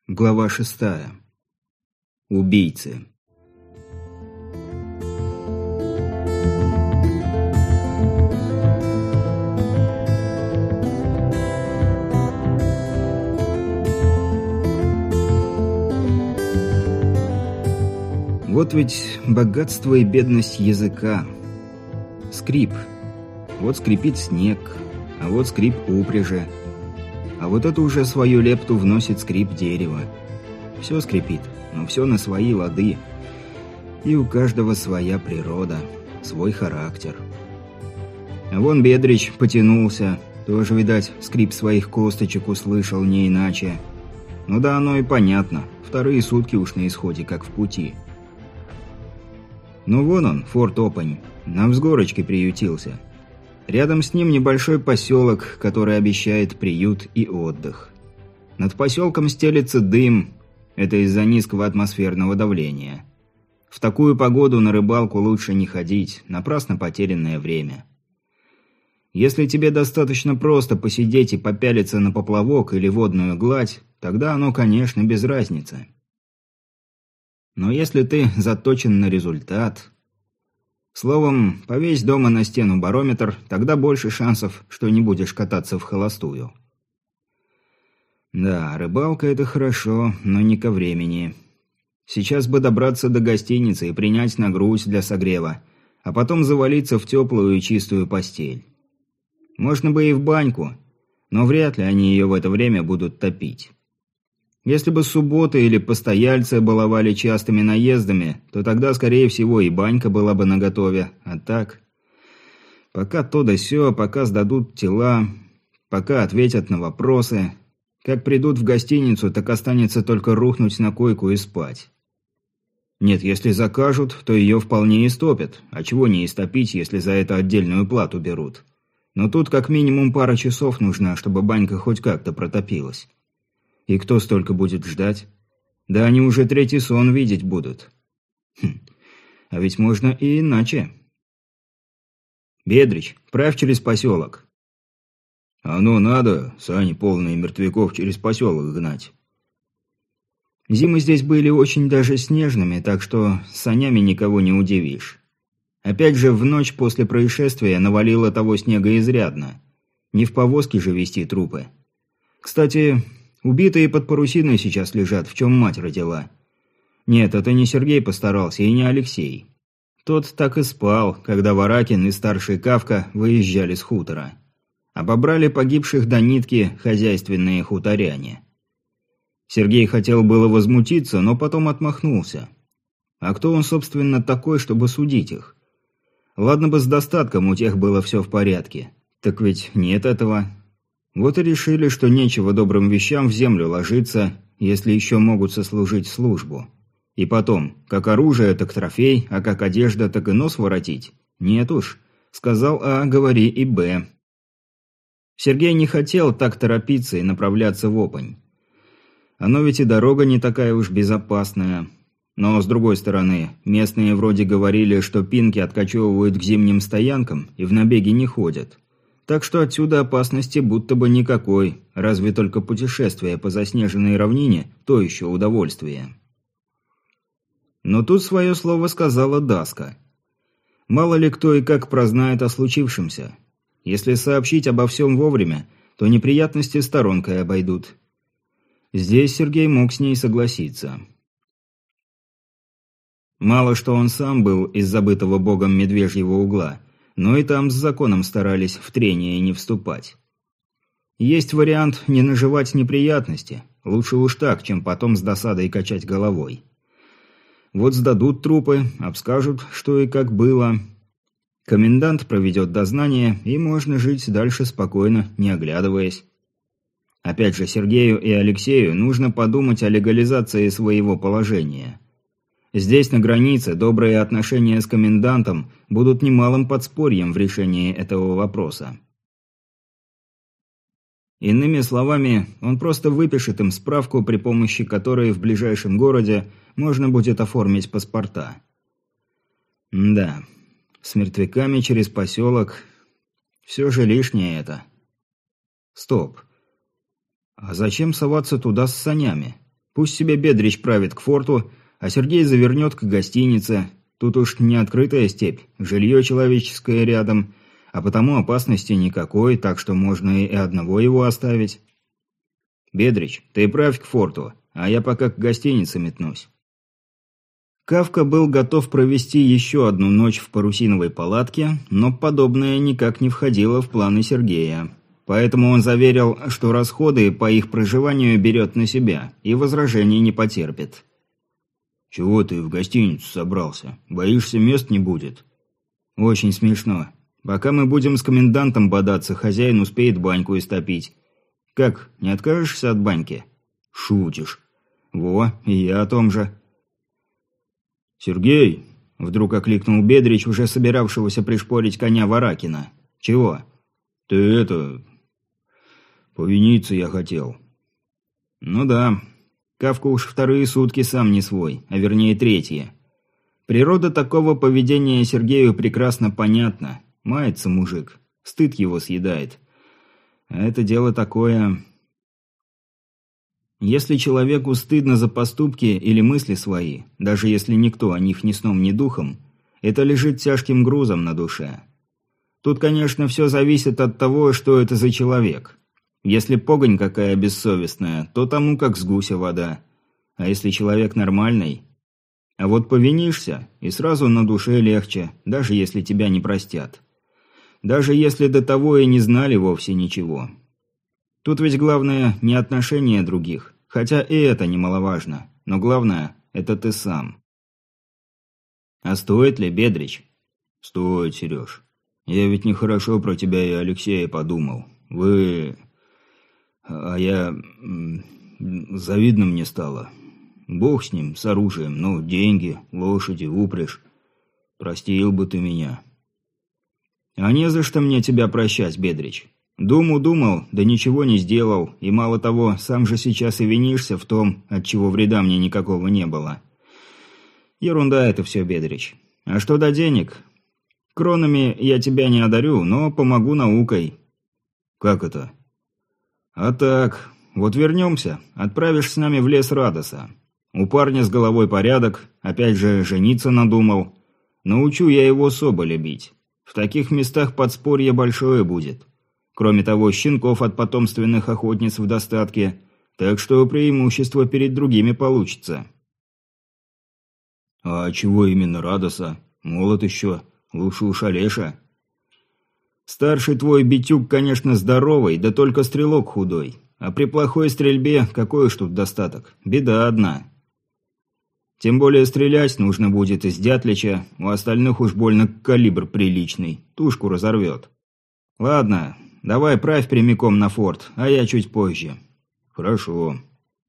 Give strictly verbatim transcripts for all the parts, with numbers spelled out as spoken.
Глава шестая. Убийцы. Вот ведь богатство и бедность языка. Скрип. Вот скрипит снег, а вот скрип упряжи. А вот это уже свою лепту вносит скрип дерева. Все скрипит, но все на свои лады. И у каждого своя природа, свой характер. А вон Бедрич потянулся, тоже, видать, скрип своих косточек услышал не иначе. Ну да, оно и понятно, вторые сутки уж на исходе, как в пути. Ну вон он, форт Опань, на взгорочке приютился. Рядом с ним небольшой поселок, который обещает приют и отдых. Над поселком стелется дым, это из-за низкого атмосферного давления. В такую погоду на рыбалку лучше не ходить, напрасно потерянное время. Если тебе достаточно просто посидеть и попялиться на поплавок или водную гладь, тогда оно, конечно, без разницы. Но если ты заточен на результат... Словом, повесь дома на стену барометр, тогда больше шансов, что не будешь кататься в холостую. Да, рыбалка – это хорошо, но не ко времени. Сейчас бы добраться до гостиницы и принять на грудь для согрева, а потом завалиться в теплую и чистую постель. Можно бы и в баньку, но вряд ли они ее в это время будут топить. Если бы субботы или постояльцы баловали частыми наездами, то тогда, скорее всего, и банька была бы наготове. А так... Пока то да сё, пока сдадут тела, пока ответят на вопросы. Как придут в гостиницу, так останется только рухнуть на койку и спать. Нет, если закажут, то ее вполне истопят. А чего не истопить, если за это отдельную плату берут? Но тут как минимум пара часов нужна, чтобы банька хоть как-то протопилась. И кто столько будет ждать? Да они уже третий сон видеть будут. Хм, а ведь можно и иначе. Бедрич, правь через поселок. Оно надо, сани полные мертвяков через поселок гнать. Зимы здесь были очень даже снежными, так что с санями никого не удивишь. Опять же, в ночь после происшествия навалило того снега изрядно. Не в повозке же везти трупы. Кстати... Убитые под парусиной сейчас лежат, в чем мать родила. Нет, это не Сергей постарался и не Алексей. Тот так и спал, когда Варакин и старший Кавка выезжали с хутора. Обобрали погибших до нитки хозяйственные хуторяне. Сергей хотел было возмутиться, но потом отмахнулся. А кто он, собственно, такой, чтобы судить их? Ладно бы с достатком у тех было все в порядке. Так ведь нет этого... Вот и решили, что нечего добрым вещам в землю ложиться, если еще могут сослужить службу. И потом, как оружие, так трофей, а как одежда, так и нос воротить. Нет уж, сказал А, говори и Б. Сергей не хотел так торопиться и направляться в Опань. Оно ведь и дорога не такая уж безопасная. Но, с другой стороны, местные вроде говорили, что пинки откачевывают к зимним стоянкам и в набеги не ходят. Так что отсюда опасности будто бы никакой, разве только путешествие по заснеженной равнине – то еще удовольствие. Но тут свое слово сказала Даска. Мало ли кто и как прознает о случившемся. Если сообщить обо всем вовремя, то неприятности сторонкой обойдут. Здесь Сергей мог с ней согласиться. Мало что он сам был из забытого богом медвежьего угла, но и там с законом старались в трение не вступать. Есть вариант не наживать неприятности. Лучше уж так, чем потом с досадой качать головой. Вот сдадут трупы, обскажут, что и как было. Комендант проведет дознание, и можно жить дальше спокойно, не оглядываясь. Опять же, Сергею и Алексею нужно подумать о легализации своего положения. Здесь, на границе, добрые отношения с комендантом будут немалым подспорьем в решении этого вопроса. Иными словами, он просто выпишет им справку, при помощи которой в ближайшем городе можно будет оформить паспорта. Да, с мертвяками через поселок все же лишнее это. Стоп. А зачем соваться туда с санями? Пусть себе Бедрич правит к форту, а Сергей завернет к гостинице. Тут уж не открытая степь, жилье человеческое рядом, а потому опасности никакой, так что можно и одного его оставить. Бедрич, ты правь к форту, а я пока к гостинице метнусь. Кафка был готов провести еще одну ночь в парусиновой палатке, но подобное никак не входило в планы Сергея. Поэтому он заверил, что расходы по их проживанию берет на себя и возражений не потерпит. «Чего ты в гостиницу собрался? Боишься, мест не будет?» «Очень смешно. Пока мы будем с комендантом бодаться, хозяин успеет баньку истопить. Как, не откажешься от баньки?» «Шутишь». «Во, и я о том же». «Сергей!» – вдруг окликнул Бедрич, уже собиравшегося пришпорить коня Варакина. «Чего?» «Ты это... повиниться я хотел». «Ну да. Кафка уж вторые сутки сам не свой, а вернее третьи. Природа такого поведения Сергею прекрасно понятна. Мается мужик, стыд его съедает. А это дело такое... Если человеку стыдно за поступки или мысли свои, даже если никто о них ни сном, ни духом, это лежит тяжким грузом на душе. Тут, конечно, все зависит от того, что это за человек. Если погонь какая бессовестная, то тому как с гуся вода. А если человек нормальный? А вот повинишься, и сразу на душе легче, даже если тебя не простят. Даже если до того и не знали вовсе ничего. Тут ведь главное не отношение других, хотя и это немаловажно, но главное – это ты сам. А стоит ли, Бедрич? Стоит, Сереж. Я ведь нехорошо про тебя и Алексея подумал. Вы... А я... завидно мне стало. Бог с ним, с оружием, ну, деньги, лошади, упряжь. Простил бы ты меня. А не за что мне тебя прощать, Бедрич. Думу думал, да ничего не сделал, и мало того, сам же сейчас и винишься в том, от чего вреда мне никакого не было. Ерунда это все, Бедрич. А что до денег? Кронами я тебя не одарю, но помогу наукой. Как это? А так, вот вернемся, отправишь с нами в лес Радоса. У парня с головой порядок, опять же жениться надумал. Научу я его соболя бить. В таких местах подспорье большое будет. Кроме того, щенков от потомственных охотниц в достатке, так что преимущество перед другими получится. А чего именно Радоса? Молод еще, лучше уж Олеша. Старший твой Битюк, конечно, здоровый, да только стрелок худой. А при плохой стрельбе какой уж тут достаток? Беда одна. Тем более стрелять нужно будет из дятлича, у остальных уж больно калибр приличный, тушку разорвет. Ладно, давай правь прямиком на форт, а я чуть позже. Хорошо.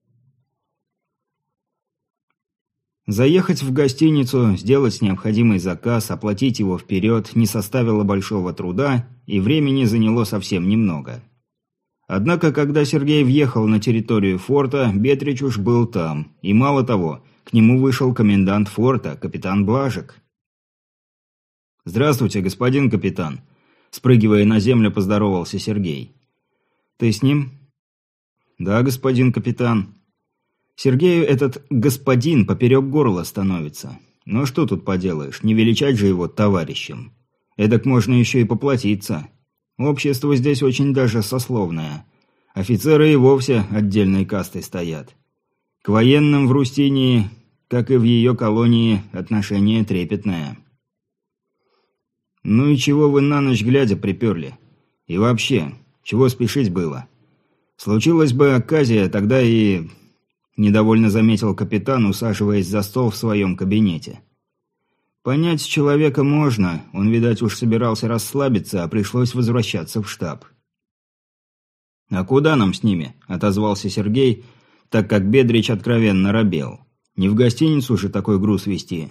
Заехать в гостиницу, сделать необходимый заказ, оплатить его вперед не составило большого труда, и времени заняло совсем немного. Однако, когда Сергей въехал на территорию форта, Бедрич уж был там, и мало того, к нему вышел комендант форта, капитан Блажек. «Здравствуйте, господин капитан», – спрыгивая на землю, поздоровался Сергей. «Ты с ним?» «Да, господин капитан». Сергею этот «господин» поперек горла становится. Но что тут поделаешь, не величать же его товарищем. Эдак можно еще и поплатиться. Общество здесь очень даже сословное. Офицеры и вовсе отдельной кастой стоят. К военным в Рустинии, как и в ее колонии, отношение трепетное. «Ну и чего вы на ночь глядя приперли? И вообще, чего спешить было? Случилась бы оказия, тогда и...» Недовольно заметил капитан, усаживаясь за стол в своем кабинете. Понять человека можно, он, видать, уж собирался расслабиться, а пришлось возвращаться в штаб. «А куда нам с ними?» – отозвался Сергей, так как Бедрич откровенно робел. «Не в гостиницу же такой груз везти».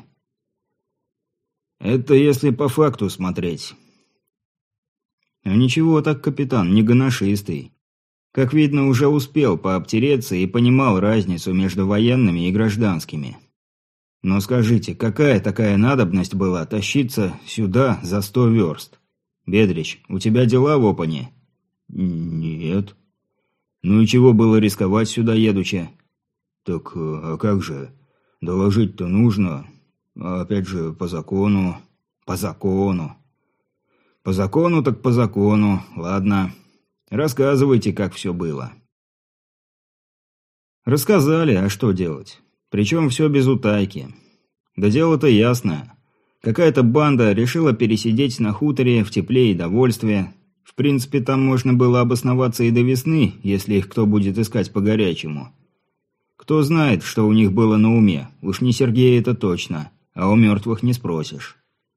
«Это если по факту смотреть». «А ничего так, капитан, не гоношистый. Как видно, уже успел пообтереться и понимал разницу между военными и гражданскими. Но скажите, какая такая надобность была тащиться сюда за сто верст? Бедрич, у тебя дела в опане?» «Нет». «Ну и чего было рисковать сюда едучи?» «Так, а как же? Доложить-то нужно. А опять же, по закону...» «По закону...» «По закону так по закону. Ладно. Рассказывайте, как все было». Рассказали, а что делать? Причем все без утайки. Да дело-то ясно. Какая-то банда решила пересидеть на хуторе в тепле и довольстве. В принципе, там можно было обосноваться и до весны, если их кто будет искать по-горячему. Кто знает, что у них было на уме. Уж не Сергей это точно, а у мертвых не спросишь.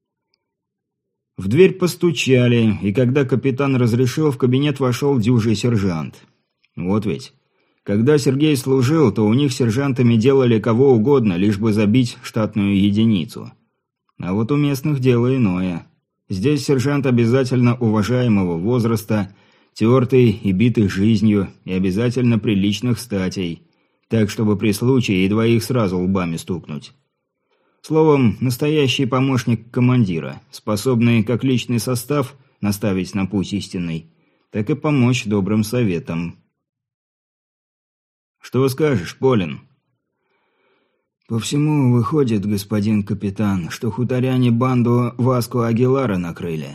В дверь постучали, и когда капитан разрешил, в кабинет вошел дюжий сержант. Вот ведь. Когда Сергей служил, то у них сержантами делали кого угодно, лишь бы забить штатную единицу. А вот у местных дело иное. Здесь сержант обязательно уважаемого возраста, тертый и битый жизнью, и обязательно приличных статей, так, чтобы при случае и двоих сразу лбами стукнуть. Словом, настоящий помощник командира, способный как личный состав наставить на путь истинный, так и помочь добрым советам. «Что скажешь, Полин?» «По всему выходит, господин капитан, что хуторяне банду Васко Агилара накрыли».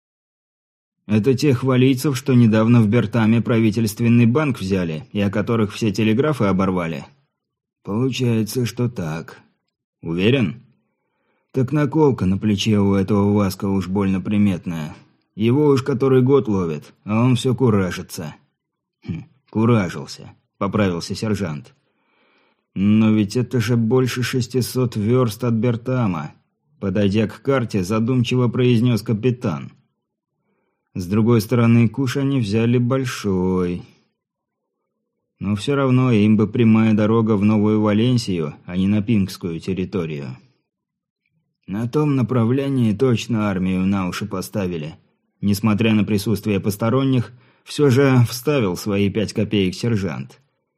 «Это тех валийцев, что недавно в Бертаме правительственный банк взяли, и о которых все телеграфы оборвали?» «Получается, что так». «Уверен?» «Так наколка на плече у этого Васко уж больно приметная. Его уж который год ловит, а он все куражится». «Хм, куражился», — поправился сержант. «Но ведь это же больше шестисот верст от Бертама», — подойдя к карте, задумчиво произнес капитан. «С другой стороны, куш они взяли большой. Но все равно им бы прямая дорога в Новую Валенсию, а не на пингскую территорию». «На том направлении точно армию на уши поставили». Несмотря на присутствие посторонних, все же вставил свои пять копеек сержант.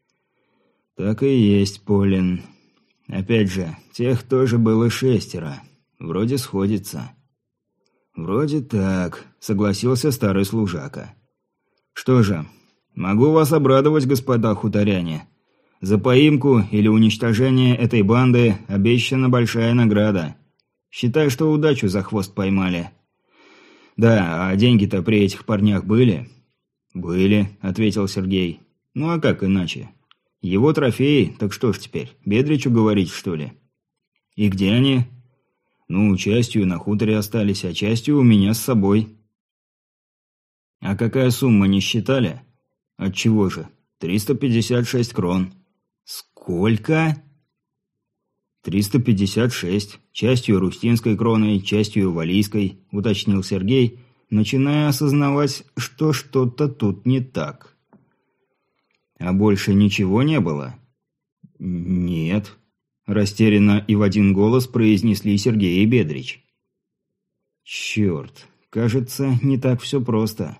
«Так и есть, Полин. Опять же, тех тоже было шестеро. Вроде сходится». «Вроде так», — согласился старый служака. «Что же, могу вас обрадовать, господа хуторяне. За поимку или уничтожение этой банды обещана большая награда. Считай, что удачу за хвост поймали». «Да, а деньги-то при этих парнях были?» «Были», — ответил Сергей. «Ну а как иначе? Его трофеи, так что ж теперь, Бедричу говорить, что ли?» «И где они?» «Ну, частью на хуторе остались, а частью у меня с собой». «А какая сумма, не считали?» «Отчего же? триста пятьдесят шесть крон». «Сколько?» «триста пятьдесят шесть. Частью рустинской кроной, частью валийской», — уточнил Сергей, начиная осознавать, что что-то тут не так. «А больше ничего не было?» «Нет», — растерянно и в один голос произнесли Сергей и Бедрич. «Черт, кажется, не так все просто».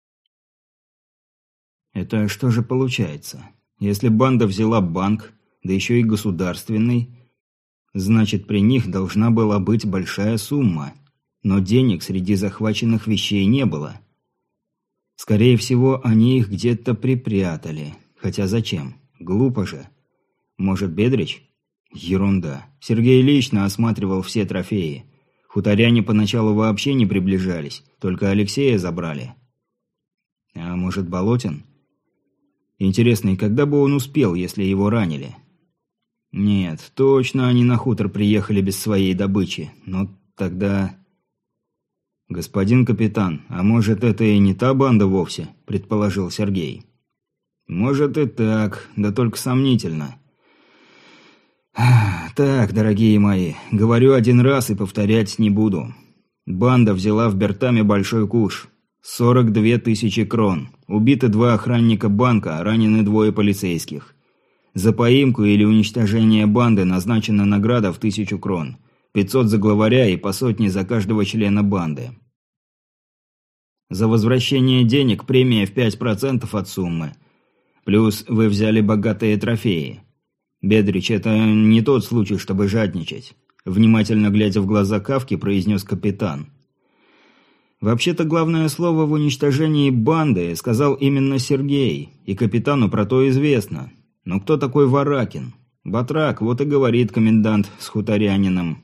«Это что же получается? Если банда взяла банк, да еще и государственный, значит, при них должна была быть большая сумма, но денег среди захваченных вещей не было. Скорее всего, они их где-то припрятали. Хотя зачем? Глупо же. Может, Бедрич? Ерунда. Сергей лично осматривал все трофеи. Хуторяне поначалу вообще не приближались, только Алексея забрали. А может, Болотин? Интересно, и когда бы он успел, если его ранили? Нет, точно они на хутор приехали без своей добычи. Но тогда... «Господин капитан, а может, это и не та банда вовсе?» – предположил Сергей. «Может и так, да только сомнительно». «Так, дорогие мои, говорю один раз и повторять не буду. Банда взяла в Бертаме большой куш. сорок две тысячи крон. Убиты два охранника банка, а ранены двое полицейских. За поимку или уничтожение банды назначена награда в тысячу крон. пятьсот за главаря и по сотне за каждого члена банды. За возвращение денег премия в пять процентов от суммы. Плюс вы взяли богатые трофеи. Бедрич, это не тот случай, чтобы жадничать», — внимательно глядя в глаза Кавки, произнес капитан. Вообще-то главное слово в уничтожении банды сказал именно Сергей, и капитану про то известно. Но кто такой Варакин? Батрак, вот и говорит комендант с хуторянином.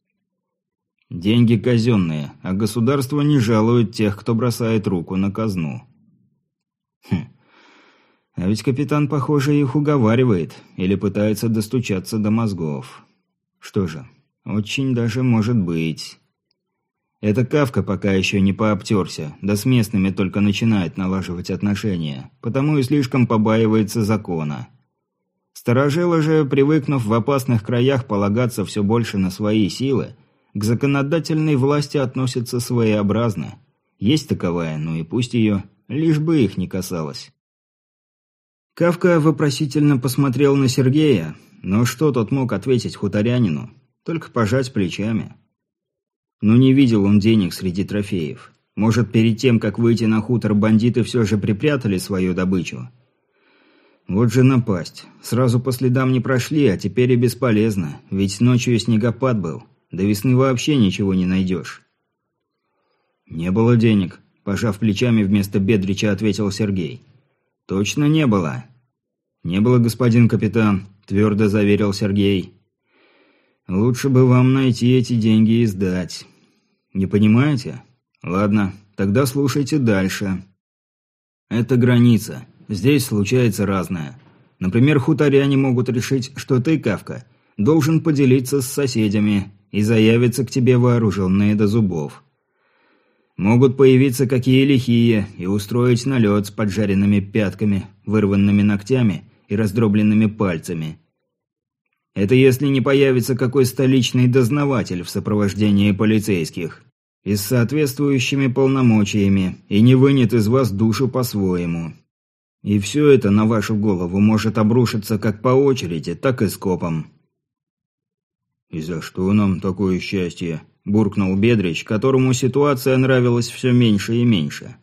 Деньги казенные, а государство не жалует тех, кто бросает руку на казну. Хм. А ведь капитан, похоже, их уговаривает или пытается достучаться до мозгов. Что же, очень даже может быть. Это Кавка пока еще не пообтерся, да с местными только начинает налаживать отношения, потому и слишком побаивается закона. Старожилы же, привыкнув в опасных краях полагаться все больше на свои силы, к законодательной власти относятся своеобразно. Есть таковая, ну и пусть ее, лишь бы их не касалось. Кавка вопросительно посмотрел на Сергея, но что тот мог ответить хуторянину? Только пожать плечами. Ну не видел он денег среди трофеев. Может, перед тем, как выйти на хутор, бандиты все же припрятали свою добычу? Вот же напасть. Сразу по следам не прошли, а теперь и бесполезно, ведь ночью снегопад был. До весны вообще ничего не найдешь. Не было денег, пожав плечами вместо Бедрича, ответил Сергей. Точно не было. Не было, господин капитан, твердо заверил Сергей. Лучше бы вам найти эти деньги и сдать. Не понимаете? Ладно, тогда слушайте дальше. Это граница. Здесь случается разное. Например, хуторяне могут решить, что ты, Кавка, должен поделиться с соседями и заявиться к тебе вооруженные до зубов. Могут появиться какие лихие и устроить налет с поджаренными пятками, вырванными ногтями и раздробленными пальцами. Это если не появится какой столичный дознаватель в сопровождении полицейских и с соответствующими полномочиями и не вынет из вас душу по-своему. И все это на вашу голову может обрушиться как по очереди, так и скопом. «И за что нам такое счастье?» – буркнул Бедрич, которому ситуация нравилась все меньше и меньше.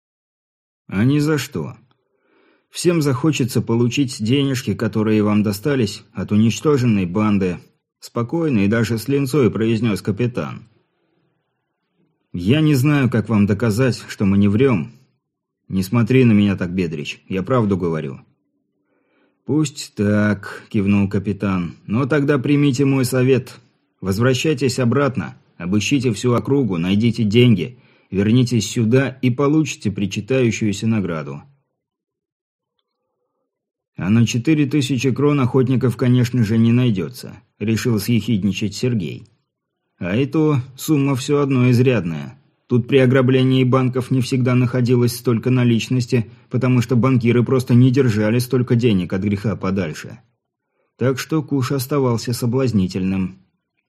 «А ни за что. Всем захочется получить денежки, которые вам достались от уничтоженной банды», – спокойно и даже с линцой произнес капитан. «Я не знаю, как вам доказать, что мы не врем. Не смотри на меня так, Бедрич, я правду говорю». «Пусть так», – кивнул капитан, – «но тогда примите мой совет. Возвращайтесь обратно, обыщите всю округу, найдите деньги, вернитесь сюда и получите причитающуюся награду». «А на четыре тысячи крон охотников, конечно же, не найдется», – решил съехидничать Сергей. «А и то сумма все одно изрядная. Тут при ограблении банков не всегда находилось столько наличности, потому что банкиры просто не держали столько денег от греха подальше. Так что куш оставался соблазнительным.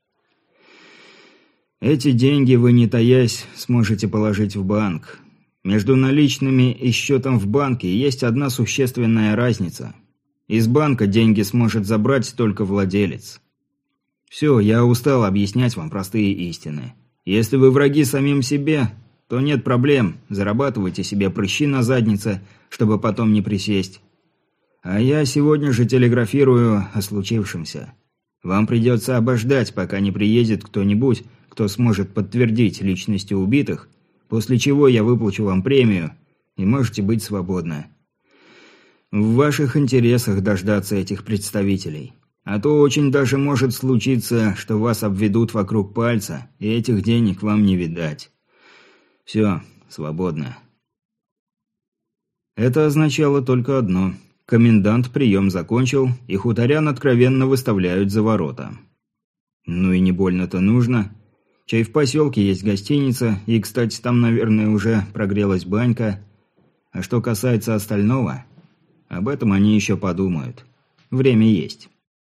Эти деньги вы, не таясь, сможете положить в банк. Между наличными и счетом в банке есть одна существенная разница. Из банка деньги сможет забрать только владелец. Все, я устал объяснять вам простые истины. Если вы враги самим себе, то нет проблем, зарабатывайте себе прыщи на заднице, чтобы потом не присесть. А я сегодня же телеграфирую о случившемся. Вам придется обождать, пока не приедет кто-нибудь, кто сможет подтвердить личности убитых, после чего я выплачу вам премию, и можете быть свободны. В ваших интересах дождаться этих представителей. А то очень даже может случиться, что вас обведут вокруг пальца, и этих денег вам не видать. Все, свободно». Это означало только одно. Комендант прием закончил, и хуторян откровенно выставляют за ворота. Ну и не больно-то нужно. Чай в поселке есть гостиница, и, кстати, там, наверное, уже прогрелась банька. А что касается остального, об этом они еще подумают. Время есть.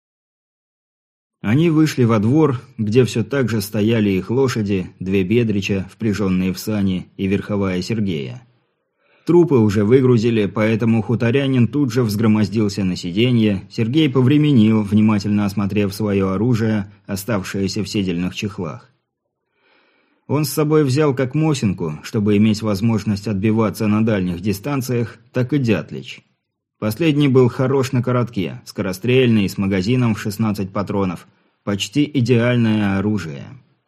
Они вышли во двор, где все так же стояли их лошади, две Бедрича, впряженные в сани, и верховая Сергея. Трупы уже выгрузили, поэтому хуторянин тут же взгромоздился на сиденье. Сергей повременил, внимательно осмотрев свое оружие, оставшееся в седельных чехлах. Он с собой взял как Мосинку, чтобы иметь возможность отбиваться на дальних дистанциях, так и Дятлич. Последний был хорош на коротке, скорострельный, с магазином в шестнадцать патронов. Почти идеальное оружие.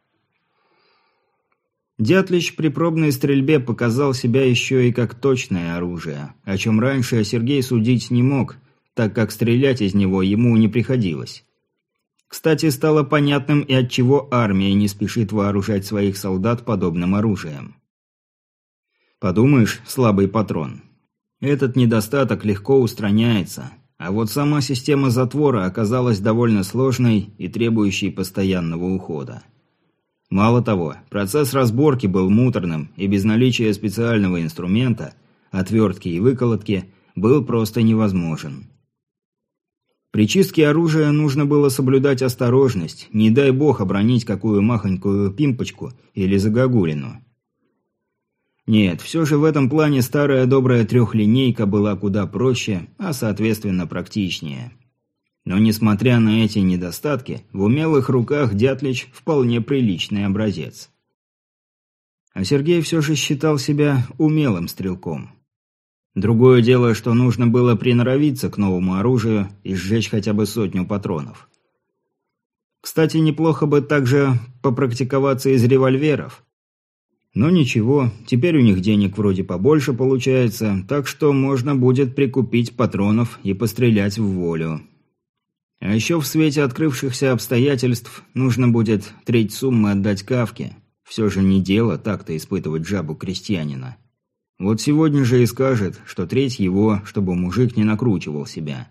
Дятлич при пробной стрельбе показал себя еще и как точное оружие, о чем раньше Сергей судить не мог, так как стрелять из него ему не приходилось. Кстати, стало понятным и отчего армия не спешит вооружать своих солдат подобным оружием. Подумаешь, слабый патрон. Этот недостаток легко устраняется, а вот сама система затвора оказалась довольно сложной и требующей постоянного ухода. Мало того, процесс разборки был муторным и без наличия специального инструмента, отвертки и выколотки, был просто невозможен. При чистке оружия нужно было соблюдать осторожность, не дай бог обронить какую махонькую пимпочку или загогулину. Нет, все же в этом плане старая добрая трехлинейка была куда проще, а соответственно практичнее. Но несмотря на эти недостатки, в умелых руках Дятлич вполне приличный образец. А Сергей все же считал себя умелым стрелком. Другое дело, что нужно было приноровиться к новому оружию и сжечь хотя бы сотню патронов. Кстати, неплохо бы также попрактиковаться из револьверов. Но ничего, теперь у них денег вроде побольше получается, так что можно будет прикупить патронов и пострелять в волю. А еще в свете открывшихся обстоятельств нужно будет треть суммы отдать Кавке. Все же не дело так-то испытывать жабу крестьянина. Вот сегодня же и скажет, что треть его, чтобы мужик не накручивал себя.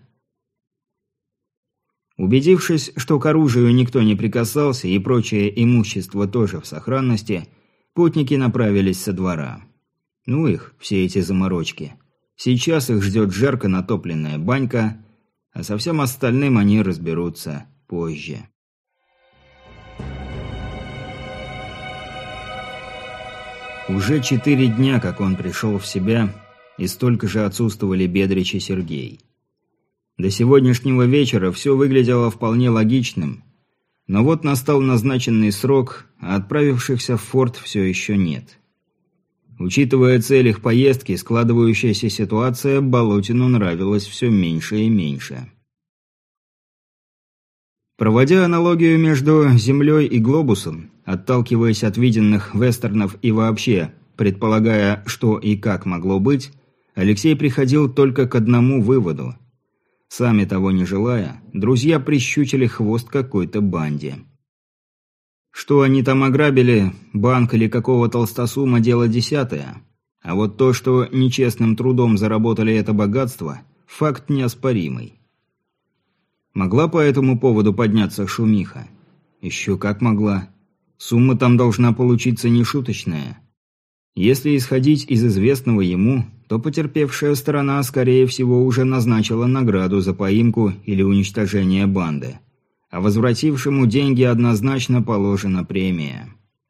Убедившись, что к оружию никто не прикасался и прочее имущество тоже в сохранности, путники направились со двора. Ну их, все эти заморочки. Сейчас их ждет жарко натопленная банька, а со всем остальным они разберутся позже. Уже четыре дня, как он пришел в себя, и столько же отсутствовали Бедрич и Сергей. До сегодняшнего вечера все выглядело вполне логичным, но вот настал назначенный срок, а отправившихся в форт все еще нет. Учитывая цель их поездки, складывающаяся ситуация Болотину нравилась все меньше и меньше. Проводя аналогию между Землей и глобусом, отталкиваясь от виденных вестернов и вообще, предполагая, что и как могло быть, Алексей приходил только к одному выводу. Сами того не желая, друзья прищучили хвост какой-то банде. Что они там ограбили, банк или какого толстосума, дело десятое. А вот то, что нечестным трудом заработали это богатство, факт неоспоримый. Могла по этому поводу подняться шумиха? Еще как могла. Сумма там должна получиться нешуточная. Если исходить из известного ему, то потерпевшая сторона, скорее всего, уже назначила награду за поимку или уничтожение банды. А возвратившему деньги однозначно положена премия.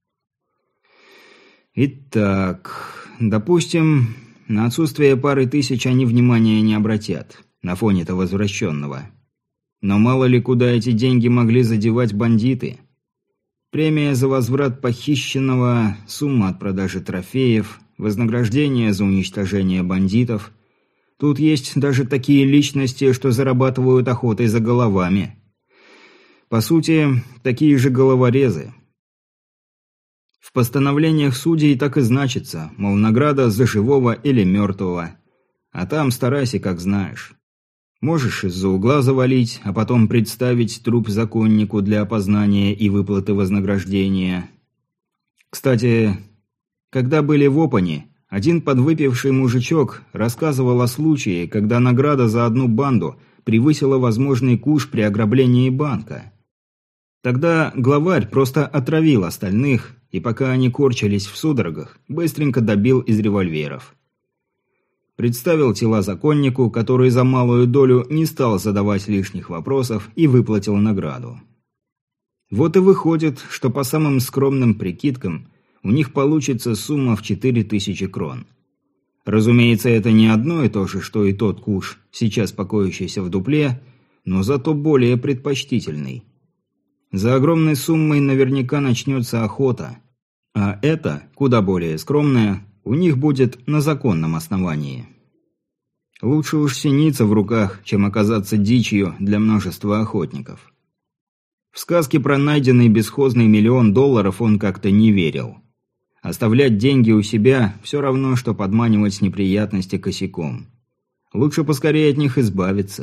Итак, допустим, на отсутствие пары тысяч они внимания не обратят, на фоне-то возвращенного. Но мало ли куда эти деньги могли задевать бандиты. Премия за возврат похищенного, сумма от продажи трофеев, вознаграждение за уничтожение бандитов. Тут есть даже такие личности, что зарабатывают охотой за головами. По сути, такие же головорезы. В постановлениях судей так и значится, мол, награда за живого или мертвого. А там старайся, как знаешь. Можешь из-за угла завалить, а потом представить труп законнику для опознания и выплаты вознаграждения. Кстати, когда были в Опане, один подвыпивший мужичок рассказывал о случае, когда награда за одну банду превысила возможный куш при ограблении банка. Тогда главарь просто отравил остальных, и пока они корчились в судорогах, быстренько добил из револьверов. Представил тела законнику, который за малую долю не стал задавать лишних вопросов и выплатил награду. Вот и выходит, что по самым скромным прикидкам у них получится сумма в четыре тысячи крон. Разумеется, это не одно и то же, что и тот куш, сейчас покоящийся в дупле, но зато более предпочтительный. За огромной суммой наверняка начнется охота, а это, куда более скромная, у них будет на законном основании. Лучше уж синица в руках, чем оказаться дичью для множества охотников. В сказки про найденный бесхозный миллион долларов он как-то не верил. Оставлять деньги у себя все равно, что подманивать неприятности косяком. Лучше поскорее от них избавиться.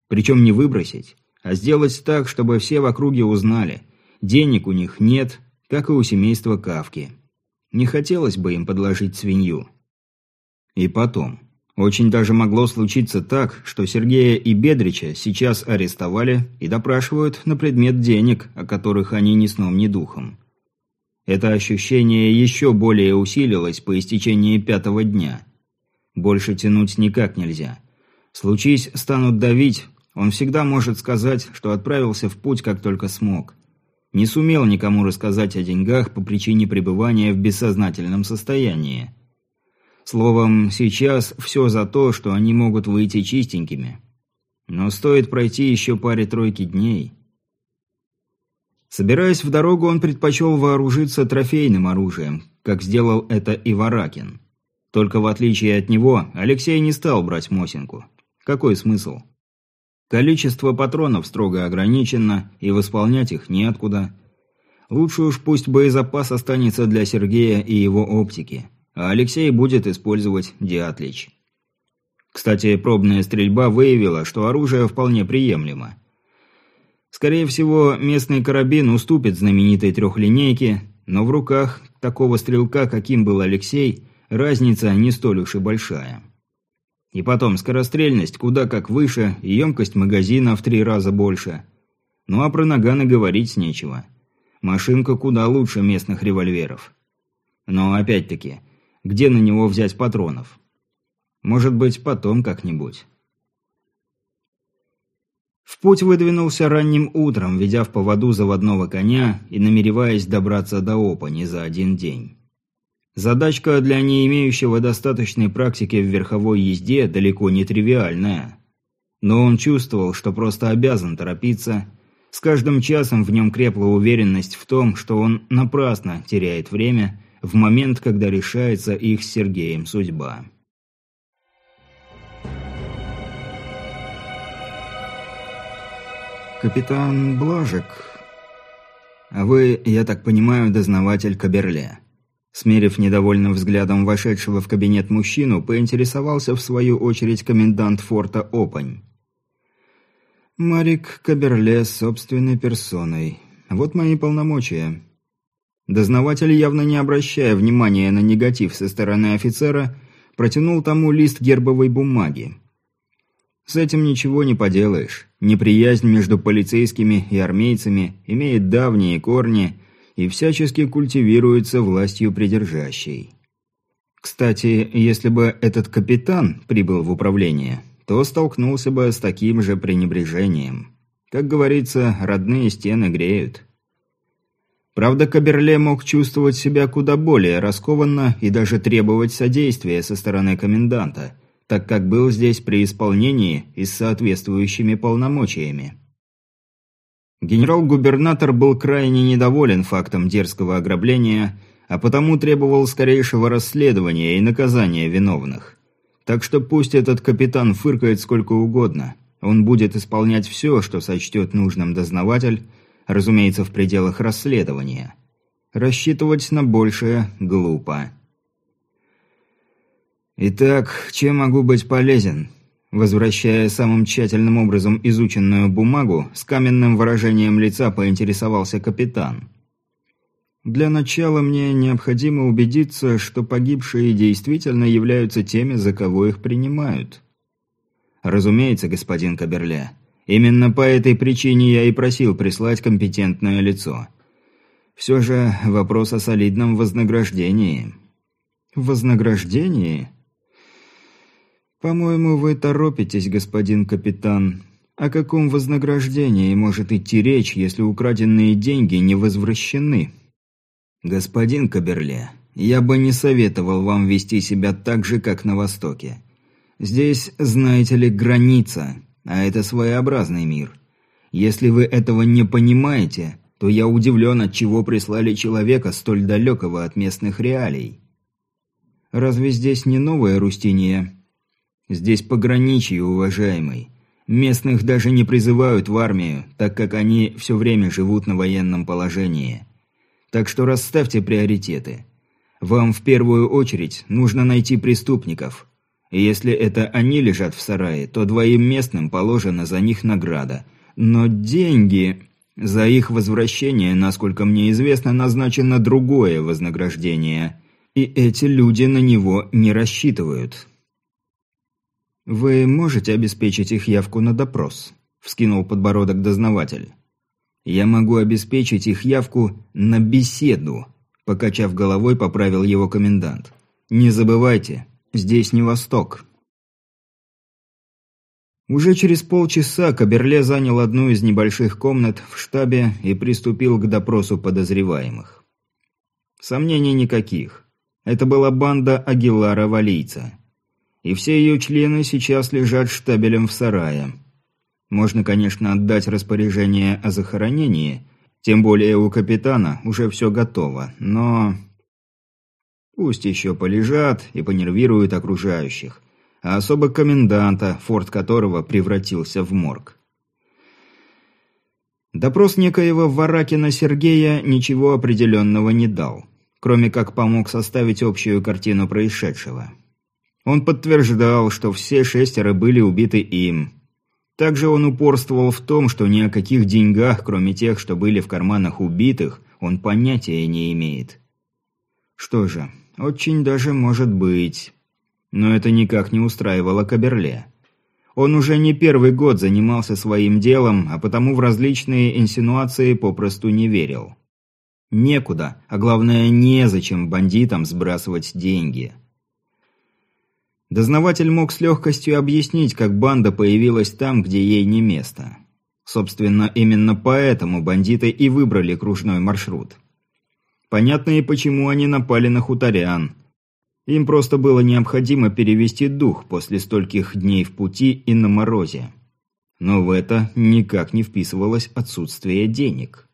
Причем не выбросить, а сделать так, чтобы все в округе узнали. Денег у них нет, как и у семейства Кавки. Не хотелось бы им подложить свинью. И потом, очень даже могло случиться так, что Сергея и Бедрича сейчас арестовали и допрашивают на предмет денег, о которых они ни сном, ни духом. Это ощущение еще более усилилось по истечении пятого дня. Больше тянуть никак нельзя. Случись, станут давить, он всегда может сказать, что отправился в путь как только смог. Не сумел никому рассказать о деньгах по причине пребывания в бессознательном состоянии. Словом, сейчас все за то, что они могут выйти чистенькими. Но стоит пройти еще паре-тройки дней. Собираясь в дорогу, он предпочел вооружиться трофейным оружием, как сделал это и Варакин. Только в отличие от него, Алексей не стал брать Мосинку. Какой смысл? Количество патронов строго ограничено, и восполнять их неоткуда. Лучше уж пусть боезапас останется для Сергея и его оптики, а Алексей будет использовать Диатлич. Кстати, пробная стрельба выявила, что оружие вполне приемлемо. Скорее всего, местный карабин уступит знаменитой трехлинейке, но в руках такого стрелка, каким был Алексей, разница не столь уж и большая. И потом, скорострельность куда как выше, и емкость магазина в три раза больше. Ну а про наганы говорить нечего. Машинка куда лучше местных револьверов. Но опять-таки, где на него взять патронов? Может быть, потом как-нибудь. В путь выдвинулся ранним утром, ведя в поводу заводного коня и намереваясь добраться до Опани за один день. Задачка для не имеющего достаточной практики в верховой езде далеко не тривиальная. Но он чувствовал, что просто обязан торопиться. С каждым часом в нем крепла уверенность в том, что он напрасно теряет время в момент, когда решается их с Сергеем судьба. «Капитан Блажик, а вы, я так понимаю, дознаватель Каберле?» Смерив недовольным взглядом вошедшего в кабинет мужчину, поинтересовался в свою очередь комендант форта Опань. «Марик Каберле собственной персоной. Вот мои полномочия». Дознаватель, явно не обращая внимания на негатив со стороны офицера, протянул тому лист гербовой бумаги. С этим ничего не поделаешь. Неприязнь между полицейскими и армейцами имеет давние корни и всячески культивируется властью придержащей. Кстати, если бы этот капитан прибыл в управление, то столкнулся бы с таким же пренебрежением. Как говорится, родные стены греют. Правда, Каберле мог чувствовать себя куда более раскованно и даже требовать содействия со стороны коменданта, так как был здесь при исполнении и с соответствующими полномочиями. Генерал-губернатор был крайне недоволен фактом дерзкого ограбления, а потому требовал скорейшего расследования и наказания виновных. Так что пусть этот капитан фыркает сколько угодно, он будет исполнять все, что сочтет нужным дознаватель, разумеется, в пределах расследования. Рассчитывать на большее глупо. «Итак, чем могу быть полезен?» Возвращая самым тщательным образом изученную бумагу, с каменным выражением лица поинтересовался капитан. «Для начала мне необходимо убедиться, что погибшие действительно являются теми, за кого их принимают». «Разумеется, господин Каберле. Именно по этой причине я и просил прислать компетентное лицо. Все же вопрос о солидном вознаграждении». «Вознаграждении?» «По-моему, вы торопитесь, господин капитан. О каком вознаграждении может идти речь, если украденные деньги не возвращены?» «Господин Каберле, я бы не советовал вам вести себя так же, как на Востоке. Здесь, знаете ли, граница, а это своеобразный мир. Если вы этого не понимаете, то я удивлен, отчего прислали человека столь далекого от местных реалий». «Разве здесь не новая Рустиния?» «Здесь пограничье, уважаемый. Местных даже не призывают в армию, так как они все время живут на военном положении. Так что расставьте приоритеты. Вам в первую очередь нужно найти преступников. И если это они лежат в сарае, то двоим местным положена за них награда. Но деньги... За их возвращение, насколько мне известно, назначено другое вознаграждение. И эти люди на него не рассчитывают. «Вы можете обеспечить их явку на допрос?» – вскинул подбородок дознаватель. «Я могу обеспечить их явку на беседу», – покачав головой, поправил его комендант. «Не забывайте, здесь не Восток». Уже через полчаса Каберле занял одну из небольших комнат в штабе и приступил к допросу подозреваемых. Сомнений никаких. Это была банда Агилара-Валийца. И все ее члены сейчас лежат штабелем в сарае. Можно, конечно, отдать распоряжение о захоронении, тем более у капитана уже все готово, но... Пусть еще полежат и понервируют окружающих. А особо коменданта, форт которого превратился в морг. Допрос некоего Варакина Сергея ничего определенного не дал, кроме как помог составить общую картину происшедшего. Он подтверждал, что все шестеро были убиты им. Также он упорствовал в том, что ни о каких деньгах, кроме тех, что были в карманах убитых, он понятия не имеет. Что же, очень даже может быть... Но это никак не устраивало Каберле. Он уже не первый год занимался своим делом, а потому в различные инсинуации попросту не верил. Некуда, а главное, незачем бандитам сбрасывать деньги. Дознаватель мог с легкостью объяснить, как банда появилась там, где ей не место. Собственно, именно поэтому бандиты и выбрали кружной маршрут. Понятно и почему они напали на хуторян. Им просто было необходимо перевести дух после стольких дней в пути и на морозе. Но в это никак не вписывалось отсутствие денег.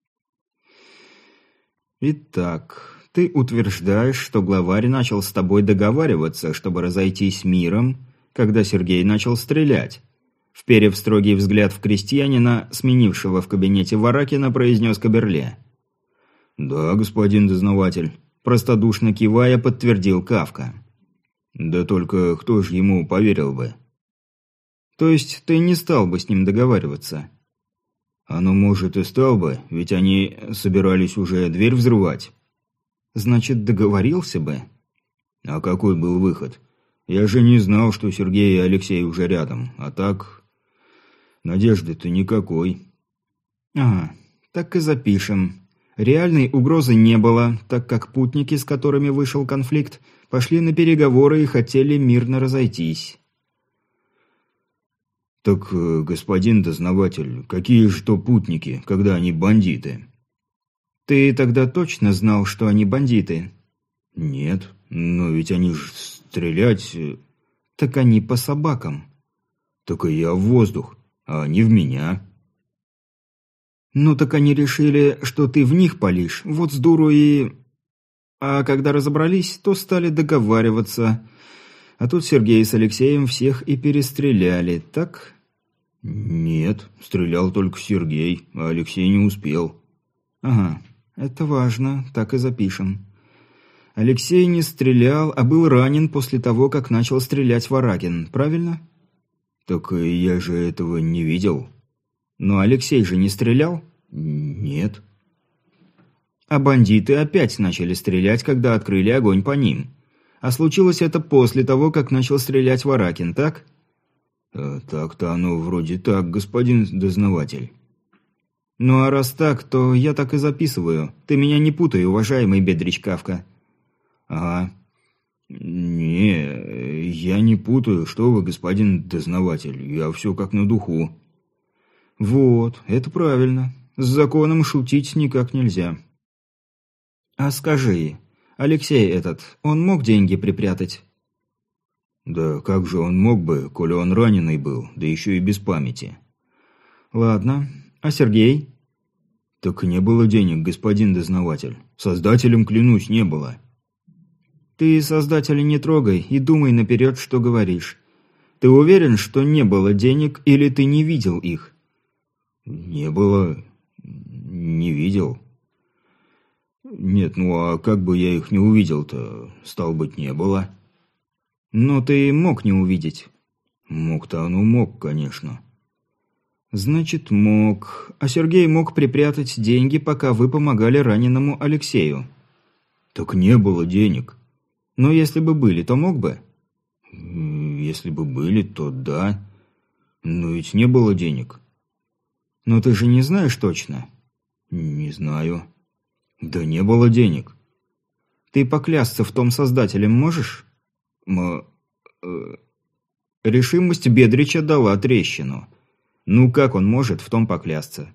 «Итак, ты утверждаешь, что главарь начал с тобой договариваться, чтобы разойтись миром, когда Сергей начал стрелять?» Вперев строгий взгляд в крестьянина, сменившего в кабинете Варакина, произнес Каберле. «Да, господин дознаватель». Простодушно кивая, подтвердил Кавка. «Да только кто ж ему поверил бы?» «То есть ты не стал бы с ним договариваться?» «А ну, может, и стал бы, ведь они собирались уже дверь взрывать». «Значит, договорился бы?» «А какой был выход? Я же не знал, что Сергей и Алексей уже рядом, а так... надежды-то никакой». «Ага, так и запишем». Реальной угрозы не было, так как путники, с которыми вышел конфликт, пошли на переговоры и хотели мирно разойтись. «Так, господин дознаватель, какие же то путники, когда они бандиты?» «Ты тогда точно знал, что они бандиты?» «Нет, но ведь они ж стрелять...» «Так они по собакам». «Так и я в воздух, а они в меня». «Ну так они решили, что ты в них палишь, вот с дуру и...» А когда разобрались, то стали договариваться. А тут Сергей с Алексеем всех и перестреляли, так?» «Нет, стрелял только Сергей, а Алексей не успел». «Ага, это важно, так и запишем. Алексей не стрелял, а был ранен после того, как начал стрелять Варакин, правильно?» «Так я же этого не видел». «Но Алексей же не стрелял?» «Нет». «А бандиты опять начали стрелять, когда открыли огонь по ним. А случилось это после того, как начал стрелять Варакин, так?» э, «Так-то оно вроде так, господин дознаватель». «Ну а раз так, то я так и записываю. Ты меня не путай, уважаемый Бедрич Кавка». «Ага». «Не, я не путаю, что вы, господин дознаватель, я все как на духу». «Вот, это правильно. С законом шутить никак нельзя». «А скажи, Алексей этот, он мог деньги припрятать?» «Да как же он мог бы, коли он раненый был, да еще и без памяти». «Ладно. А Сергей?» «Так не было денег, господин дознаватель. Создателем, клянусь, не было». «Ты создателя не трогай и думай наперед, что говоришь. Ты уверен, что не было денег, или ты не видел их?» «Не было... не видел». «Нет, ну а как бы я их не увидел-то, стал быть, не было». Но ты мог не увидеть. Мог-то оно мог, конечно. Значит, мог. А Сергей мог припрятать деньги, пока вы помогали раненому Алексею. Так не было денег. Но если бы были, то мог бы? Если бы были, то да. Но ведь не было денег. Но ты же не знаешь точно? Не знаю. Да не было денег. Ты поклясться в том создателем можешь? М... Э... Решимость Бедрича дала трещину. Ну как он может в том поклясться?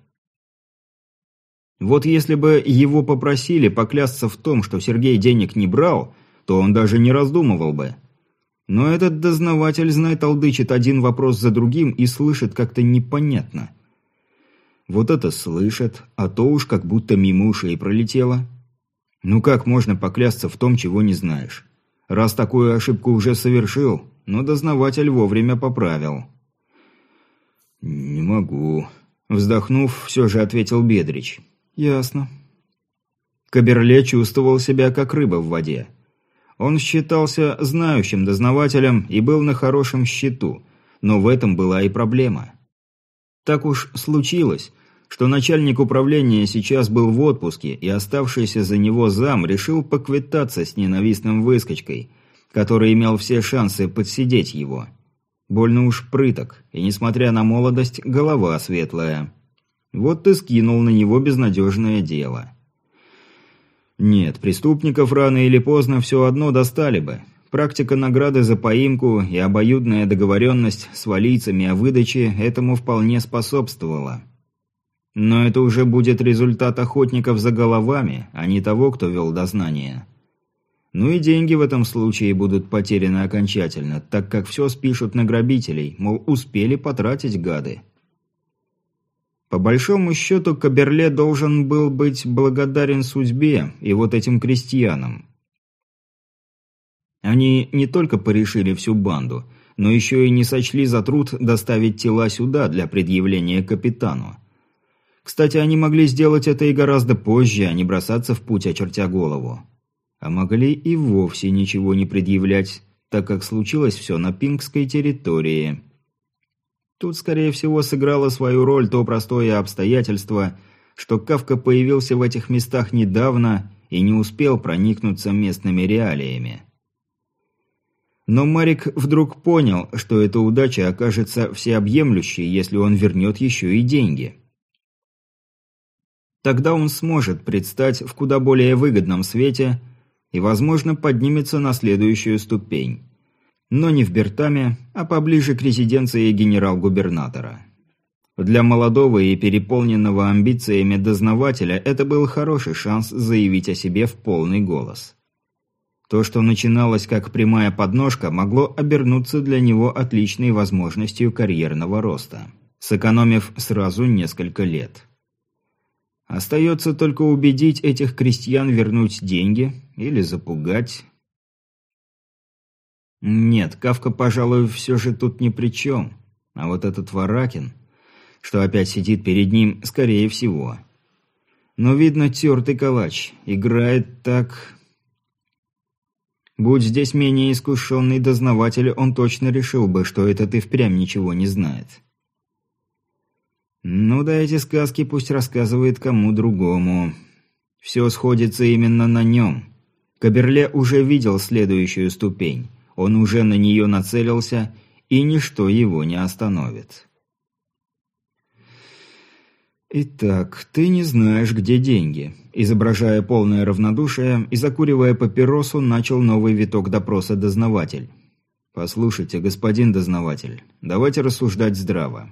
Вот если бы его попросили поклясться в том, что Сергей денег не брал, то он даже не раздумывал бы. Но этот дознаватель, знай, толдычит один вопрос за другим и слышит как-то непонятно. Вот это слышит, а то уж как будто мимо ушей пролетело. Ну как можно поклясться в том, чего не знаешь? Раз такую ошибку уже совершил, но дознаватель вовремя поправил. «Не могу», — вздохнув, все же ответил Бедрич. «Ясно». Каберле чувствовал себя как рыба в воде. Он считался знающим дознавателем и был на хорошем счету, но в этом была и проблема. Так уж случилось, что начальник управления сейчас был в отпуске, и оставшийся за него зам решил поквитаться с ненавистным выскочкой, который имел все шансы подсидеть его. Больно уж прыток, и, несмотря на молодость, голова светлая. Вот ты скинул на него безнадежное дело. Нет, преступников рано или поздно все одно достали бы. Практика награды за поимку и обоюдная договоренность с валийцами о выдаче этому вполне способствовала. Но это уже будет результат охотников за головами, а не того, кто вел дознание. Ну и деньги в этом случае будут потеряны окончательно, так как все спишут на грабителей, мол, успели потратить гады. По большому счету, Каберле должен был быть благодарен судьбе и вот этим крестьянам. Они не только порешили всю банду, но еще и не сочли за труд доставить тела сюда для предъявления капитану. Кстати, они могли сделать это и гораздо позже, а не бросаться в путь, очертя голову. А могли и вовсе ничего не предъявлять, так как случилось все на пингской территории. Тут, скорее всего, сыграло свою роль то простое обстоятельство, что Кафка появился в этих местах недавно и не успел проникнуться местными реалиями. Но Марик вдруг понял, что эта удача окажется всеобъемлющей, если он вернет еще и деньги. Тогда он сможет предстать в куда более выгодном свете и, возможно, поднимется на следующую ступень. Но не в Бертаме, а поближе к резиденции генерал-губернатора. Для молодого и переполненного амбициями дознавателя это был хороший шанс заявить о себе в полный голос. То, что начиналось как прямая подножка, могло обернуться для него отличной возможностью карьерного роста, сэкономив сразу несколько лет. Остается только убедить этих крестьян вернуть деньги или запугать. Нет, Кафка, пожалуй, все же тут ни при чем. А вот этот Варакин, что опять сидит перед ним, скорее всего. Но, видно, тертый калач. Играет так... Будь здесь менее искушенный дознаватель, он точно решил бы, что этот и впрямь ничего не знает. Ну да, эти сказки пусть рассказывает кому другому. Все сходится именно на нем. Каберле уже видел следующую ступень. Он уже на нее нацелился, и ничто его не остановит. «Итак, ты не знаешь, где деньги», – изображая полное равнодушие и закуривая папиросу, начал новый виток допроса дознаватель. «Послушайте, господин дознаватель, давайте рассуждать здраво.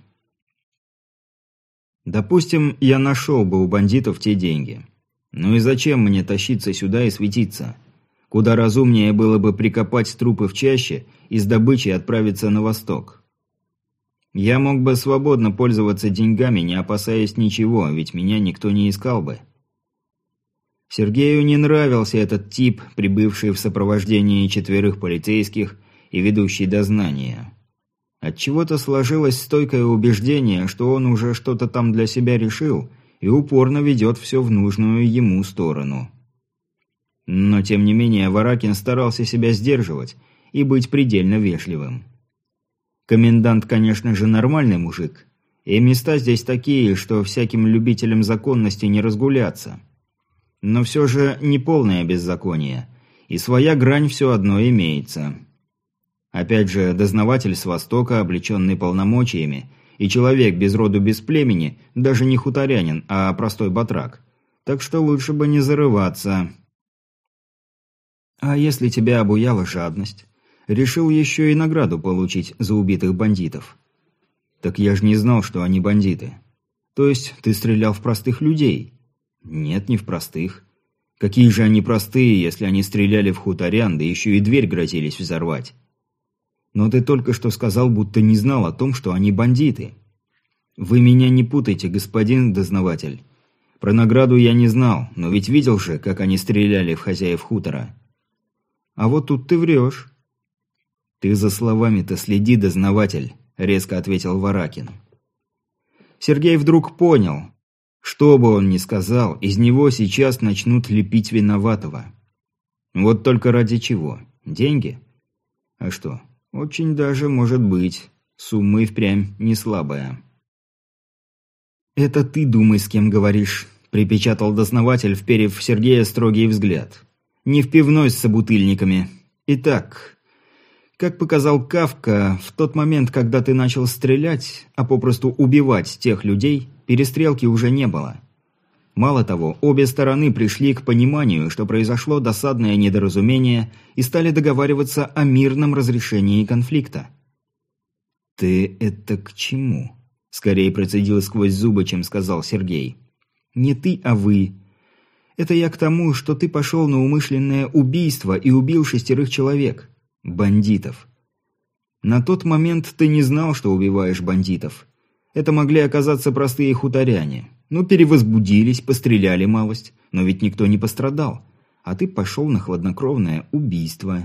Допустим, я нашел бы у бандитов те деньги. Ну и зачем мне тащиться сюда и светиться? Куда разумнее было бы прикопать трупы в чаще и с добычей отправиться на восток. Я мог бы свободно пользоваться деньгами, не опасаясь ничего, ведь меня никто не искал бы. Сергею не нравился этот тип, прибывший в сопровождении четверых полицейских и ведущий дознание. Отчего-то сложилось стойкое убеждение, что он уже что-то там для себя решил и упорно ведет все в нужную ему сторону. Но, тем не менее, Варакин старался себя сдерживать и быть предельно вежливым. Комендант, конечно же, нормальный мужик, и места здесь такие, что всяким любителям законности не разгуляться. Но все же не полное беззаконие, и своя грань все одно имеется. Опять же, дознаватель с Востока, облеченный полномочиями, и человек без роду без племени, даже не хуторянин, а простой батрак. Так что лучше бы не зарываться. А если тебя обуяла жадность? Решил еще и награду получить за убитых бандитов. Так я же не знал, что они бандиты. То есть ты стрелял в простых людей? Нет, не в простых. Какие же они простые, если они стреляли в хуторян, да еще и дверь грозились взорвать? Но ты только что сказал, будто не знал о том, что они бандиты. Вы меня не путайте, господин дознаватель. Про награду я не знал, но ведь видел же, как они стреляли в хозяев хутора. А вот тут ты врешь. Ты за словами-то следи, дознаватель, резко ответил Варакин. Сергей вдруг понял, что бы он ни сказал, из него сейчас начнут лепить виноватого. Вот только ради чего? Деньги? А что? Очень даже может быть. Сумма и впрямь не слабая. «Это ты думай, с кем говоришь», – припечатал дознаватель, вперев в Сергея строгий взгляд. «Не в пивной с собутыльниками. Итак, как показал Кафка, в тот момент, когда ты начал стрелять, а попросту убивать тех людей, перестрелки уже не было. Мало того, обе стороны пришли к пониманию, что произошло досадное недоразумение, и стали договариваться о мирном разрешении конфликта». «Ты это к чему?» – скорее процедил сквозь зубы, чем сказал Сергей. «Не ты, а вы. Это я к тому, что ты пошел на умышленное убийство и убил шестерых человек. Бандитов. На тот момент ты не знал, что убиваешь бандитов. Это могли оказаться простые хуторяне. Ну, перевозбудились, постреляли малость, но ведь никто не пострадал. А ты пошел на хладнокровное убийство».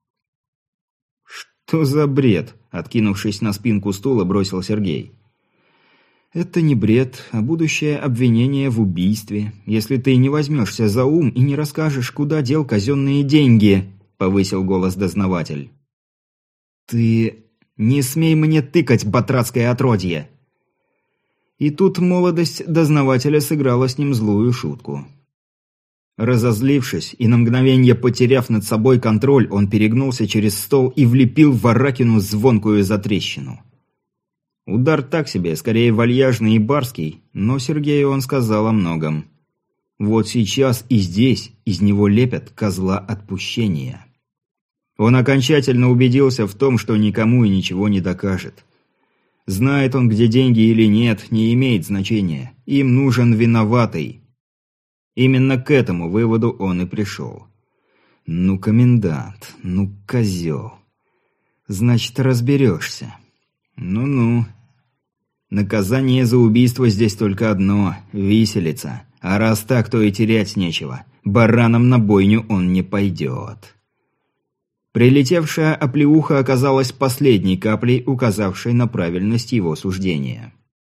«Что за бред?» – откинувшись на спинку стула, бросил Сергей. «Это не бред, а будущее обвинение в убийстве, если ты не возьмешься за ум и не расскажешь, куда дел казенные деньги», – повысил голос дознаватель. «Ты не смей мне тыкать, батрацкое отродье!» И тут молодость дознавателя сыграла с ним злую шутку. Разозлившись и на мгновение потеряв над собой контроль, он перегнулся через стол и влепил Варакину звонкую затрещину. Удар так себе, скорее вальяжный и барский, но Сергею он сказал о многом. Вот сейчас и здесь из него лепят козла отпущения. Он окончательно убедился в том, что никому и ничего не докажет. Знает он, где деньги или нет, не имеет значения. Им нужен виноватый. Именно к этому выводу он и пришел. Ну, комендант, ну, козел. Значит, разберешься. Ну-ну. Наказание за убийство здесь только одно – виселица. А раз так, то и терять нечего. Бараном на бойню он не пойдет. Прилетевшая оплеуха оказалась последней каплей, указавшей на правильность его суждения.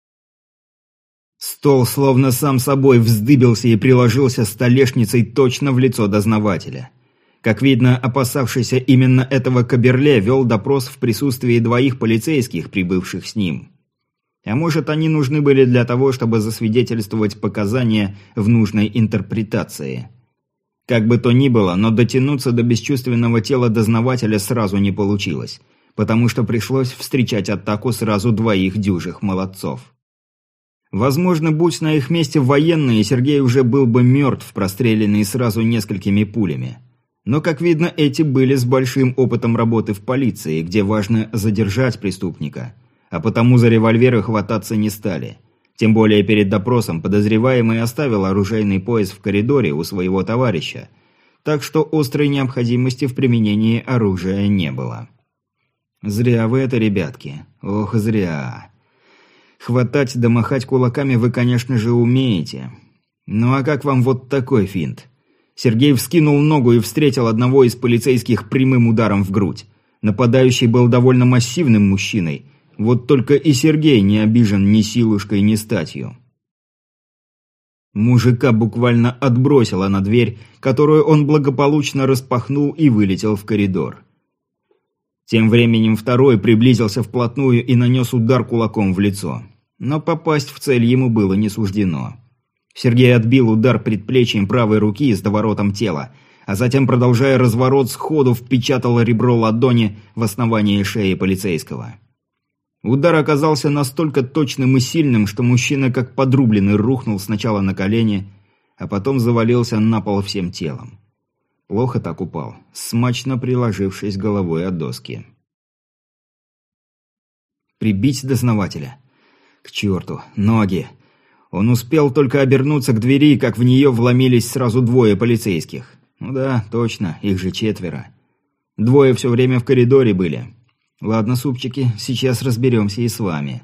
Стол словно сам собой вздыбился и приложился столешницей точно в лицо дознавателя. Как видно, опасавшийся именно этого Каберле вел допрос в присутствии двоих полицейских, прибывших с ним. А может, они нужны были для того, чтобы засвидетельствовать показания в нужной интерпретации. Как бы то ни было, но дотянуться до бесчувственного тела дознавателя сразу не получилось, потому что пришлось встречать атаку сразу двоих дюжих молодцов. Возможно, будь на их месте военные, Сергей уже был бы мертв, простреленный сразу несколькими пулями. Но, как видно, эти были с большим опытом работы в полиции, где важно задержать преступника, а потому за револьверы хвататься не стали. Тем более перед допросом подозреваемый оставил оружейный пояс в коридоре у своего товарища, так что острой необходимости в применении оружия не было. Зря вы это, ребятки. Ох, зря. Хватать да махать кулаками вы, конечно же, умеете. Ну а как вам вот такой финт? Сергей вскинул ногу и встретил одного из полицейских прямым ударом в грудь. Нападающий был довольно массивным мужчиной. Вот только и Сергей не обижен ни силушкой, ни статью. Мужика буквально отбросило на дверь, которую он благополучно распахнул и вылетел в коридор. Тем временем второй приблизился вплотную и нанес удар кулаком в лицо. Но попасть в цель ему было не суждено. Сергей отбил удар предплечьем правой руки с доворотом тела, а затем, продолжая разворот, сходу впечатал ребро ладони в основание шеи полицейского. Удар оказался настолько точным и сильным, что мужчина как подрубленный рухнул сначала на колени, а потом завалился на пол всем телом. Плохо так упал, смачно приложившись головой о доски. Прибить дознавателя? К черту, ноги! Он успел только обернуться к двери, как в нее вломились сразу двое полицейских. Ну да, точно, их же четверо. Двое все время в коридоре были. Ладно, супчики, сейчас разберемся и с вами.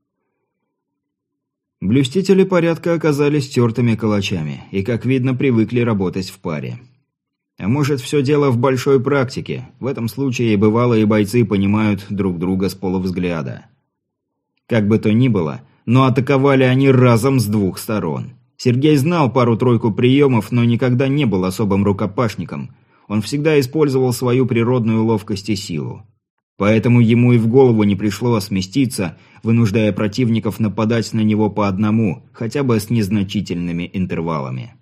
Блюстители порядка оказались тертыми калачами и, как видно, привыкли работать в паре. А может, все дело в большой практике. В этом случае бывалые бойцы понимают друг друга с полувзгляда. Как бы то ни было, но атаковали они разом с двух сторон. Сергей знал пару-тройку приемов, но никогда не был особым рукопашником. Он всегда использовал свою природную ловкость и силу. Поэтому ему и в голову не пришло сместиться, вынуждая противников нападать на него по одному, хотя бы с незначительными интервалами.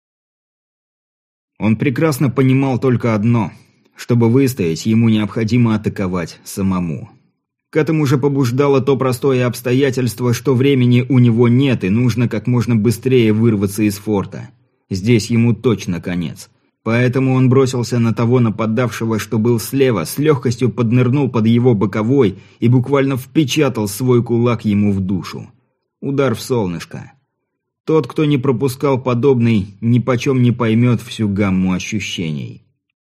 Он прекрасно понимал только одно: чтобы выстоять, ему необходимо атаковать самому. К этому же побуждало то простое обстоятельство, что времени у него нет и нужно как можно быстрее вырваться из форта. Здесь ему точно конец. Поэтому он бросился на того нападавшего, что был слева, с легкостью поднырнул под его боковой и буквально впечатал свой кулак ему в душу. Удар в солнышко. Тот, кто не пропускал подобный, нипочем не поймет всю гамму ощущений.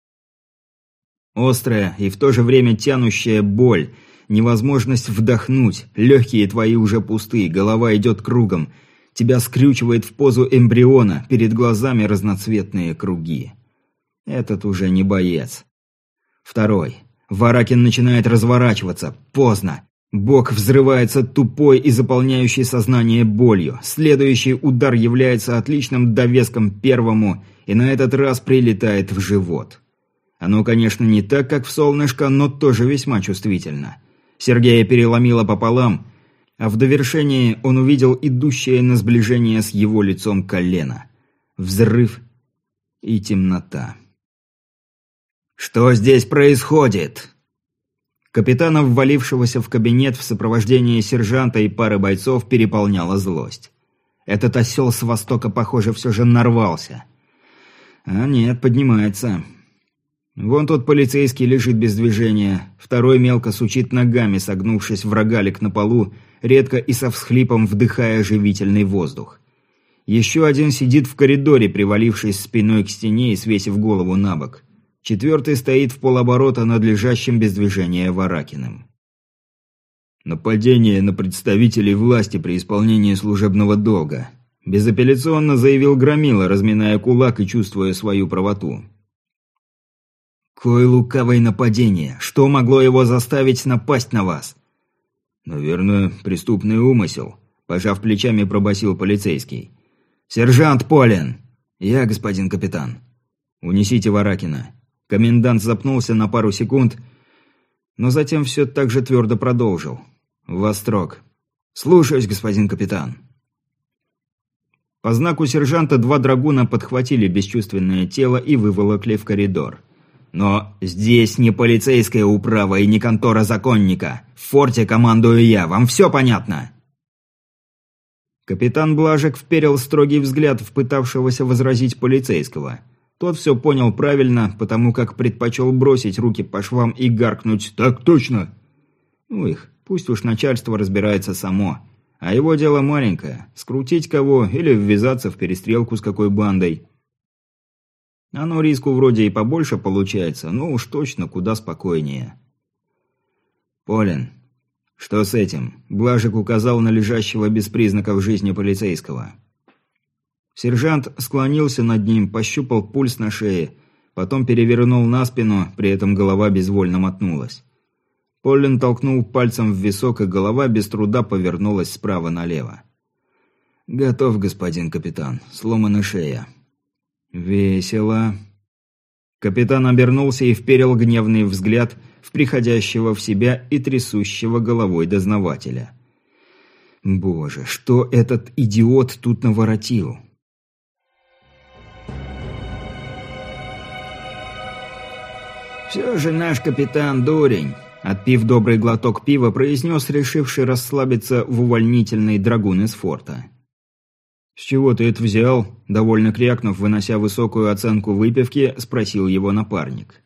Острая и в то же время тянущая боль, невозможность вдохнуть, легкие твои уже пусты, голова идет кругом, тебя скрючивает в позу эмбриона, перед глазами разноцветные круги. Этот уже не боец. Второй. Варакин начинает разворачиваться. Поздно. Бок взрывается тупой и заполняющей сознание болью. Следующий удар является отличным довеском первому и на этот раз прилетает в живот. Оно, конечно, не так, как в солнышко, но тоже весьма чувствительно. Сергея переломило пополам, а в довершении он увидел идущее на сближение с его лицом колено. Взрыв и темнота. «Что здесь происходит?» Капитана, ввалившегося в кабинет в сопровождении сержанта и пары бойцов, переполняла злость. Этот осел с востока, похоже, все же нарвался. А нет, поднимается. Вон тот полицейский лежит без движения, второй мелко сучит ногами, согнувшись в рогалик на полу, редко и со всхлипом вдыхая живительный воздух. Еще один сидит в коридоре, привалившись спиной к стене и свесив голову на бок. Четвертый стоит в полоборота над лежащим без движения Варакиным. «Нападение на представителей власти при исполнении служебного долга», – безапелляционно заявил Громила, разминая кулак и чувствуя свою правоту. «Кое лукавое нападение! Что могло его заставить напасть на вас?» «Наверное, преступный умысел», – пожав плечами, пробасил полицейский. «Сержант Полин!» «Я, господин капитан». «Унесите Варакина». Комендант запнулся на пару секунд, но затем все так же твердо продолжил. «Вострок». «Слушаюсь, господин капитан». По знаку сержанта два драгуна подхватили бесчувственное тело и выволокли в коридор. «Но здесь не полицейская управа и не контора законника. В форте командую я, вам все понятно?» Капитан Блажек вперил строгий взгляд в пытавшегося возразить полицейского. Тот все понял правильно, потому как предпочел бросить руки по швам и гаркнуть «Так точно!». Ну их, пусть уж начальство разбирается само. А его дело маленькое – скрутить кого или ввязаться в перестрелку с какой бандой. Оно риску вроде и побольше получается, но уж точно куда спокойнее. «Полин, что с этим?» – Блажек указал на лежащего без признаков жизни полицейского. Сержант склонился над ним, пощупал пульс на шее, потом перевернул на спину, при этом голова безвольно мотнулась. Полин толкнул пальцем в висок, и голова без труда повернулась справа налево. «Готов, господин капитан. Сломана шея». «Весело». Капитан обернулся и вперил гневный взгляд в приходящего в себя и трясущего головой дознавателя. Боже, что этот идиот тут наворотил? «Все же наш капитан дурень», — отпив добрый глоток пива, произнес решивший расслабиться в увольнительный драгун из форта. «С чего ты это взял?» – довольно крякнув, вынося высокую оценку выпивки, спросил его напарник.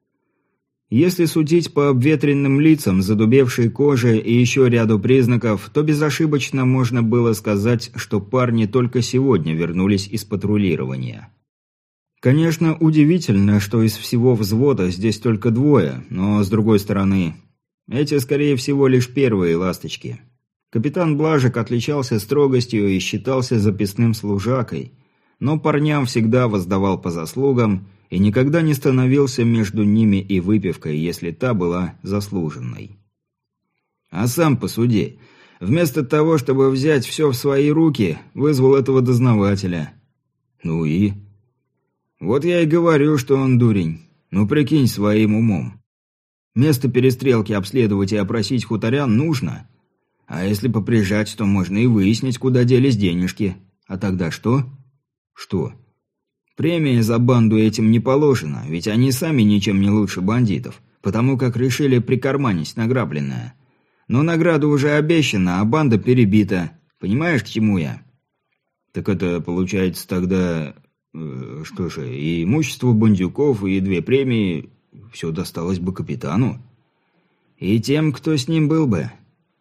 Если судить по обветренным лицам, задубевшей коже и еще ряду признаков, то безошибочно можно было сказать, что парни только сегодня вернулись из патрулирования. Конечно, удивительно, что из всего взвода здесь только двое, но, с другой стороны, эти, скорее всего, лишь первые ласточки. Капитан Блажик отличался строгостью и считался записным служакой, но парням всегда воздавал по заслугам и никогда не становился между ними и выпивкой, если та была заслуженной. А сам посуди. Вместо того, чтобы взять все в свои руки, вызвал этого дознавателя. Ну и? Вот я и говорю, что он дурень. Ну прикинь своим умом. Место перестрелки обследовать и опросить хуторян нужно. А если поприжать, то можно и выяснить, куда делись денежки. А тогда что? Что? Премия за банду этим не положена, ведь они сами ничем не лучше бандитов, потому как решили прикарманить награбленное. Но награда уже обещана, а банда перебита. Понимаешь, к чему я? Так это получается тогда... Э, что же, и имущество бандюков, и две премии... Все досталось бы капитану? И тем, кто с ним был бы.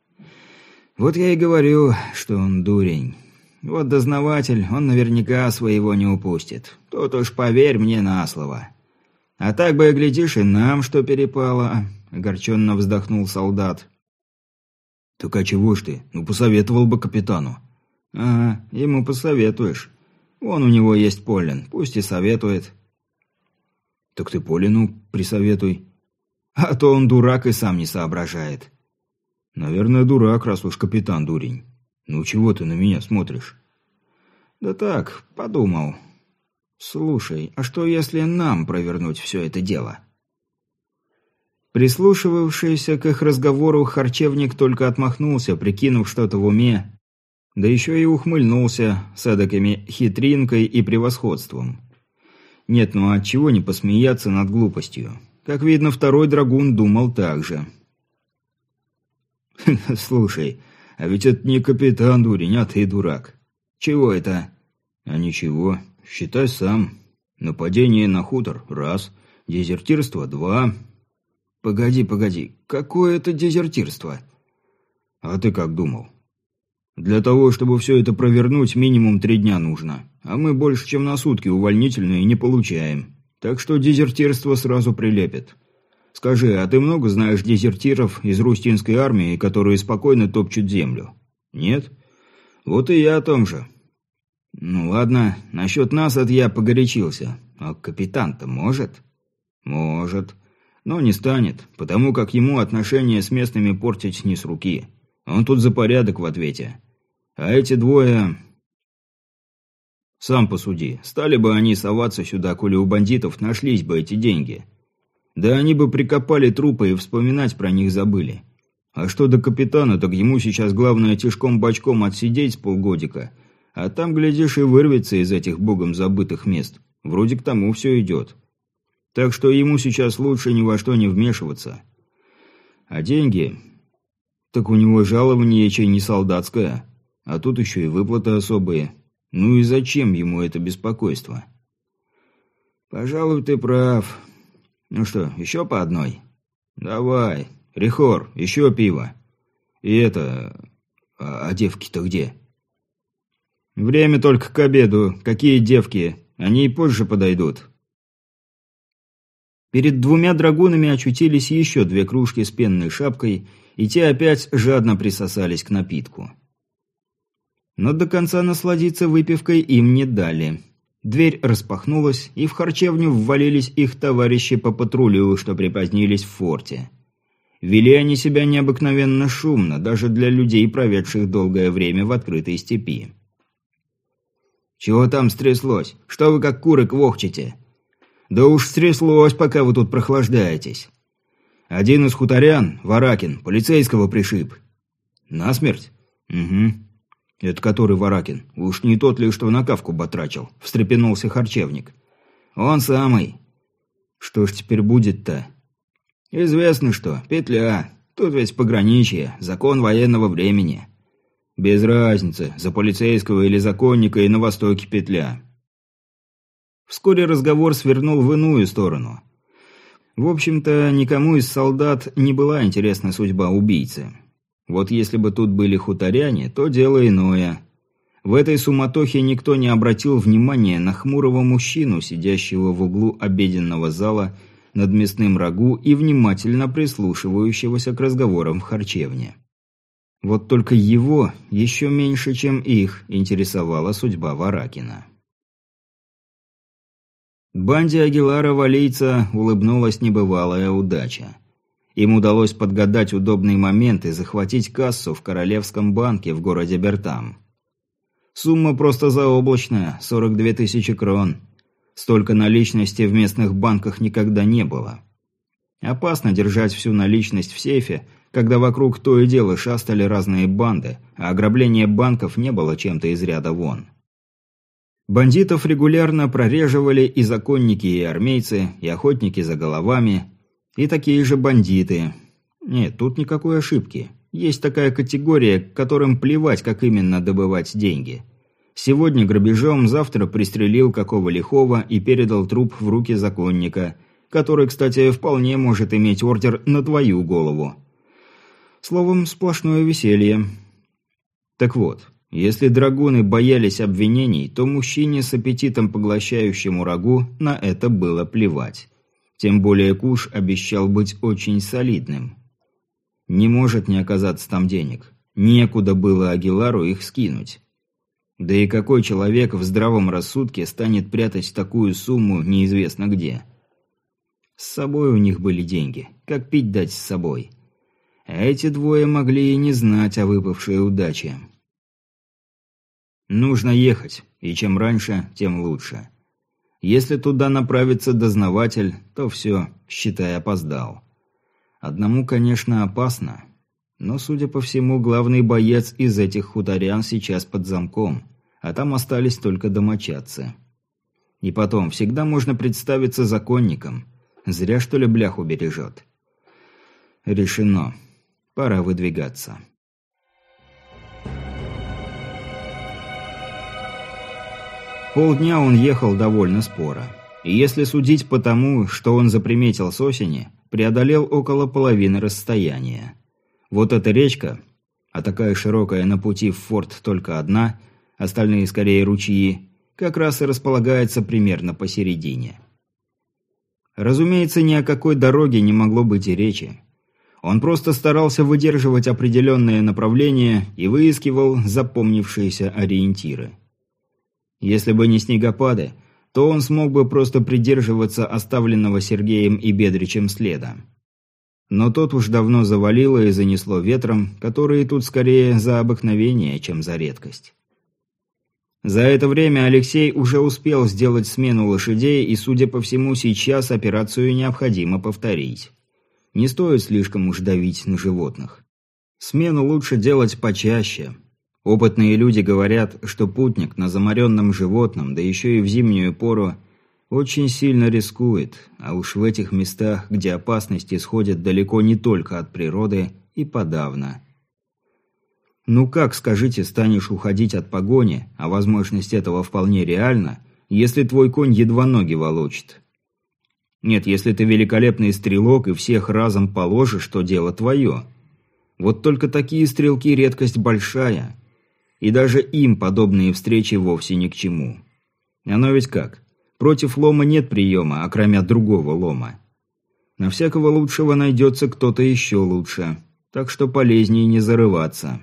Вот я и говорю, что он дурень. Вот дознаватель, он наверняка своего не упустит. Тут уж поверь мне на слово. А так бы, глядишь, и нам что перепало, — огорченно вздохнул солдат. Так а чего ж ты? Ну, посоветовал бы капитану. Ага, ему посоветуешь. Вон у него есть Полин, пусть и советует. Так ты Полину присоветуй. А то он дурак и сам не соображает. Наверное, дурак, раз уж капитан дурень. Ну чего ты на меня смотришь? Да так, подумал. Слушай, а что если нам провернуть все это дело? Прислушивавшийся к их разговору харчевник только отмахнулся, прикинув что-то в уме, да еще и ухмыльнулся с эдакими хитринкой и превосходством. Нет, ну а чего не посмеяться над глупостью? Как видно, второй драгун думал так же. Слушай, а ведь это не капитан дурень, а ты дурак. Чего это? А ничего, считай сам. Нападение на хутор – раз, дезертирство – два. Погоди, погоди, какое это дезертирство? А ты как думал? Для того, чтобы все это провернуть, минимум три дня нужно. А мы больше, чем на сутки увольнительные не получаем. Так что дезертирство сразу прилепит. Скажи, а ты много знаешь дезертиров из Рустинской армии, которые спокойно топчут землю? Нет? Вот и я о том же. Ну ладно, насчет нас это я погорячился. А капитан-то может? Может. Но не станет, потому как ему отношения с местными портить не с руки. Он тут за порядок в ответе. А эти двое... Сам посуди, стали бы они соваться сюда, коли у бандитов нашлись бы эти деньги. Да они бы прикопали трупы и вспоминать про них забыли. А что до капитана, так ему сейчас главное тишком-бочком отсидеть с полгодика, а там, глядишь, и вырвется из этих богом забытых мест. Вроде к тому все идет. Так что ему сейчас лучше ни во что не вмешиваться. А деньги... Так у него жалование чей не солдатское, а тут еще и выплаты особые. Ну и зачем ему это беспокойство? Пожалуй, ты прав. Ну что, еще по одной? Давай. Рихор, еще пиво. И это... А, а девки-то где? Время только к обеду. Какие девки? Они и позже подойдут. Перед двумя драгунами очутились еще две кружки с пенной шапкой, и те опять жадно присосались к напитку. Но до конца насладиться выпивкой им не дали. Дверь распахнулась, и в харчевню ввалились их товарищи по патрулю, что припозднились в форте. Вели они себя необыкновенно шумно, даже для людей, проведших долгое время в открытой степи. «Чего там стряслось? Что вы как куры квохчете?» Да уж стряслось, пока вы тут прохлаждаетесь. Один из хуторян, Варакин, полицейского пришиб. Насмерть? Угу. Это который Варакин? Уж не тот ли, что на кавку батрачил? Встрепенулся харчевник. Он самый. Что ж теперь будет-то? Известно что, петля. Тут ведь пограничье, закон военного времени. Без разницы, за полицейского или законника и на востоке петля. Вскоре разговор свернул в иную сторону. В общем-то, никому из солдат не была интересна судьба убийцы. Вот если бы тут были хуторяне, то дело иное. В этой суматохе никто не обратил внимания на хмурого мужчину, сидящего в углу обеденного зала над мясным рагу и внимательно прислушивающегося к разговорам в харчевне. Вот только его еще меньше, чем их, интересовала судьба Варакина. Банде Агилара-Валийца улыбнулась небывалая удача. Им удалось подгадать удобный момент и захватить кассу в Королевском банке в городе Бертам. Сумма просто заоблачная – сорок две тысячи крон. Столько наличности в местных банках никогда не было. Опасно держать всю наличность в сейфе, когда вокруг то и дело шастали разные банды, а ограбление банков не было чем-то из ряда вон. Бандитов регулярно прореживали и законники, и армейцы, и охотники за головами, и такие же бандиты. Нет, тут никакой ошибки. Есть такая категория, которым плевать, как именно добывать деньги. Сегодня грабежом, завтра пристрелил какого лихого и передал труп в руки законника, который, кстати, вполне может иметь ордер на твою голову. Словом, сплошное веселье. Так вот, если драгуны боялись обвинений, то мужчине с аппетитом поглощающему рагу на это было плевать. Тем более куш обещал быть очень солидным. Не может не оказаться там денег. Некуда было Агилару их скинуть. Да и какой человек в здравом рассудке станет прятать такую сумму неизвестно где? С собой у них были деньги. Как пить дать с собой? А эти двое могли и не знать о выпавшей удаче. Нужно ехать, и чем раньше, тем лучше. Если туда направится дознаватель, то все, считай, опоздал. Одному, конечно, опасно, но, судя по всему, главный боец из этих хуторян сейчас под замком, а там остались только домочадцы. И потом, всегда можно представиться законником. Зря, что ли, бляху бережет. Решено. Пора выдвигаться. Полдня он ехал довольно споро. И если судить по тому, что он заприметил с осени, преодолел около половины расстояния. Вот эта речка, а такая широкая на пути в форт только одна, остальные скорее ручьи, как раз и располагается примерно посередине. Разумеется, ни о какой дороге не могло быть и речи. Он просто старался выдерживать определенное направление и выискивал запомнившиеся ориентиры. Если бы не снегопады, то он смог бы просто придерживаться оставленного Сергеем и Бедричем следа. Но тот уж давно завалило и занесло ветром, который тут скорее за обыкновение, чем за редкость. За это время Алексей уже успел сделать смену лошадей, и, судя по всему, сейчас операцию необходимо повторить. Не стоит слишком уж давить на животных. Смену лучше делать почаще. Опытные люди говорят, что путник на заморенном животном, да еще и в зимнюю пору, очень сильно рискует, а уж в этих местах, где опасности исходят далеко не только от природы, и подавно. Ну как, скажите, станешь уходить от погони, а возможность этого вполне реальна, если твой конь едва ноги волочит? Нет, если ты великолепный стрелок и всех разом положишь, то дело твое. Вот только такие стрелки редкость большая. И даже им подобные встречи вовсе ни к чему. Оно ведь как? Против лома нет приема, окромя другого лома. На всякого лучшего найдется кто-то еще лучше, так что полезнее не зарываться.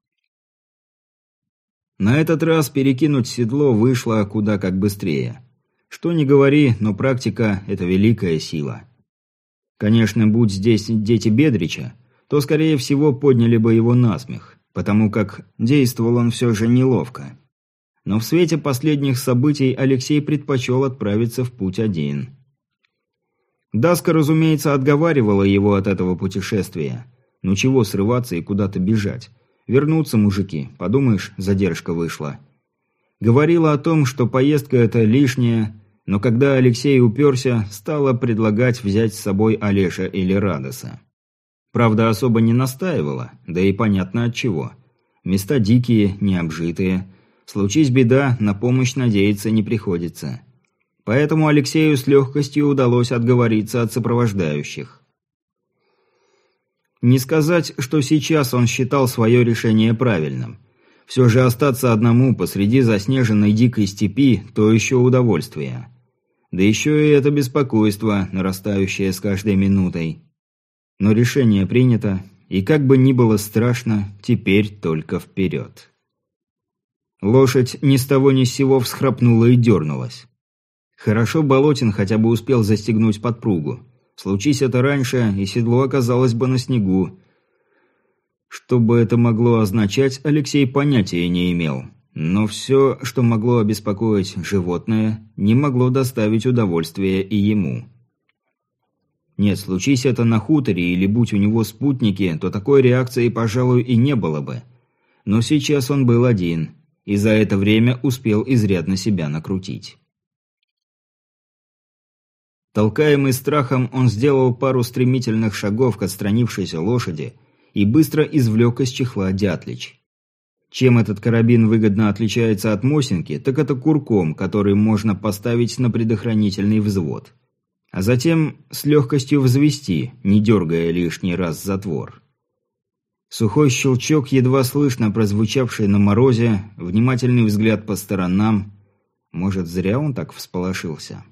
На этот раз перекинуть седло вышло куда как быстрее. Что ни говори, но практика – это великая сила. Конечно, будь здесь дети Бедрича, то, скорее всего, подняли бы его насмех, потому как действовал он все же неловко. Но в свете последних событий Алексей предпочел отправиться в путь один. Даска, разумеется, отговаривала его от этого путешествия. Ну чего срываться и куда-то бежать? Вернуться, мужики, подумаешь, задержка вышла. Говорила о том, что поездка эта лишняя, но когда Алексей уперся, стала предлагать взять с собой Олеша или Радоса. Правда, особо не настаивала, да и понятно от чего. Места дикие, необжитые. Случись беда, на помощь надеяться не приходится. Поэтому Алексею с легкостью удалось отговориться от сопровождающих. Не сказать, что сейчас он считал свое решение правильным. Все же остаться одному посреди заснеженной дикой степи – то еще удовольствие. Да еще и это беспокойство, нарастающее с каждой минутой. Но решение принято, и как бы ни было страшно, теперь только вперед. Лошадь ни с того ни с сего всхрапнула и дернулась. Хорошо Болотин хотя бы успел застегнуть подпругу. Случись это раньше, и седло оказалось бы на снегу. Что бы это могло означать, Алексей понятия не имел. Но все, что могло обеспокоить животное, не могло доставить удовольствия и ему. Нет, случись это на хуторе или будь у него спутники, то такой реакции, пожалуй, и не было бы. Но сейчас он был один, и за это время успел изрядно себя накрутить. Толкаемый страхом, он сделал пару стремительных шагов к отстранившейся лошади и быстро извлек из чехла дятлич. Чем этот карабин выгодно отличается от Мосинки, так это курком, который можно поставить на предохранительный взвод. А затем с легкостью взвести, не дергая лишний раз затвор. Сухой щелчок, едва слышно прозвучавший на морозе, внимательный взгляд по сторонам. Может, зря он так всполошился?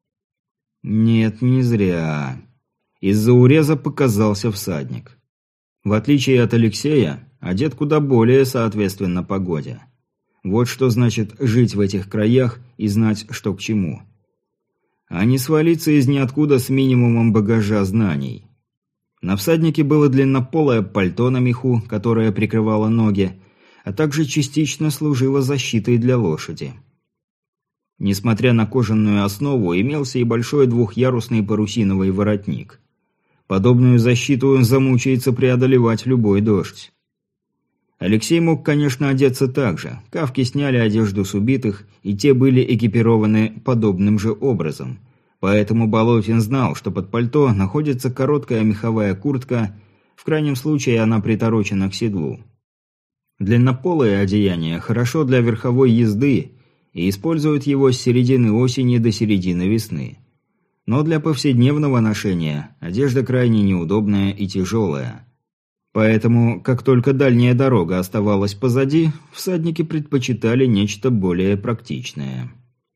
Нет, не зря. Из-за уреза показался всадник. В отличие от Алексея, одет куда более соответственно погоде. Вот что значит жить в этих краях и знать, что к чему. А не свалиться из ниоткуда с минимумом багажа знаний. На всаднике было длиннополое пальто на меху, которое прикрывало ноги, а также частично служило защитой для лошади. Несмотря на кожаную основу, имелся и большой двухъярусный парусиновый воротник. Подобную защиту замучается преодолевать любой дождь. Алексей мог, конечно, одеться так же. Кавки сняли одежду с убитых, и те были экипированы подобным же образом. Поэтому Болотин знал, что под пальто находится короткая меховая куртка, в крайнем случае она приторочена к седлу. Длиннополое одеяние хорошо для верховой езды и используют его с середины осени до середины весны. Но для повседневного ношения одежда крайне неудобная и тяжелая. Поэтому, как только дальняя дорога оставалась позади, всадники предпочитали нечто более практичное.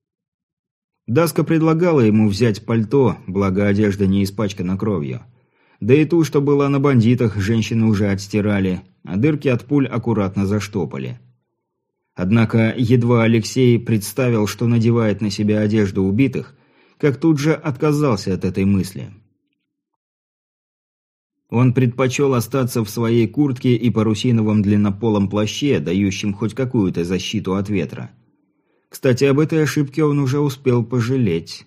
Даска предлагала ему взять пальто, благо одежда не испачкана кровью. Да и ту, что была на бандитах, женщины уже отстирали, а дырки от пуль аккуратно заштопали. Однако, едва Алексей представил, что надевает на себя одежду убитых, как тут же отказался от этой мысли. Он предпочел остаться в своей куртке и парусиновом длиннополом плаще, дающем хоть какую-то защиту от ветра. Кстати, об этой ошибке он уже успел пожалеть.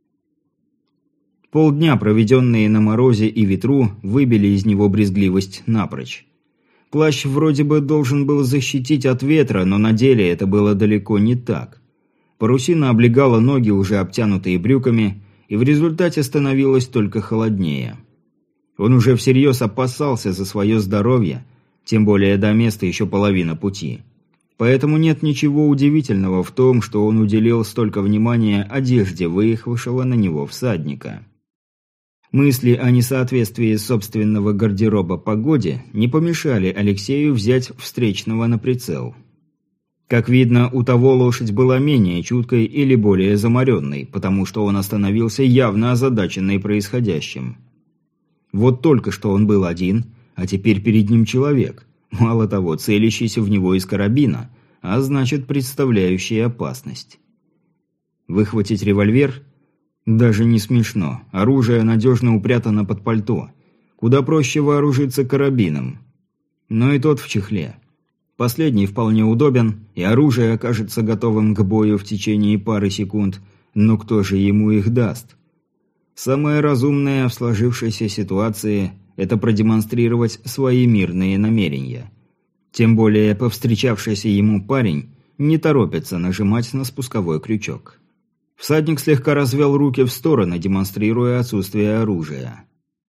Полдня, проведенные на морозе и ветру, выбили из него брезгливость напрочь. Плащ вроде бы должен был защитить от ветра, но на деле это было далеко не так. Парусина облегала ноги, уже обтянутые брюками, и в результате становилось только холоднее. Он уже всерьез опасался за свое здоровье, тем более до места еще половина пути. Поэтому нет ничего удивительного в том, что он уделил столько внимания одежде выехавшего на него всадника. Мысли о несоответствии собственного гардероба погоде не помешали Алексею взять встречного на прицел. Как видно, у того лошадь была менее чуткой или более заморенной, потому что он остановился явно озадаченный происходящим. Вот только что он был один, а теперь перед ним человек. Мало того, целящийся в него из карабина, а значит, представляющий опасность. Выхватить револьвер? Даже не смешно. Оружие надежно упрятано под пальто. Куда проще вооружиться карабином. Но и тот в чехле. Последний вполне удобен, и оружие окажется готовым к бою в течение пары секунд, но кто же ему их даст? Самое разумное в сложившейся ситуации – это продемонстрировать свои мирные намерения. Тем более повстречавшийся ему парень не торопится нажимать на спусковой крючок. Всадник слегка развел руки в стороны, демонстрируя отсутствие оружия.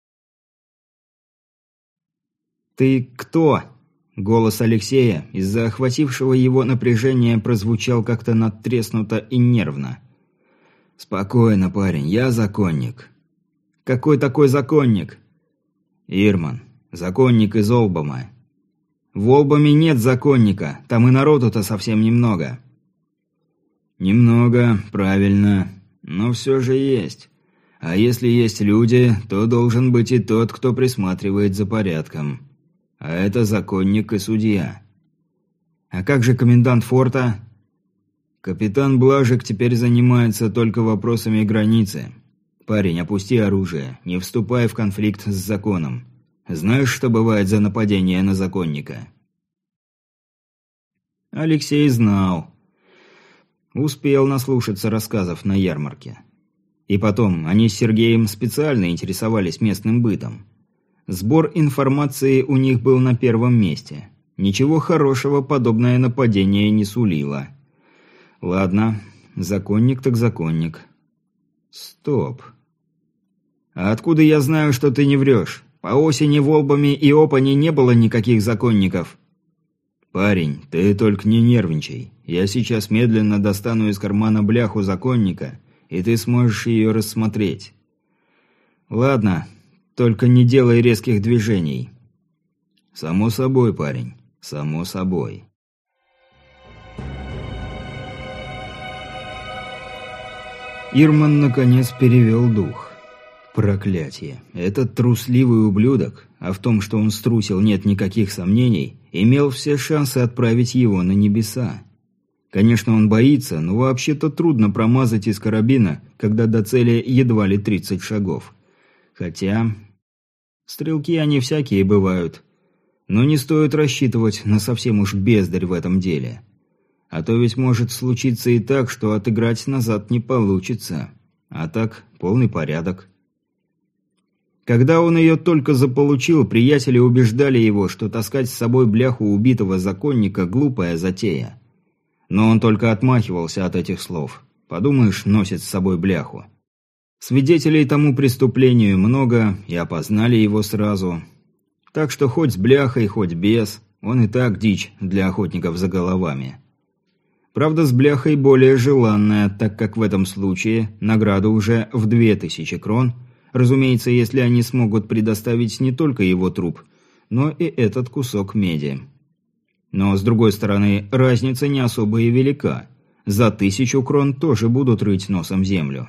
«Ты кто?» Голос Алексея из-за охватившего его напряжения прозвучал как-то надтреснуто и нервно. «Спокойно, парень, я законник». «Какой такой законник?» «Ирман, законник из Олбома». «В Олбоме нет законника, там и народу-то совсем немного». «Немного, правильно, но все же есть. А если есть люди, то должен быть и тот, кто присматривает за порядком. А это законник и судья». «А как же комендант форта?» «Капитан Блажик теперь занимается только вопросами границы. Парень, опусти оружие, не вступай в конфликт с законом. Знаешь, что бывает за нападение на законника?» Алексей знал. Успел наслушаться рассказов на ярмарке. И потом, они с Сергеем специально интересовались местным бытом. Сбор информации у них был на первом месте. Ничего хорошего подобное нападение не сулило. Ладно, законник так законник. Стоп. А откуда я знаю, что ты не врешь? По осени в Олбоме и Опане не было никаких законников. Парень, ты только не нервничай. Я сейчас медленно достану из кармана бляху законника, и ты сможешь ее рассмотреть. Ладно, только не делай резких движений. Само собой, парень, само собой. Ирман наконец перевел дух. Проклятие. Этот трусливый ублюдок, а в том, что он струсил, нет никаких сомнений, имел все шансы отправить его на небеса. Конечно, он боится, но вообще-то трудно промазать из карабина, когда до цели едва ли тридцать шагов. Хотя... Стрелки они всякие бывают. Но не стоит рассчитывать на совсем уж бездарь в этом деле. А то ведь может случиться и так, что отыграть назад не получится. А так, полный порядок. Когда он ее только заполучил, приятели убеждали его, что таскать с собой бляху убитого законника – глупая затея. Но он только отмахивался от этих слов. Подумаешь, носит с собой бляху. Свидетелей тому преступлению много, и опознали его сразу. Так что хоть с бляхой, хоть без, он и так дичь для охотников за головами. Правда, с бляхой более желанная, так как в этом случае награда уже в две тысячи крон, разумеется, если они смогут предоставить не только его труп, но и этот кусок меди. Но, с другой стороны, разница не особо и велика. За тысячу крон тоже будут рыть носом землю.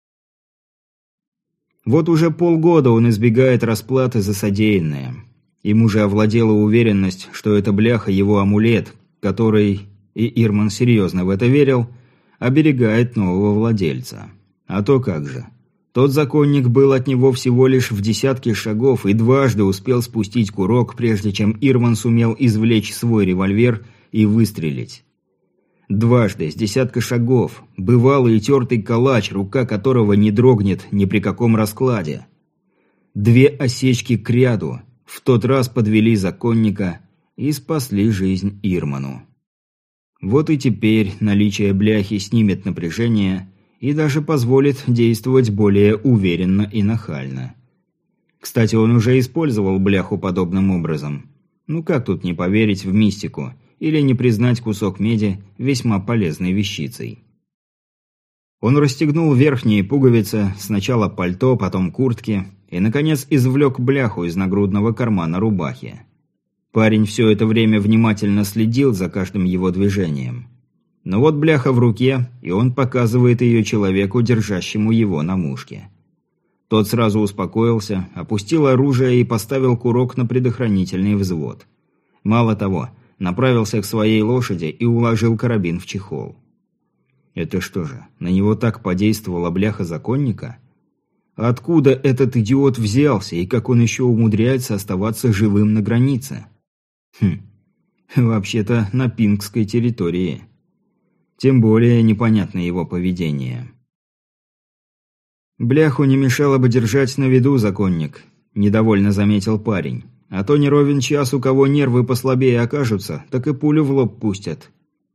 Вот уже полгода он избегает расплаты за содеянное. Им уже овладела уверенность, что эта бляха его амулет, который, и Ирман серьезно в это верил, оберегает нового владельца. А то как же. Тот законник был от него всего лишь в десятке шагов и дважды успел спустить курок, прежде чем Ирман сумел извлечь свой револьвер и выстрелить. Дважды, с десятка шагов, бывалый и тертый калач, рука которого не дрогнет ни при каком раскладе. Две осечки к ряду в тот раз подвели законника и спасли жизнь Ирману. Вот и теперь наличие бляхи снимет напряжение и даже позволит действовать более уверенно и нахально. Кстати, он уже использовал бляху подобным образом. Ну как тут не поверить в мистику или не признать кусок меди весьма полезной вещицей? Он расстегнул верхние пуговицы, сначала пальто, потом куртки, и, наконец, извлек бляху из нагрудного кармана рубахи. Парень все это время внимательно следил за каждым его движением. Но вот бляха в руке, и он показывает ее человеку, держащему его на мушке. Тот сразу успокоился, опустил оружие и поставил курок на предохранительный взвод. Мало того, направился к своей лошади и уложил карабин в чехол. Это что же, на него так подействовала бляха законника? Откуда этот идиот взялся и как он еще умудряется оставаться живым на границе? Хм, вообще-то на пингской территории. Тем более непонятно его поведение. «Бляху не мешало бы держать на виду, законник», – недовольно заметил парень. «А то не ровен час, у кого нервы послабее окажутся, так и пулю в лоб пустят».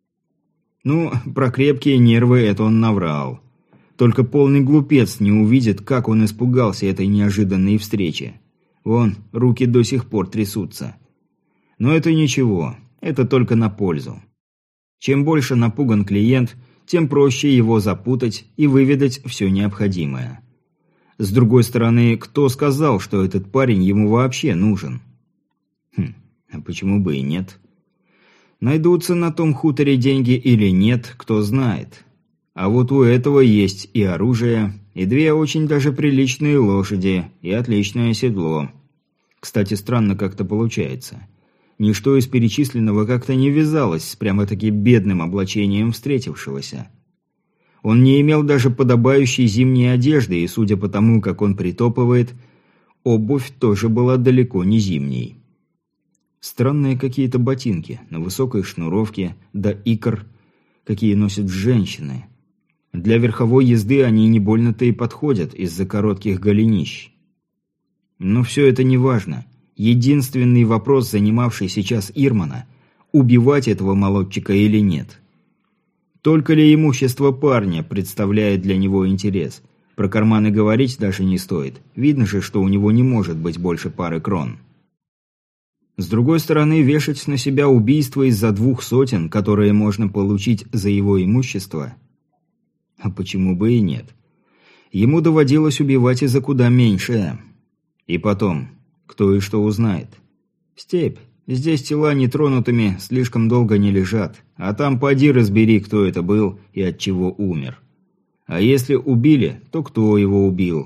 Ну, про крепкие нервы это он наврал. Только полный глупец не увидит, как он испугался этой неожиданной встречи. Вон, руки до сих пор трясутся. Но это ничего, это только на пользу. Чем больше напуган клиент, тем проще его запутать и выведать все необходимое. С другой стороны, кто сказал, что этот парень ему вообще нужен? Хм, а почему бы и нет? Найдутся на том хуторе деньги или нет, кто знает. А вот у этого есть и оружие, и две очень даже приличные лошади, и отличное седло. Кстати, странно как-то получается. Ничто из перечисленного как-то не вязалось с прямо-таки бедным облачением встретившегося. Он не имел даже подобающей зимней одежды, и, судя по тому, как он притопывает, обувь тоже была далеко не зимней. Странные какие-то ботинки, на высокой шнуровке, да икр, какие носят женщины. Для верховой езды они не больно-то и подходят из-за коротких голенищ. Но все это не важно. Единственный вопрос, занимавший сейчас Ирмана – убивать этого молодчика или нет. Только ли имущество парня представляет для него интерес? Про карманы говорить даже не стоит. Видно же, что у него не может быть больше пары крон. С другой стороны, вешать на себя убийство из-за двух сотен, которые можно получить за его имущество? А почему бы и нет? Ему доводилось убивать и за куда меньшее. И потом, кто и что узнает? Степь. Здесь тела нетронутыми слишком долго не лежат, а там поди разбери, кто это был и от чего умер. А если убили, то кто его убил?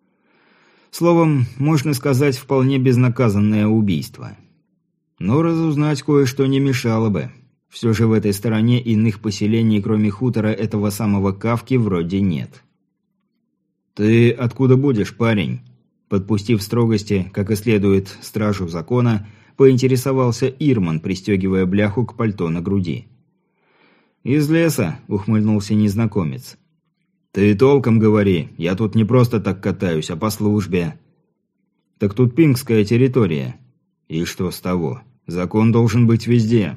Словом, можно сказать, вполне безнаказанное убийство. Но разузнать кое-что не мешало бы. Все же в этой стороне иных поселений, кроме хутора этого самого Кавки, вроде нет. «Ты откуда будешь, парень?» Подпустив строгости, как и следует стражу закона, поинтересовался Ирман, пристегивая бляху к пальто на груди. «Из леса», — ухмыльнулся незнакомец. «Ты толком говори, я тут не просто так катаюсь, а по службе». «Так тут пингская территория». «И что с того? Закон должен быть везде».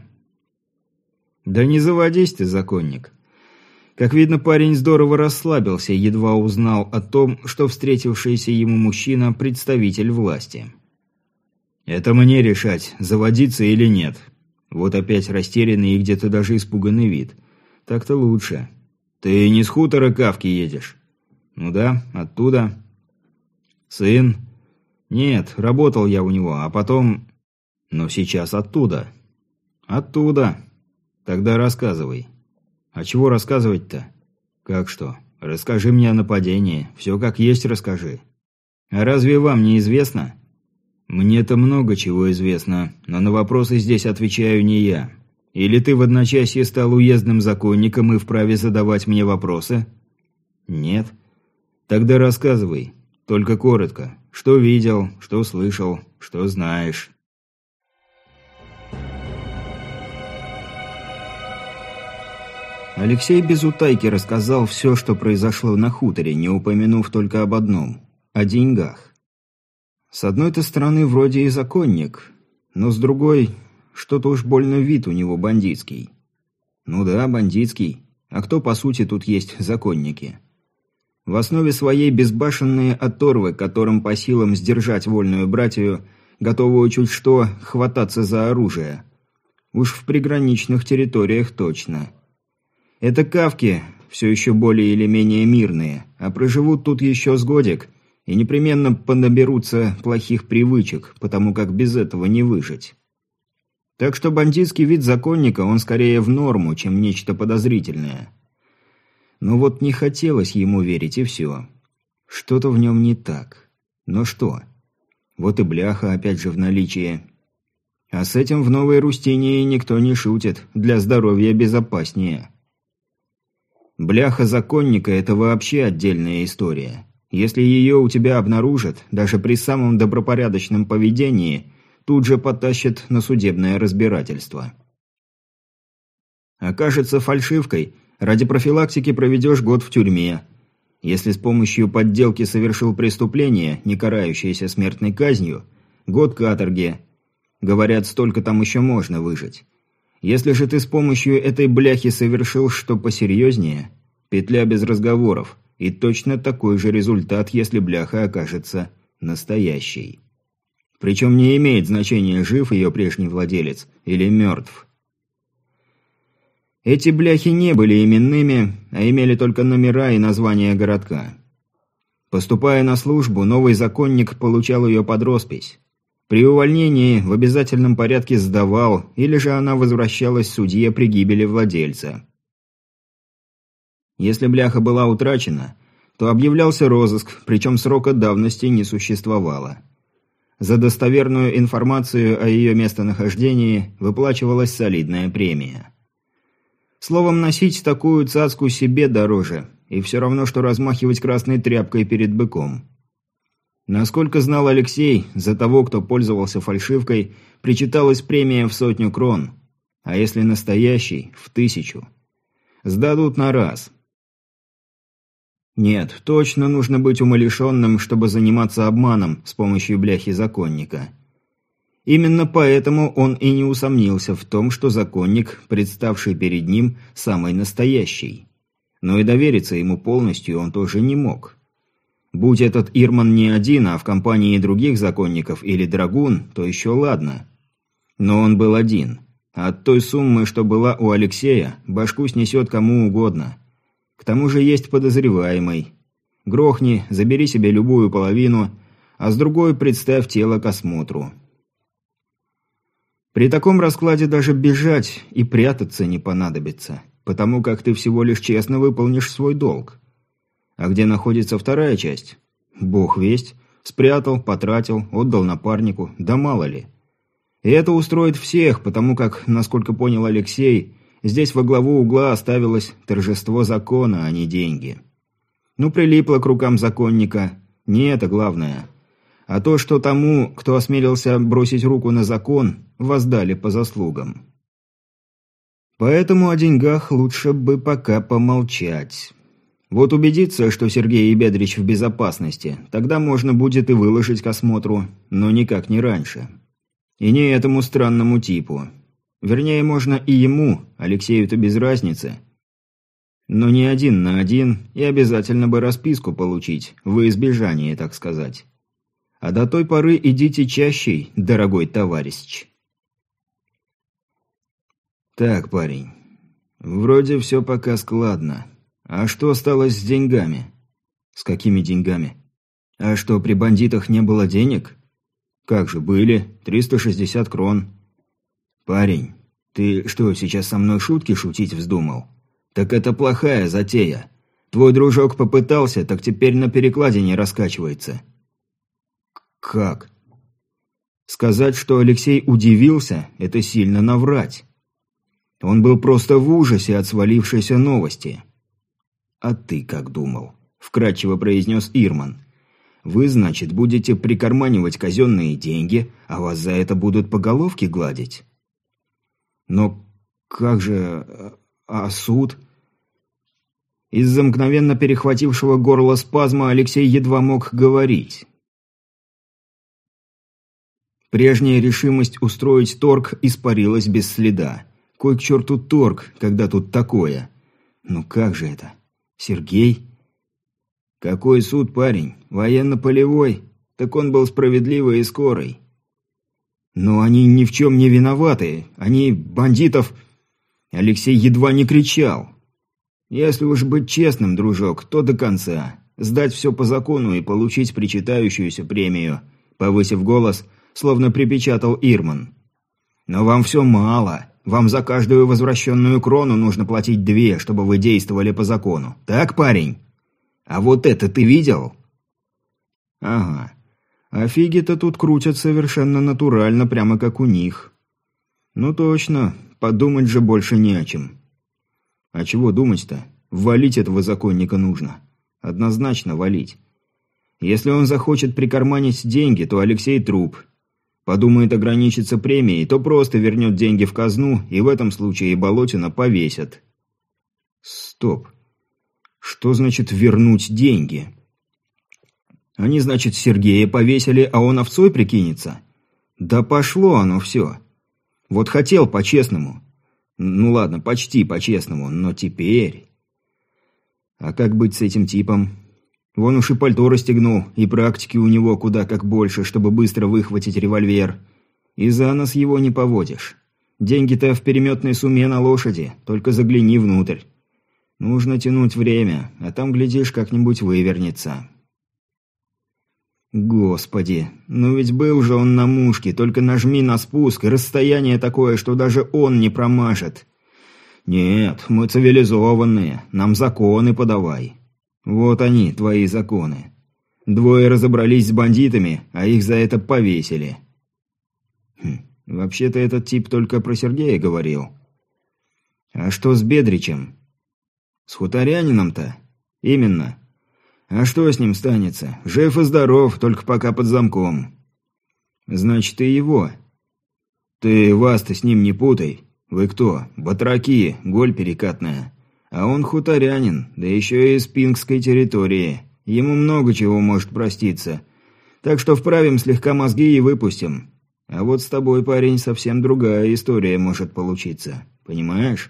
«Да не заводись ты, законник». Как видно, парень здорово расслабился, едва узнал о том, что встретившийся ему мужчина – представитель власти. «Это мне решать, заводиться или нет». Вот опять растерянный и где-то даже испуганный вид. Так-то лучше. «Ты не с хутора Кавки едешь?» «Ну да, оттуда». «Сын?» «Нет, работал я у него, а потом...» «Но сейчас оттуда». «Оттуда. Тогда рассказывай». «А чего рассказывать-то?» «Как что? Расскажи мне о нападении. Все как есть расскажи». «А разве вам не известно?» «Мне-то много чего известно, но на вопросы здесь отвечаю не я. Или ты в одночасье стал уездным законником и вправе задавать мне вопросы?» «Нет». «Тогда рассказывай. Только коротко. Что видел, что слышал, что знаешь». Алексей без утайки рассказал все, что произошло на хуторе, не упомянув только об одном – о деньгах. С одной-то стороны, вроде и законник, но с другой, что-то уж больно вид у него бандитский. Ну да, бандитский. А кто, по сути, тут есть законники? В основе своей безбашенные оторвы, которым по силам сдержать вольную братью, готовую чуть что хвататься за оружие. Уж в приграничных территориях точно. Это кавки, все еще более или менее мирные, а проживут тут еще с годик и непременно понаберутся плохих привычек, потому как без этого не выжить. Так что бандитский вид законника, он скорее в норму, чем нечто подозрительное. Но вот не хотелось ему верить, и все. Что-то в нем не так. Но что? Вот и бляха опять же в наличии. А с этим в Новой Рустинии никто не шутит, для здоровья безопаснее. Бляха законника – это вообще отдельная история. Если ее у тебя обнаружат, даже при самом добропорядочном поведении, тут же потащат на судебное разбирательство. Окажется фальшивкой, ради профилактики проведешь год в тюрьме. Если с помощью подделки совершил преступление, не карающееся смертной казнью, год каторги. Говорят, столько там еще можно выжить. Если же ты с помощью этой бляхи совершил что посерьезнее, петля без разговоров, и точно такой же результат, если бляха окажется настоящей. Причем не имеет значения, жив ее прежний владелец или мертв. Эти бляхи не были именными, а имели только номера и название городка. Поступая на службу, новый законник получал ее под роспись. При увольнении в обязательном порядке сдавал, или же она возвращалась судье при гибели владельца. Если бляха была утрачена, то объявлялся розыск, причем срока давности не существовало. За достоверную информацию о ее местонахождении выплачивалась солидная премия. Словом, носить такую цацку себе дороже, и все равно, что размахивать красной тряпкой перед быком. Насколько знал Алексей, за того, кто пользовался фальшивкой, причиталась премия в сотню крон, а если настоящий – в тысячу. Сдадут на раз. Нет, точно нужно быть умалишенным, чтобы заниматься обманом с помощью бляхи законника. Именно поэтому он и не усомнился в том, что законник, представший перед ним, самый настоящий. Но и довериться ему полностью он тоже не мог. Будь этот Ирман не один, а в компании других законников или драгун, то еще ладно. Но он был один. А от той суммы, что была у Алексея, башку снесет кому угодно. К тому же есть подозреваемый. Грохни, забери себе любую половину, а с другой представь тело к осмотру. При таком раскладе даже бежать и прятаться не понадобится, потому как ты всего лишь честно выполнишь свой долг. А где находится вторая часть? Бог весть. Спрятал, потратил, отдал напарнику, да мало ли. И это устроит всех, потому как, насколько понял Алексей, здесь во главу угла оставилось торжество закона, а не деньги. Ну, прилипло к рукам законника. Не это главное. А то, что тому, кто осмелился бросить руку на закон, воздали по заслугам. Поэтому о деньгах лучше бы пока помолчать. Вот убедиться, что Сергей Ебедрич в безопасности, тогда можно будет и выложить к осмотру, но никак не раньше. И не этому странному типу. Вернее, можно и ему, Алексею-то без разницы. Но не один на один, и обязательно бы расписку получить, во избежание, так сказать. А до той поры идите чаще, дорогой товарищ. Так, парень, вроде все пока складно. А что стало с деньгами? С какими деньгами? А что, при бандитах не было денег? Как же, были, триста шестьдесят крон. Парень, ты что, сейчас со мной шутки шутить вздумал? Так это плохая затея. Твой дружок попытался, так теперь на перекладине раскачивается. Как? Сказать, что Алексей удивился, это сильно наврать. Он был просто в ужасе от свалившейся новости. «А ты как думал?» – вкратчиво произнес Ирман. «Вы, значит, будете прикарманивать казенные деньги, а вас за это будут по головке гладить?» «Но как же... а суд?» Из-за мгновенно перехватившего горло спазма Алексей едва мог говорить. Прежняя решимость устроить торг испарилась без следа. Кой к черту торг, когда тут такое? Ну как же это? Сергей? Какой суд, парень? Военно-полевой? Так он был справедливый и скорый. Но они ни в чем не виноваты. Они бандитов... Алексей едва не кричал. Если уж быть честным, дружок, то до конца. Сдать все по закону и получить причитающуюся премию. Повысив голос, словно припечатал Ирман. Но вам все мало. Вам за каждую возвращенную крону нужно платить две, чтобы вы действовали по закону. Так, парень? А вот это ты видел? Ага. А фиги-то тут крутят совершенно натурально, прямо как у них. Ну точно, подумать же больше не о чем. А чего думать-то? Валить этого законника нужно. Однозначно валить. Если он захочет прикарманить деньги, то Алексей труп. Подумает ограничиться премией, то просто вернет деньги в казну, и в этом случае Болотина повесят. Стоп. Что значит вернуть деньги? Они, значит, Сергея повесили, а он овцой прикинется? Да пошло оно все. Вот хотел по-честному. Ну ладно, почти по-честному, но теперь... А как быть с этим типом? Вон уж и пальто расстегнул, и практики у него куда как больше, чтобы быстро выхватить револьвер. И за нос его не поводишь. Деньги-то в переметной сумме на лошади, только загляни внутрь. Нужно тянуть время, а там, глядишь, как-нибудь вывернется. Господи, ну ведь был же он на мушке, только нажми на спуск, и расстояние такое, что даже он не промажет. Нет, мы цивилизованные, нам законы подавай. Вот они, твои законы. Двое разобрались с бандитами, а их за это повесили. Хм, вообще-то этот тип только про Сергея говорил. А что с Бедричем? С хуторянином-то? Именно. А что с ним станется? Жив и здоров, только пока под замком. Значит, и его. Ты вас-то с ним не путай. Вы кто? Батраки, голь перекатная. А он хуторянин, да еще и из пингской территории. Ему много чего может проститься. Так что вправим слегка мозги и выпустим. А вот с тобой, парень, совсем другая история может получиться. Понимаешь?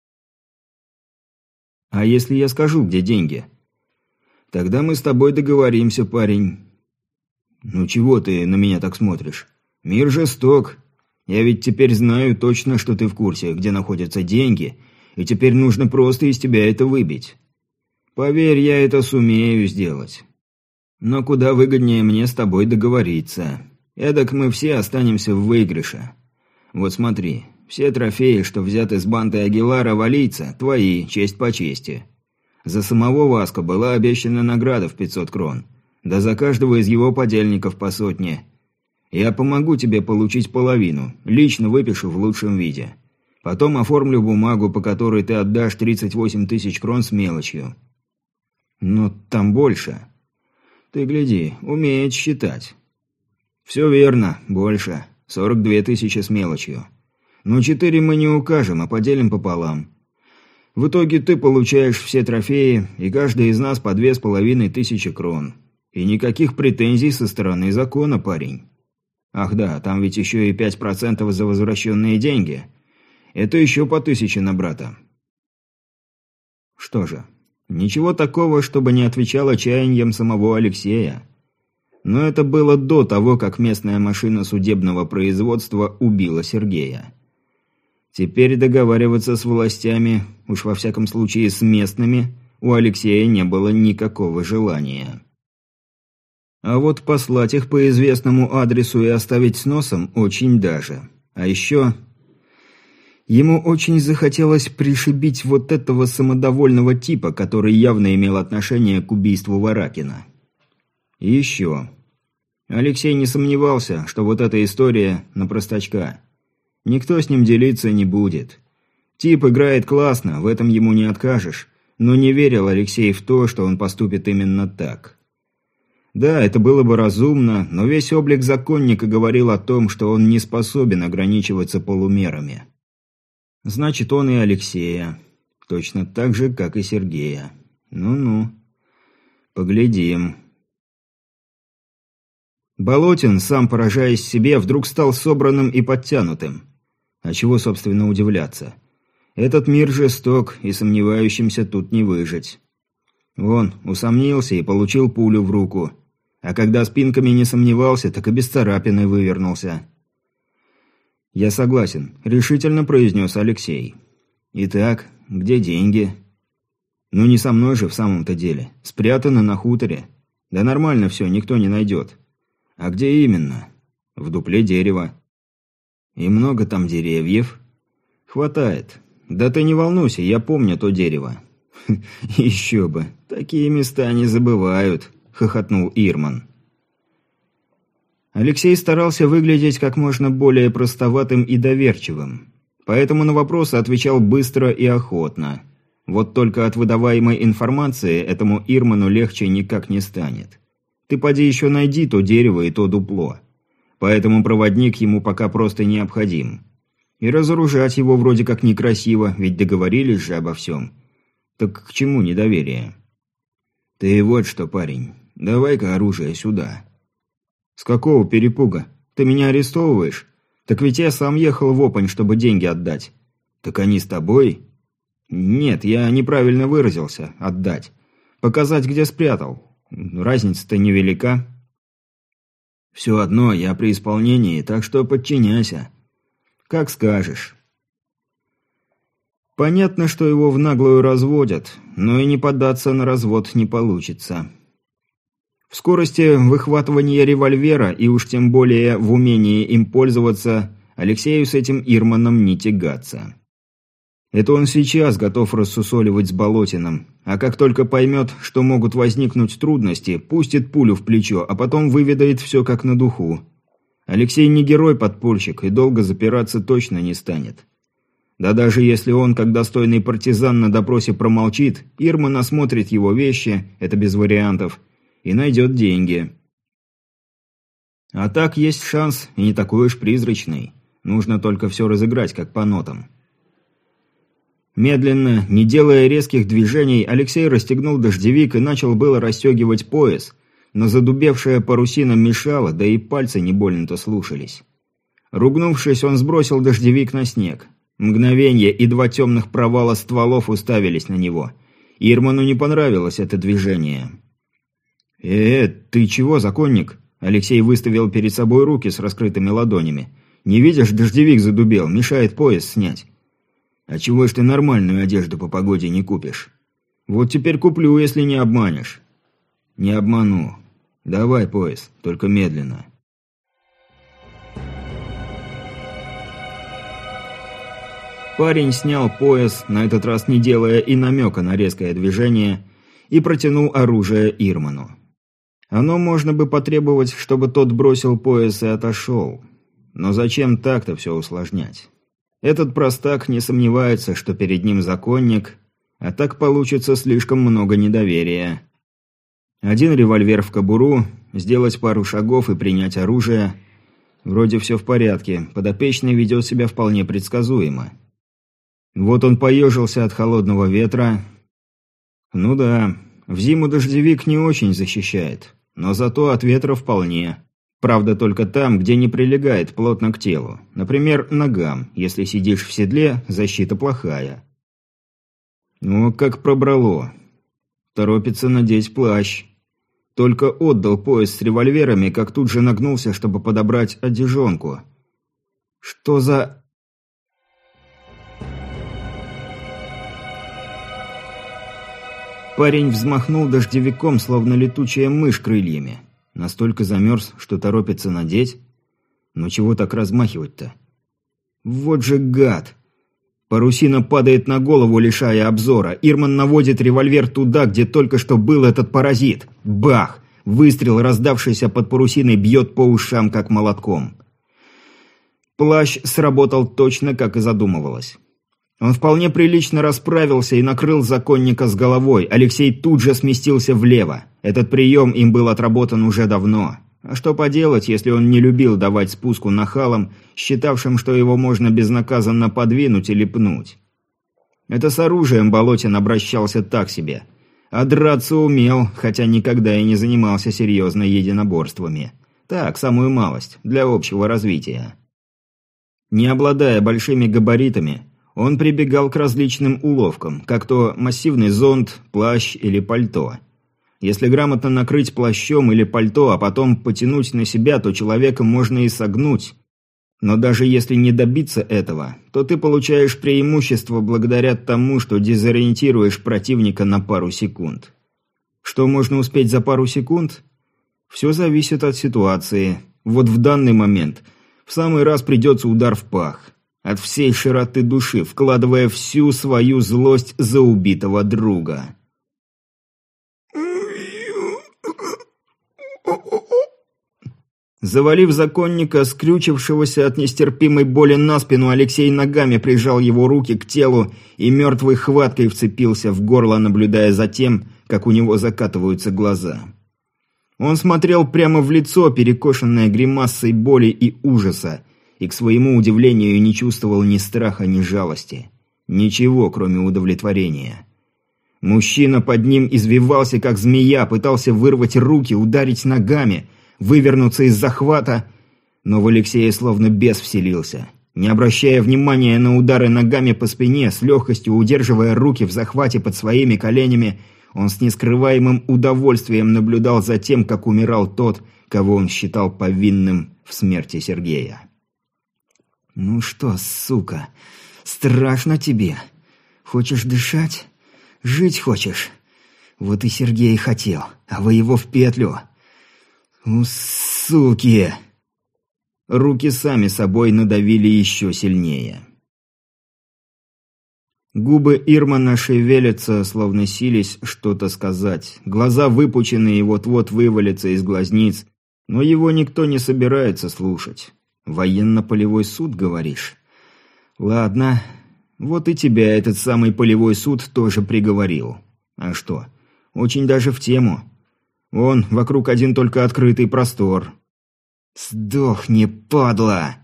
А если я скажу, где деньги? Тогда мы с тобой договоримся, парень. Ну чего ты на меня так смотришь? Мир жесток. Я ведь теперь знаю точно, что ты в курсе, где находятся деньги, и теперь нужно просто из тебя это выбить. Поверь, я это сумею сделать. Но куда выгоднее мне с тобой договориться. Эдак мы все останемся в выигрыше. Вот смотри, все трофеи, что взяты с банды Агилара валийца, твои, честь по чести. За самого Васко была обещана награда в пятьсот крон. Да за каждого из его подельников по сотне. Я помогу тебе получить половину, лично выпишу в лучшем виде. Потом оформлю бумагу, по которой ты отдашь тридцать восемь тысяч крон с мелочью. Но там больше. Ты гляди, умеет считать. Все верно, больше. сорок две тысячи с мелочью. Но четыре мы не укажем, а поделим пополам. В итоге ты получаешь все трофеи, и каждый из нас по две с половиной тысячи крон. И никаких претензий со стороны закона, парень. Ах да, там ведь еще и пять процентов за возвращенные деньги. Это еще по тысяче на брата. Что же, ничего такого, чтобы не отвечало чаяниям самого Алексея. Но это было до того, как местная машина судебного производства убила Сергея. Теперь договариваться с властями, уж во всяком случае с местными, у Алексея не было никакого желания. А вот послать их по известному адресу и оставить с носом очень даже. А еще... Ему очень захотелось пришибить вот этого самодовольного типа, который явно имел отношение к убийству Варакина. И еще. Алексей не сомневался, что вот эта история на простачка. Никто с ним делиться не будет. Тип играет классно, в этом ему не откажешь, но не верил Алексей в то, что он поступит именно так. Да, это было бы разумно, но весь облик законника говорил о том, что он не способен ограничиваться полумерами. Значит, он и Алексея. Точно так же, как и Сергея. Ну-ну. Поглядим. Болотин, сам поражаясь себе, вдруг стал собранным и подтянутым. А чего, собственно, удивляться? Этот мир жесток, и сомневающимся тут не выжить. Вон, усомнился и получил пулю в руку. А когда спинками не сомневался, так и без царапины вывернулся. «Я согласен», — решительно произнес Алексей. «Итак, где деньги?» «Ну не со мной же в самом-то деле. Спрятано на хуторе. Да нормально все, никто не найдет». «А где именно?» «В дупле дерева». «И много там деревьев?» «Хватает. Да ты не волнуйся, я помню то дерево». «Еще бы, такие места не забывают», — хохотнул Ирман. Алексей старался выглядеть как можно более простоватым и доверчивым. Поэтому на вопросы отвечал быстро и охотно. Вот только от выдаваемой информации этому Ирману легче никак не станет. Ты поди еще найди то дерево и то дупло. Поэтому проводник ему пока просто необходим. И разоружать его вроде как некрасиво, ведь договорились же обо всем. Так к чему недоверие? Ты вот что, парень, давай-ка оружие сюда. С какого перепуга? Ты меня арестовываешь? Так ведь я сам ехал в Опань, чтобы деньги отдать. Так они с тобой? Нет, я неправильно выразился. Отдать. Показать, где спрятал. Разница-то невелика. Все одно, я при исполнении, так что подчиняйся. Как скажешь. Понятно, что его в наглую разводят, но и не поддаться на развод не получится. В скорости выхватывания револьвера и уж тем более в умении им пользоваться Алексею с этим Ирманом не тягаться. Это он сейчас готов рассусоливать с Болотиным, а как только поймет, что могут возникнуть трудности, пустит пулю в плечо, а потом выведает все как на духу. Алексей не герой-подпольщик и долго запираться точно не станет. Да даже если он, как достойный партизан, на допросе промолчит, Ирман осмотрит его вещи, это без вариантов, и найдет деньги. А так есть шанс, и не такой уж призрачный. Нужно только все разыграть, как по нотам. Медленно, не делая резких движений, Алексей расстегнул дождевик и начал было расстегивать пояс, но задубевшая парусина мешала, да и пальцы не больно-то слушались. Ругнувшись, он сбросил дождевик на снег. Мгновенье, и два темных провала стволов уставились на него. Ирману не понравилось это движение. «Э, ты чего, законник?» Алексей выставил перед собой руки с раскрытыми ладонями. «Не видишь, дождевик задубел, мешает пояс снять». «А чего ж ты нормальную одежду по погоде не купишь?» «Вот теперь куплю, если не обманешь». «Не обману. Давай пояс, только медленно». Парень снял пояс, на этот раз не делая и намека на резкое движение, и протянул оружие Ирману. Оно можно бы потребовать, чтобы тот бросил пояс и отошел. Но зачем так-то все усложнять? Этот простак не сомневается, что перед ним законник, а так получится слишком много недоверия. Один револьвер в кобуру, сделать пару шагов и принять оружие. Вроде все в порядке, подопечный ведет себя вполне предсказуемо. Вот он поежился от холодного ветра. Ну да, в зиму дождевик не очень защищает, но зато от ветра вполне. Правда, только там, где не прилегает плотно к телу. Например, ногам. Если сидишь в седле, защита плохая. Ну, как пробрало. Торопится надеть плащ. Только отдал пояс с револьверами, как тут же нагнулся, чтобы подобрать одежонку. Что за... Парень взмахнул дождевиком, словно летучая мышь крыльями. Настолько замерз, что торопится надеть? Ну чего так размахивать-то? Вот же гад! Парусина падает на голову, лишая обзора. Ирман наводит револьвер туда, где только что был этот паразит. Бах! Выстрел, раздавшийся под парусиной, бьет по ушам, как молотком. Плащ сработал точно, как и задумывалось. Он вполне прилично расправился и накрыл законника с головой. Алексей тут же сместился влево. Этот прием им был отработан уже давно. А что поделать, если он не любил давать спуску нахалам, считавшим, что его можно безнаказанно подвинуть или пнуть. Это с оружием Болотин обращался так себе. А драться умел, хотя никогда и не занимался серьезно единоборствами. Так, самую малость, для общего развития. Не обладая большими габаритами, он прибегал к различным уловкам, как то массивный зонт, плащ или пальто. Если грамотно накрыть плащом или пальто, а потом потянуть на себя, то человека можно и согнуть. Но даже если не добиться этого, то ты получаешь преимущество благодаря тому, что дезориентируешь противника на пару секунд. Что можно успеть за пару секунд? Все зависит от ситуации. Вот в данный момент в самый раз придется удар в пах. От всей широты души, вкладывая всю свою злость за убитого друга. Завалив законника, скрючившегося от нестерпимой боли на спину, Алексей ногами прижал его руки к телу и мертвой хваткой вцепился в горло, наблюдая за тем, как у него закатываются глаза. Он смотрел прямо в лицо, перекошенное гримасой боли и ужаса, и, к своему удивлению, не чувствовал ни страха, ни жалости. Ничего, кроме удовлетворения. Мужчина под ним извивался, как змея, пытался вырвать руки, ударить ногами, вывернуться из захвата, но в Алексея словно бес вселился. Не обращая внимания на удары ногами по спине, с легкостью удерживая руки в захвате под своими коленями, он с нескрываемым удовольствием наблюдал за тем, как умирал тот, кого он считал повинным в смерти Сергея. «Ну что, сука, страшно тебе? Хочешь дышать? Жить хочешь? Вот и Сергей хотел, а вы его в петлю. У суки!» Руки сами собой надавили еще сильнее. Губы Ирмана шевелятся, словно сились что-то сказать. Глаза выпучены и вот-вот вывалятся из глазниц, но его никто не собирается слушать. «Военно-полевой суд, говоришь?» «Ладно, вот и тебя этот самый полевой суд тоже приговорил. А что, очень даже в тему. Вон, вокруг один только открытый простор». «Сдохни, падла!»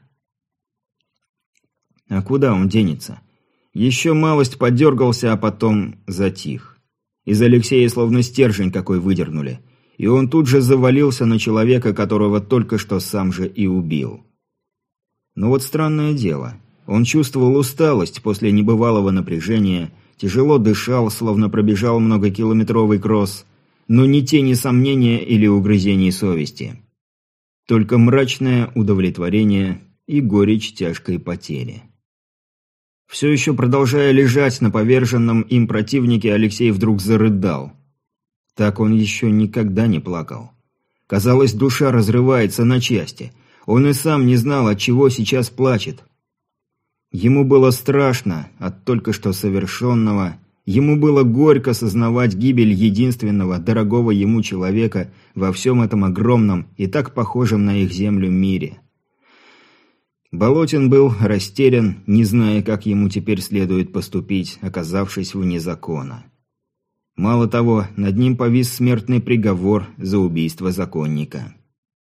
А куда он денется? Еще малость подергался, а потом затих. Из Алексея словно стержень какой выдернули, и он тут же завалился на человека, которого только что сам же и убил. Но вот странное дело. Он чувствовал усталость после небывалого напряжения, тяжело дышал, словно пробежал многокилометровый кросс, но ни тени сомнения или угрызений совести. Только мрачное удовлетворение и горечь тяжкой потери. Все еще продолжая лежать на поверженном им противнике, Алексей вдруг зарыдал. Так он еще никогда не плакал. Казалось, душа разрывается на части. Он и сам не знал, от чего сейчас плачет. Ему было страшно от только что совершенного. Ему было горько сознавать гибель единственного, дорогого ему человека во всем этом огромном и так похожем на их землю мире. Болотин был растерян, не зная, как ему теперь следует поступить, оказавшись вне закона. Мало того, над ним повис смертный приговор за убийство законника.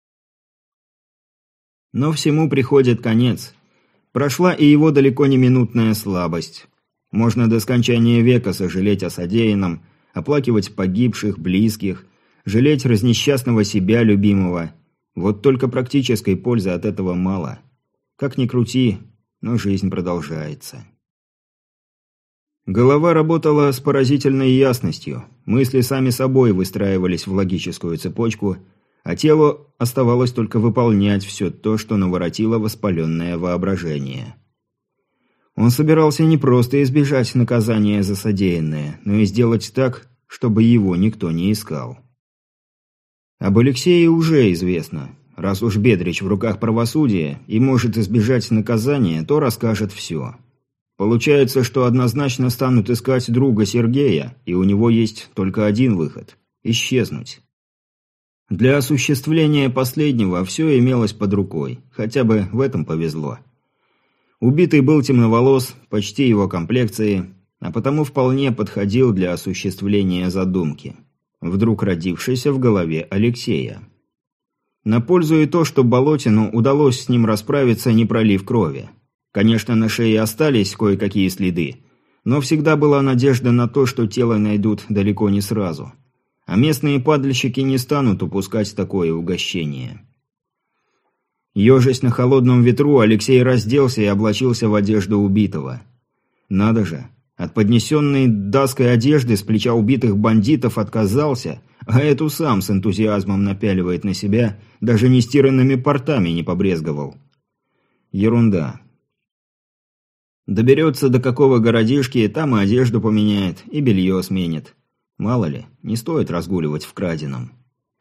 Но всему приходит конец. Прошла и его далеко не минутная слабость. Можно до скончания века сожалеть о содеянном, оплакивать погибших, близких, жалеть разнесчастного себя любимого. Вот только практической пользы от этого мало. Как ни крути, но жизнь продолжается. Голова работала с поразительной ясностью, мысли сами собой выстраивались в логическую цепочку, а телу оставалось только выполнять все то, что наворотило воспаленное воображение. Он собирался не просто избежать наказания за содеянное, но и сделать так, чтобы его никто не искал. Об Алексее уже известно. Раз уж Бедрич в руках правосудия и может избежать наказания, то расскажет все. Получается, что однозначно станут искать друга Сергея, и у него есть только один выход – исчезнуть. Для осуществления последнего все имелось под рукой, хотя бы в этом повезло. Убитый был темноволос, почти его комплекции, а потому вполне подходил для осуществления задумки, вдруг родившейся в голове Алексея. На пользу и то, что Болотину удалось с ним расправиться, не пролив крови. Конечно, на шее остались кое-какие следы, но всегда была надежда на то, что тело найдут далеко не сразу. А местные падальщики не станут упускать такое угощение. Ежась на холодном ветру, Алексей разделся и облачился в одежду убитого. Надо же, от поднесенной даской одежды с плеча убитых бандитов отказался, а эту сам с энтузиазмом напяливает на себя, даже нестиранными портами не побрезговал. Ерунда. Доберется до какого городишки, там и одежду поменяет, и белье сменит. Мало ли, не стоит разгуливать в краденом.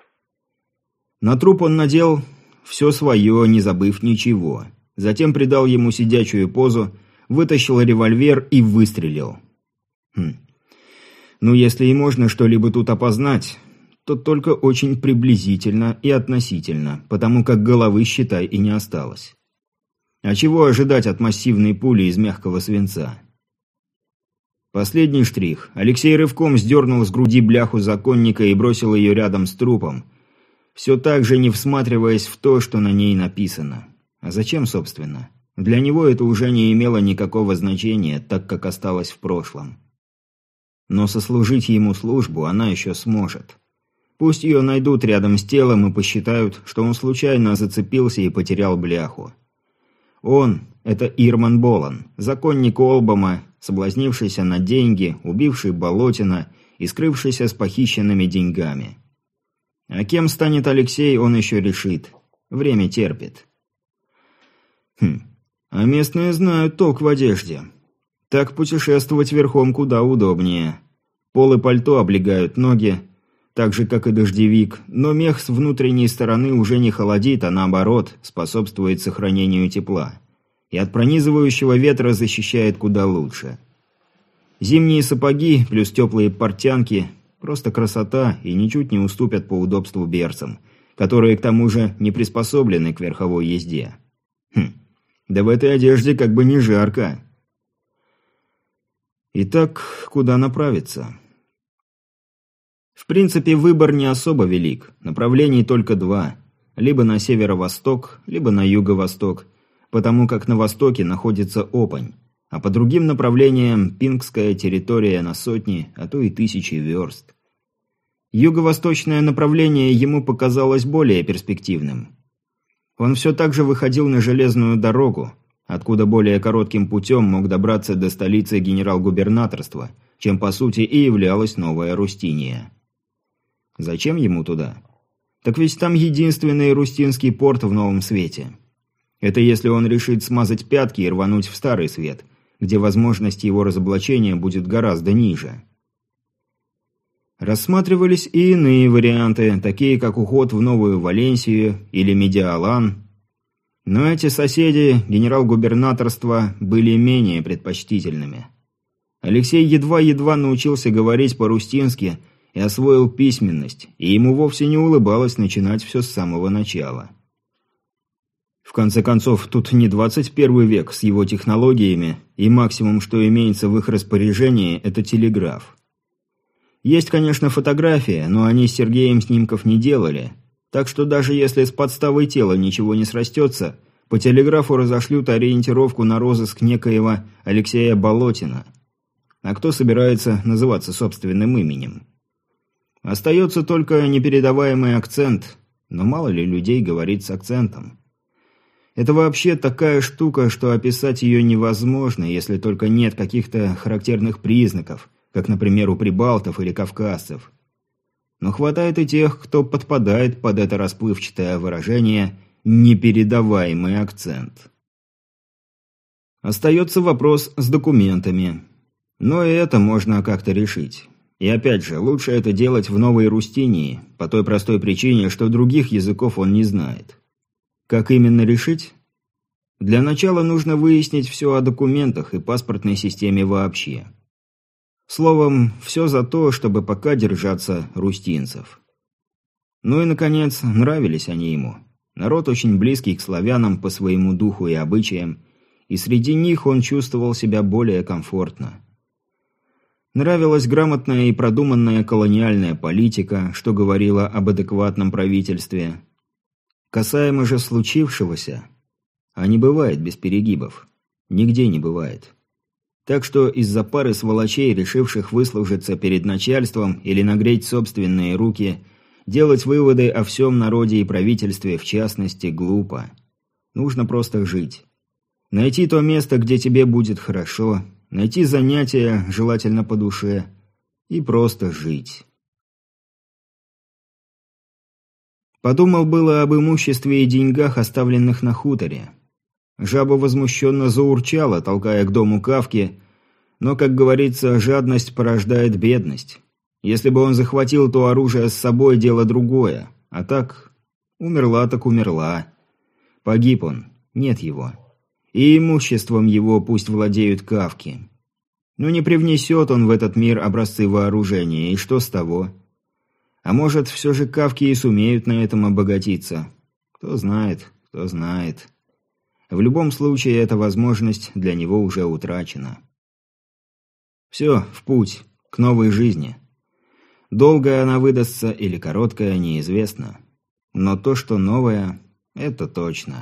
На труп он надел все свое, не забыв ничего. Затем придал ему сидячую позу, вытащил револьвер и выстрелил. Хм. Ну, если и можно что-либо тут опознать, то только очень приблизительно и относительно, потому как головы, считай, и не осталось. А чего ожидать от массивной пули из мягкого свинца? Последний штрих. Алексей рывком сдернул с груди бляху законника и бросил ее рядом с трупом, все так же не всматриваясь в то, что на ней написано. А зачем, собственно? Для него это уже не имело никакого значения, так как осталось в прошлом. Но сослужить ему службу она еще сможет. Пусть ее найдут рядом с телом и посчитают, что он случайно зацепился и потерял бляху. Он – это Ирман Болан, законник Олбома, соблазнившийся на деньги, убивший Болотина и скрывшийся с похищенными деньгами. А кем станет Алексей, он еще решит. Время терпит. Хм, а местные знают толк в одежде. Так путешествовать верхом куда удобнее. Пол и пальто облегают ноги, так же, как и дождевик, но мех с внутренней стороны уже не холодит, а наоборот, способствует сохранению тепла. И от пронизывающего ветра защищает куда лучше. Зимние сапоги плюс теплые портянки – просто красота и ничуть не уступят по удобству берцам, которые к тому же не приспособлены к верховой езде. Хм, да в этой одежде как бы не жарко. Итак, куда направиться? В принципе, выбор не особо велик, направлений только два – либо на северо-восток, либо на юго-восток, потому как на востоке находится Опань, а по другим направлениям пингская территория на сотни, а то и тысячи верст. Юго-восточное направление ему показалось более перспективным. Он все так же выходил на железную дорогу, откуда более коротким путем мог добраться до столицы генерал-губернаторства, чем по сути и являлась Новая Рустиния. Зачем ему туда? Так ведь там единственный рустинский порт в Новом Свете. Это если он решит смазать пятки и рвануть в Старый Свет, где возможность его разоблачения будет гораздо ниже. Рассматривались и иные варианты, такие как уход в Новую Валенсию или Медиалан. Но эти соседи генерал-губернаторства были менее предпочтительными. Алексей едва-едва научился говорить по-рустински и освоил письменность, и ему вовсе не улыбалось начинать все с самого начала. В конце концов, тут не двадцать первый век с его технологиями, и максимум, что имеется в их распоряжении, это телеграф. Есть, конечно, фотографии, но они с Сергеем снимков не делали, так что даже если с подставой тела ничего не срастется, по телеграфу разошлют ориентировку на розыск некоего Алексея Болотина. А кто собирается называться собственным именем? Остается только непередаваемый акцент, но мало ли людей говорит с акцентом. Это вообще такая штука, что описать ее невозможно, если только нет каких-то характерных признаков, как, например, у прибалтов или кавказцев. Но хватает и тех, кто подпадает под это расплывчатое выражение «непередаваемый акцент». Остается вопрос с документами. Но и это можно как-то решить. И опять же, лучше это делать в Новой Рустинии, по той простой причине, что других языков он не знает. Как именно решить? Для начала нужно выяснить все о документах и паспортной системе вообще. Словом, все за то, чтобы пока держаться рустинцев. Ну и, наконец, нравились они ему. Народ очень близкий к славянам по своему духу и обычаям, и среди них он чувствовал себя более комфортно. Нравилась грамотная и продуманная колониальная политика, что говорило об адекватном правительстве. Касаемо же случившегося, а не бывает без перегибов. Нигде не бывает. Так что из-за пары сволочей, решивших выслужиться перед начальством или нагреть собственные руки, делать выводы о всем народе и правительстве в частности глупо. Нужно просто жить. Найти то место, где тебе будет хорошо, найти занятия, желательно по душе, и просто жить. Подумал было об имуществе и деньгах, оставленных на хуторе. Жаба возмущенно заурчала, толкая к дому Кавки, но, как говорится, жадность порождает бедность. Если бы он захватил то оружие с собой, дело другое. А так, умерла так умерла. Погиб он, нет его. И имуществом его пусть владеют Кавки. Но не привнесет он в этот мир образцы вооружения, и что с того? А может, все же Кавки и сумеют на этом обогатиться? Кто знает, кто знает. В любом случае, эта возможность для него уже утрачена. Все, в путь, к новой жизни. Долгая она выдастся или короткая, неизвестно. Но то, что новое, это точно.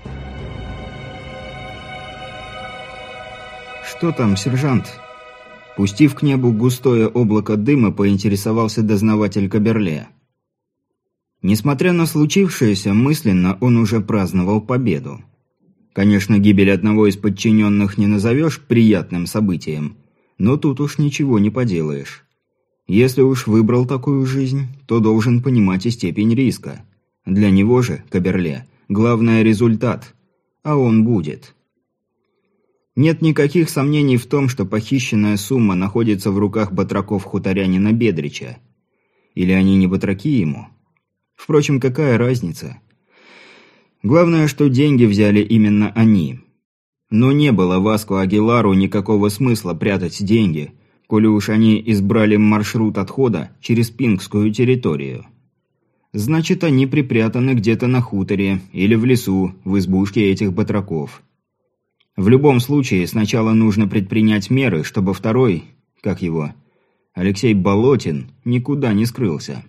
«Что там, сержант?» Пустив к небу густое облако дыма, поинтересовался дознаватель Каберле. Несмотря на случившееся, мысленно он уже праздновал победу. Конечно, гибель одного из подчиненных не назовешь приятным событием, но тут уж ничего не поделаешь. Если уж выбрал такую жизнь, то должен понимать и степень риска. Для него же, Каберле, главное результат, а он будет. Нет никаких сомнений в том, что похищенная сумма находится в руках батраков-хуторянина Бедрича. Или они не батраки ему? Впрочем, какая разница? Главное, что деньги взяли именно они. Но не было Васку Агилару никакого смысла прятать деньги, коли уж они избрали маршрут отхода через пингскую территорию. Значит, они припрятаны где-то на хуторе или в лесу, в избушке этих батраков. В любом случае, сначала нужно предпринять меры, чтобы второй, как его, Алексей Болотин, никуда не скрылся.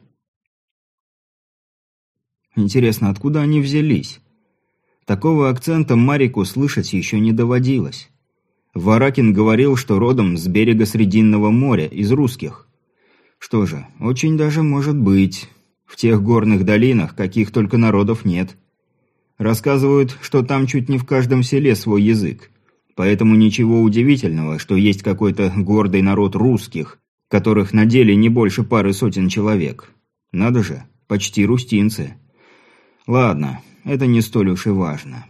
Интересно, откуда они взялись? Такого акцента Марику слышать еще не доводилось. Варакин говорил, что родом с берега Срединного моря, из русских. Что же, очень даже может быть. В тех горных долинах каких только народов нет. Рассказывают, что там чуть не в каждом селе свой язык. Поэтому ничего удивительного, что есть какой-то гордый народ русских, которых на деле не больше пары сотен человек. Надо же, почти рустинцы. Ладно, это не столь уж и важно.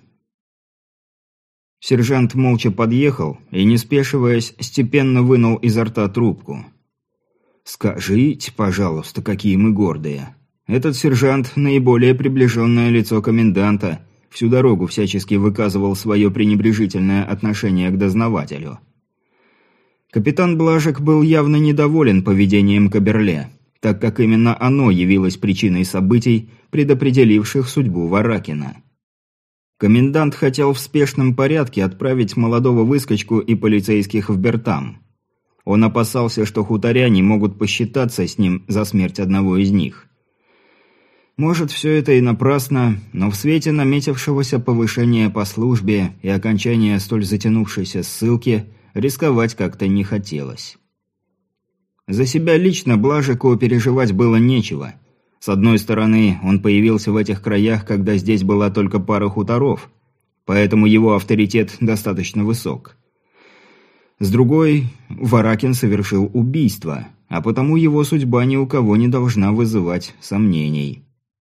Сержант молча подъехал и, не спешиваясь, степенно вынул изо рта трубку. «Скажите, пожалуйста, какие мы гордые. Этот сержант – наиболее приближенное лицо коменданта, всю дорогу всячески выказывал свое пренебрежительное отношение к дознавателю». Капитан Блажек был явно недоволен поведением Каберле, так как именно оно явилось причиной событий, предопределивших судьбу Варакина. Комендант хотел в спешном порядке отправить молодого выскочку и полицейских в Бертам. Он опасался, что хуторяне могут посчитаться с ним за смерть одного из них. Может, все это и напрасно, но в свете наметившегося повышения по службе и окончания столь затянувшейся ссылки рисковать как-то не хотелось. За себя лично Блажику переживать было нечего. С одной стороны, он появился в этих краях, когда здесь была только пара хуторов, поэтому его авторитет достаточно высок. С другой, Варакин совершил убийство, а потому его судьба ни у кого не должна вызывать сомнений.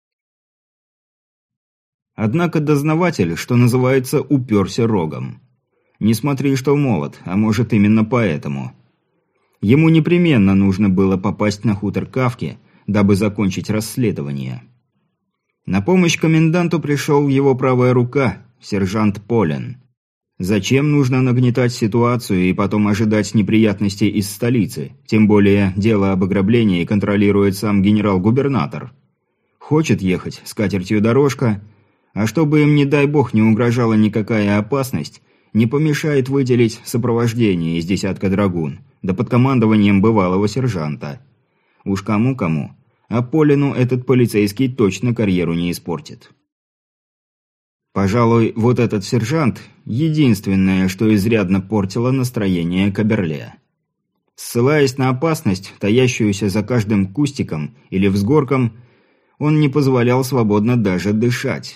Однако дознаватель, что называется, уперся рогом. Не смотри, что молод, а может именно поэтому. Ему непременно нужно было попасть на хутор Кавки, дабы закончить расследование. На помощь коменданту пришел его правая рука, сержант Полен. Зачем нужно нагнетать ситуацию и потом ожидать неприятностей из столицы? Тем более дело об ограблении контролирует сам генерал-губернатор. Хочет ехать с катертью дорожка, а чтобы им, не дай бог, не угрожала никакая опасность, не помешает выделить сопровождение из десятка драгун, да под командованием бывалого сержанта. Уж кому-кому, а Полину этот полицейский точно карьеру не испортит. Пожалуй, вот этот сержант – единственное, что изрядно портило настроение Каберле. Ссылаясь на опасность, таящуюся за каждым кустиком или взгорком, он не позволял свободно даже дышать.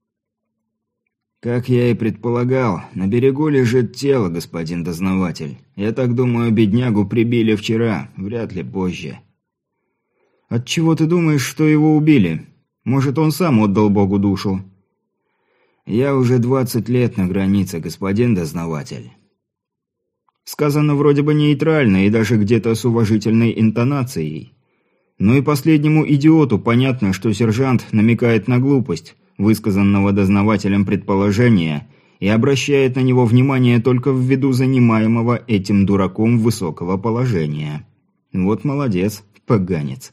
«Как я и предполагал, на берегу лежит тело, господин дознаватель. Я так думаю, беднягу прибили вчера, вряд ли позже». «Отчего ты думаешь, что его убили? Может, он сам отдал Богу душу?» «Я уже двадцать лет на границе, господин дознаватель». Сказано вроде бы нейтрально и даже где-то с уважительной интонацией. Но и последнему идиоту понятно, что сержант намекает на глупость высказанного дознавателем предположения и обращает на него внимание только ввиду занимаемого этим дураком высокого положения. Вот молодец, поганец.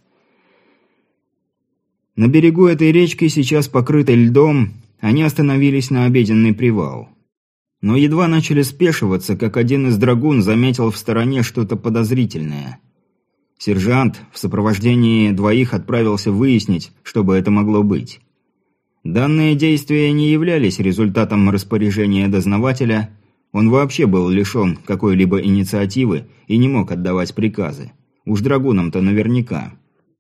На берегу этой речки, сейчас покрытой льдом, они остановились на обеденный привал. Но едва начали спешиваться, как один из драгун заметил в стороне что-то подозрительное. Сержант в сопровождении двоих отправился выяснить, что бы это могло быть. Данные действия не являлись результатом распоряжения дознавателя, Он вообще был лишен какой-либо инициативы и не мог отдавать приказы. Уж драгунам-то наверняка.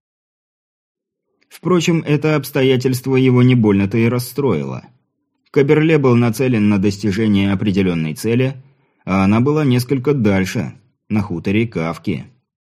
Впрочем, это обстоятельство его не больно-то и расстроило. Каберле был нацелен на достижение определенной цели, а она была несколько дальше, на хуторе Кавки.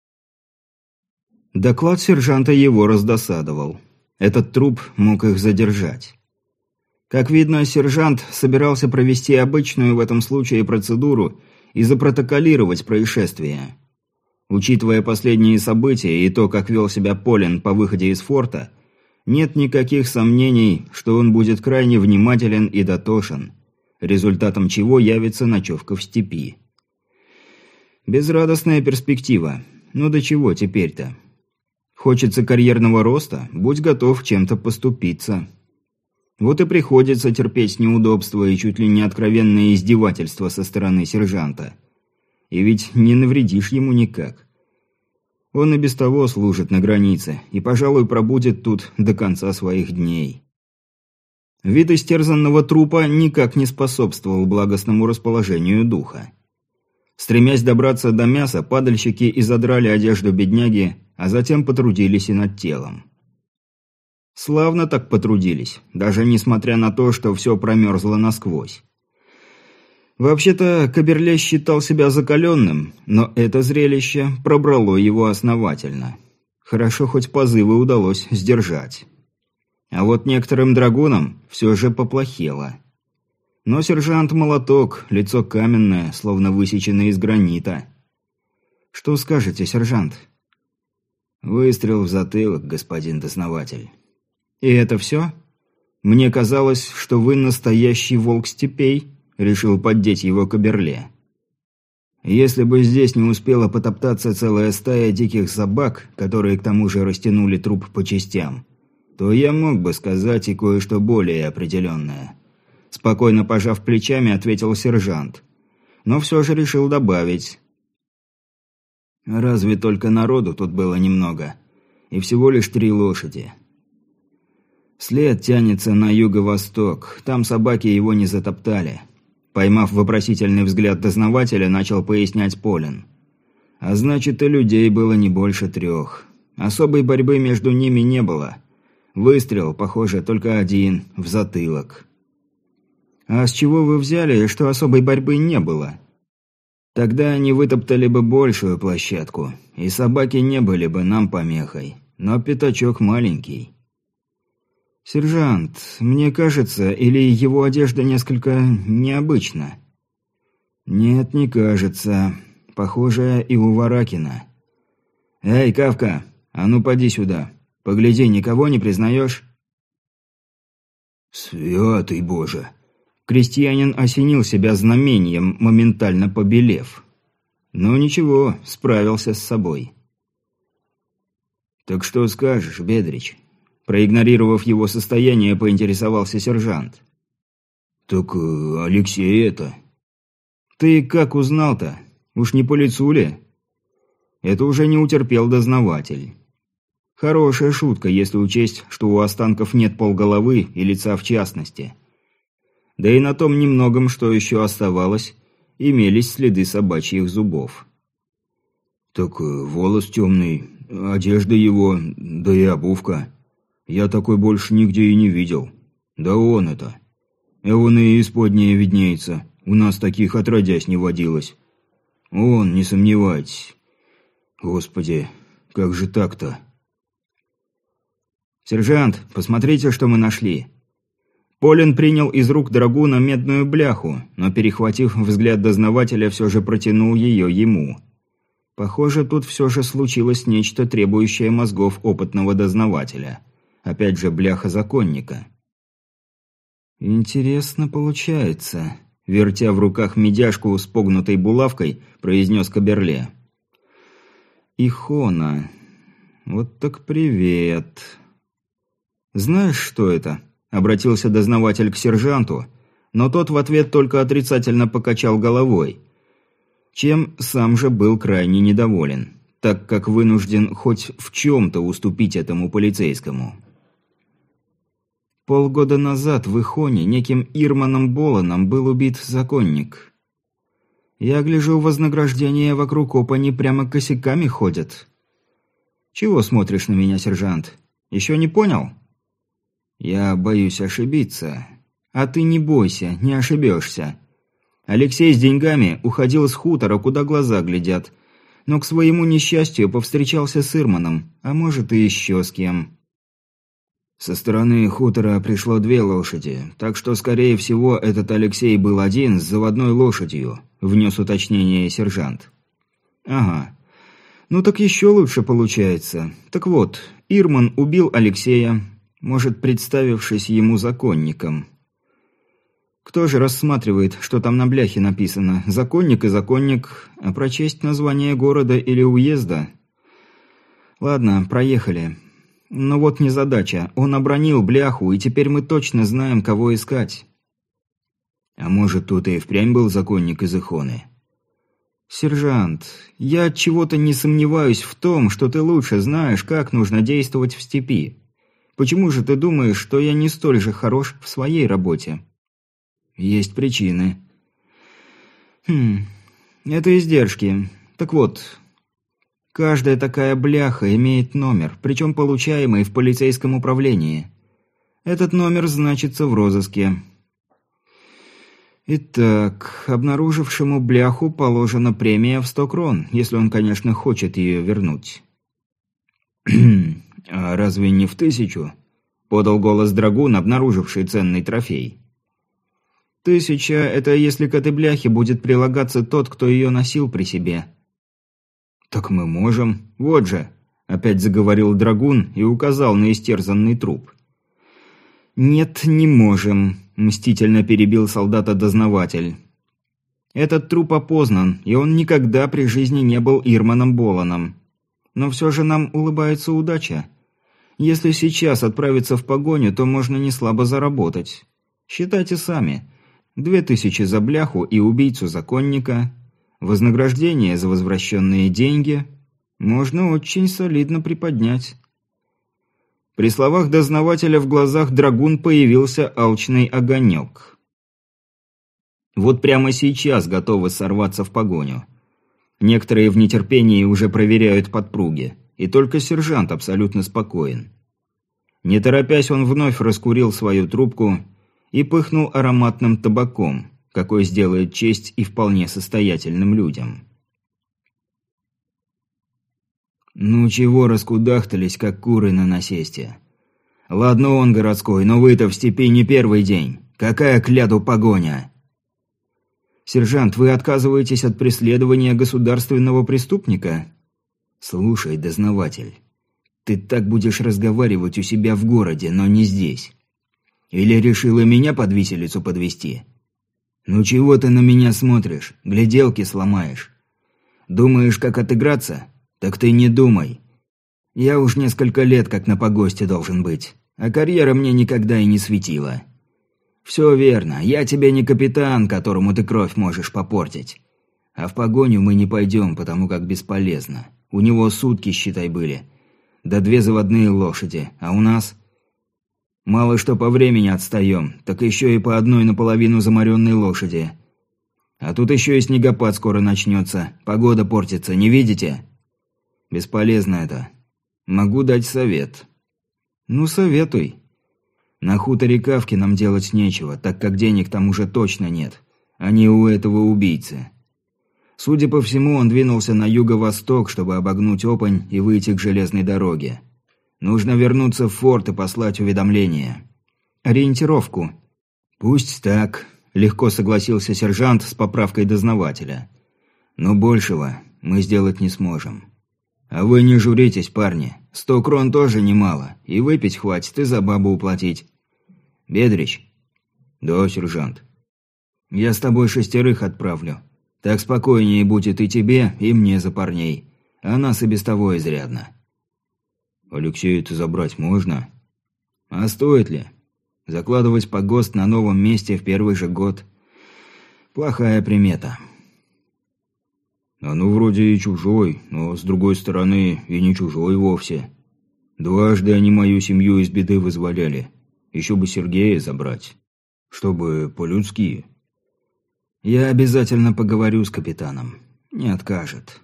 Доклад сержанта его раздосадовал. Этот труп мог их задержать. Как видно, сержант собирался провести обычную в этом случае процедуру и запротоколировать происшествие. Учитывая последние события и то, как вел себя Полин по выходе из форта, нет никаких сомнений, что он будет крайне внимателен и дотошен, результатом чего явится ночевка в степи. Безрадостная перспектива. Ну до чего теперь-то? Хочется карьерного роста, будь готов чем-то поступиться. Вот и приходится терпеть неудобства и чуть ли не откровенные издевательства со стороны сержанта. И ведь не навредишь ему никак. Он и без того служит на границе, и, пожалуй, пробудет тут до конца своих дней. Вид истерзанного трупа никак не способствовал благостному расположению духа. Стремясь добраться до мяса, падальщики изодрали одежду бедняги, а затем потрудились и над телом. Славно так потрудились, даже несмотря на то, что все промерзло насквозь. Вообще-то, Каберле считал себя закаленным, но это зрелище пробрало его основательно. Хорошо, хоть позывы удалось сдержать. А вот некоторым драгунам все же поплохело. Но сержант Молоток, лицо каменное, словно высеченное из гранита. «Что скажете, сержант?» «Выстрел в затылок, господин дознаватель». «И это все? Мне казалось, что вы настоящий волк степей», — решил поддеть его Каберле. «Если бы здесь не успела потоптаться целая стая диких собак, которые к тому же растянули труп по частям, то я мог бы сказать и кое-что более определенное». Спокойно пожав плечами, ответил сержант. Но все же решил добавить. «Разве только народу тут было немного, и всего лишь три лошади. След тянется на юго-восток, там собаки его не затоптали». Поймав вопросительный взгляд дознавателя, начал пояснять Полин. «А значит, и людей было не больше трех. Особой борьбы между ними не было. Выстрел, похоже, только один, в затылок». «А с чего вы взяли, что особой борьбы не было?» «Тогда они вытоптали бы большую площадку, и собаки не были бы нам помехой. Но пятачок маленький». «Сержант, мне кажется, или его одежда несколько необычна?» «Нет, не кажется. Похожая и у Варакина». «Эй, Кавка, а ну поди сюда. Погляди, никого не признаешь?» «Святый Боже!» Крестьянин осенил себя знамением, моментально побелев. Но ничего, справился с собой. «Так что скажешь, Бедрич?» Проигнорировав его состояние, поинтересовался сержант. «Так э, Алексей это...» «Ты как узнал-то? Уж не по лицу ли?» Это уже не утерпел дознаватель. Хорошая шутка, если учесть, что у останков нет полголовы и лица в частности. Да и на том немногом, что еще оставалось, имелись следы собачьих зубов. «Так э, волос темный, одежда его, да и обувка. Я такой больше нигде и не видел. Да он это. А он и исподнее виднеется. У нас таких отродясь не водилось. Он, не сомневайтесь. Господи, как же так-то?» «Сержант, посмотрите, что мы нашли». Полин принял из рук драгуна медную бляху, но, перехватив взгляд дознавателя, все же протянул ее ему. Похоже, тут все же случилось нечто, требующее мозгов опытного дознавателя. Опять же, бляха законника. «Интересно получается», — вертя в руках медяшку с погнутой булавкой, произнес Каберле. «Ихона. Вот так привет». «Знаешь, что это?» — обратился дознаватель к сержанту, но тот в ответ только отрицательно покачал головой, чем сам же был крайне недоволен, так как вынужден хоть в чем-то уступить этому полицейскому. Полгода назад в Ихоне неким Ирманом Боланом был убит законник. Я гляжу, вознаграждения вокруг опани прямо косяками ходят. Чего смотришь на меня, сержант? Еще не понял? Я боюсь ошибиться. А ты не бойся, не ошибешься. Алексей с деньгами уходил с хутора, куда глаза глядят. Но к своему несчастью повстречался с Ирманом, а может и еще с кем. Со стороны хутора пришло две лошади, так что, скорее всего, этот Алексей был один с заводной лошадью, внес уточнение сержант. Ага. Ну так еще лучше получается. Так вот, Ирман убил Алексея, может, представившись ему законником. Кто же рассматривает, что там на бляхе написано? Законник и законник, а прочесть название города или уезда? Ладно, проехали. Но вот незадача. Он обронил бляху, и теперь мы точно знаем, кого искать. А может, тут и впрямь был законник из Ихоны? Сержант, я от чего-то не сомневаюсь в том, что ты лучше знаешь, как нужно действовать в степи. Почему же ты думаешь, что я не столь же хорош в своей работе? Есть причины. Хм, это издержки. Так вот, каждая такая бляха имеет номер, причем получаемый в полицейском управлении. Этот номер значится в розыске. Итак, обнаружившему бляху положена премия в сто крон, если он, конечно, хочет ее вернуть. «А разве не в тысячу?» – подал голос драгун, обнаруживший ценный трофей. «Тысяча – это если к этой бляхе будет прилагаться тот, кто ее носил при себе». «Так мы можем. Вот же», – опять заговорил драгун и указал на истерзанный труп. «Нет, не можем», – мстительно перебил солдата-дознаватель. «Этот труп опознан, и он никогда при жизни не был Ирманом Боланом. Но все же нам улыбается удача. Если сейчас отправиться в погоню, то можно неслабо заработать. Считайте сами. Две тысячи за бляху и убийцу законника, вознаграждение за возвращенные деньги можно очень солидно приподнять». При словах дознавателя в глазах драгун появился алчный огонек. Вот прямо сейчас готовы сорваться в погоню. Некоторые в нетерпении уже проверяют подпруги, и только сержант абсолютно спокоен. Не торопясь, он вновь раскурил свою трубку и пыхнул ароматным табаком, какой сделает честь и вполне состоятельным людям. «Ну чего раскудахтались, как куры на насесте? Ладно он городской, но вы-то в степи не первый день. Какая к ляду погоня?» «Сержант, вы отказываетесь от преследования государственного преступника?» «Слушай, дознаватель, ты так будешь разговаривать у себя в городе, но не здесь. Или решила меня под виселицу подвести? Ну чего ты на меня смотришь, гляделки сломаешь? Думаешь, как отыграться? Так ты не думай. Я уж несколько лет как на погосте должен быть, а карьера мне никогда и не светила. Все верно, я тебе не капитан, которому ты кровь можешь попортить. А в погоню мы не пойдем, потому как бесполезно. У него сутки, считай, были. Да две заводные лошади, а у нас... Мало что по времени отстаем, так еще и по одной наполовину заморенной лошади. А тут еще и снегопад скоро начнется, погода портится, не видите? Бесполезно это. Могу дать совет. Ну, советуй. На хуторе Кавки нам делать нечего, так как денег там уже точно нет. Они у этого убийцы. Судя по всему, он двинулся на юго-восток, чтобы обогнуть Опань и выйти к железной дороге. Нужно вернуться в форт и послать уведомление. Ориентировку. Пусть так, легко согласился сержант с поправкой дознавателя. Но большего мы сделать не сможем. А вы не журитесь, парни. Сто крон тоже немало, и выпить хватит, и за бабу уплатить. Бедрич? Да, сержант. Я с тобой шестерых отправлю. Так спокойнее будет и тебе, и мне за парней. А нас и без того изрядно. Алексея-то забрать можно? А стоит ли? Закладывать погост на новом месте в первый же год – плохая примета. А ну вроде и чужой, но с другой стороны и не чужой вовсе. Дважды они мою семью из беды вызволяли. Еще бы Сергея забрать. Чтобы по-людски. Я обязательно поговорю с капитаном. Не откажет.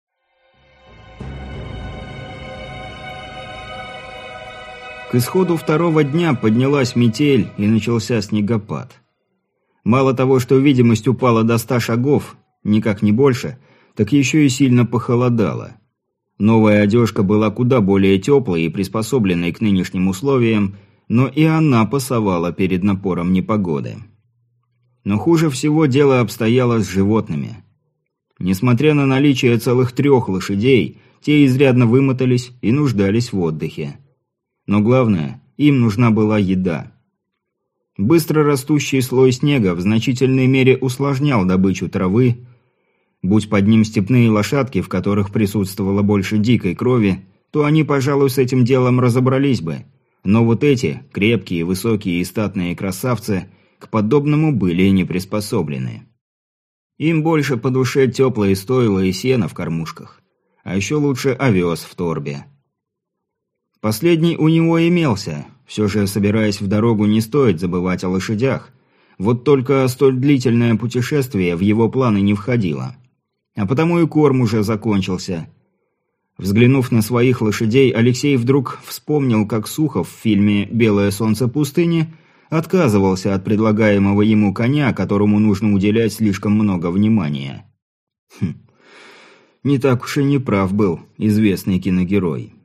К исходу второго дня поднялась метель и начался снегопад. Мало того, что видимость упала до ста шагов, никак не больше, так еще и сильно похолодало. Новая одежка была куда более теплой и приспособленной к нынешним условиям, но и она пасовала перед напором непогоды. Но хуже всего дело обстояло с животными. Несмотря на наличие целых трех лошадей, те изрядно вымотались и нуждались в отдыхе. Но главное, им нужна была еда. Быстро растущий слой снега в значительной мере усложнял добычу травы. Будь под ним степные лошадки, в которых присутствовало больше дикой крови, то они, пожалуй, с этим делом разобрались бы. Но вот эти, крепкие, высокие и статные красавцы, к подобному были не приспособлены. Им больше по душе теплые стойла и сено в кормушках. А еще лучше овес в торбе. Последний у него имелся. Все же, собираясь в дорогу, не стоит забывать о лошадях. Вот только столь длительное путешествие в его планы не входило. А потому и корм уже закончился. Взглянув на своих лошадей, Алексей вдруг вспомнил, как Сухов в фильме «Белое солнце пустыни» отказывался от предлагаемого ему коня, которому нужно уделять слишком много внимания. Хм. Не так уж и не прав был известный киногерой.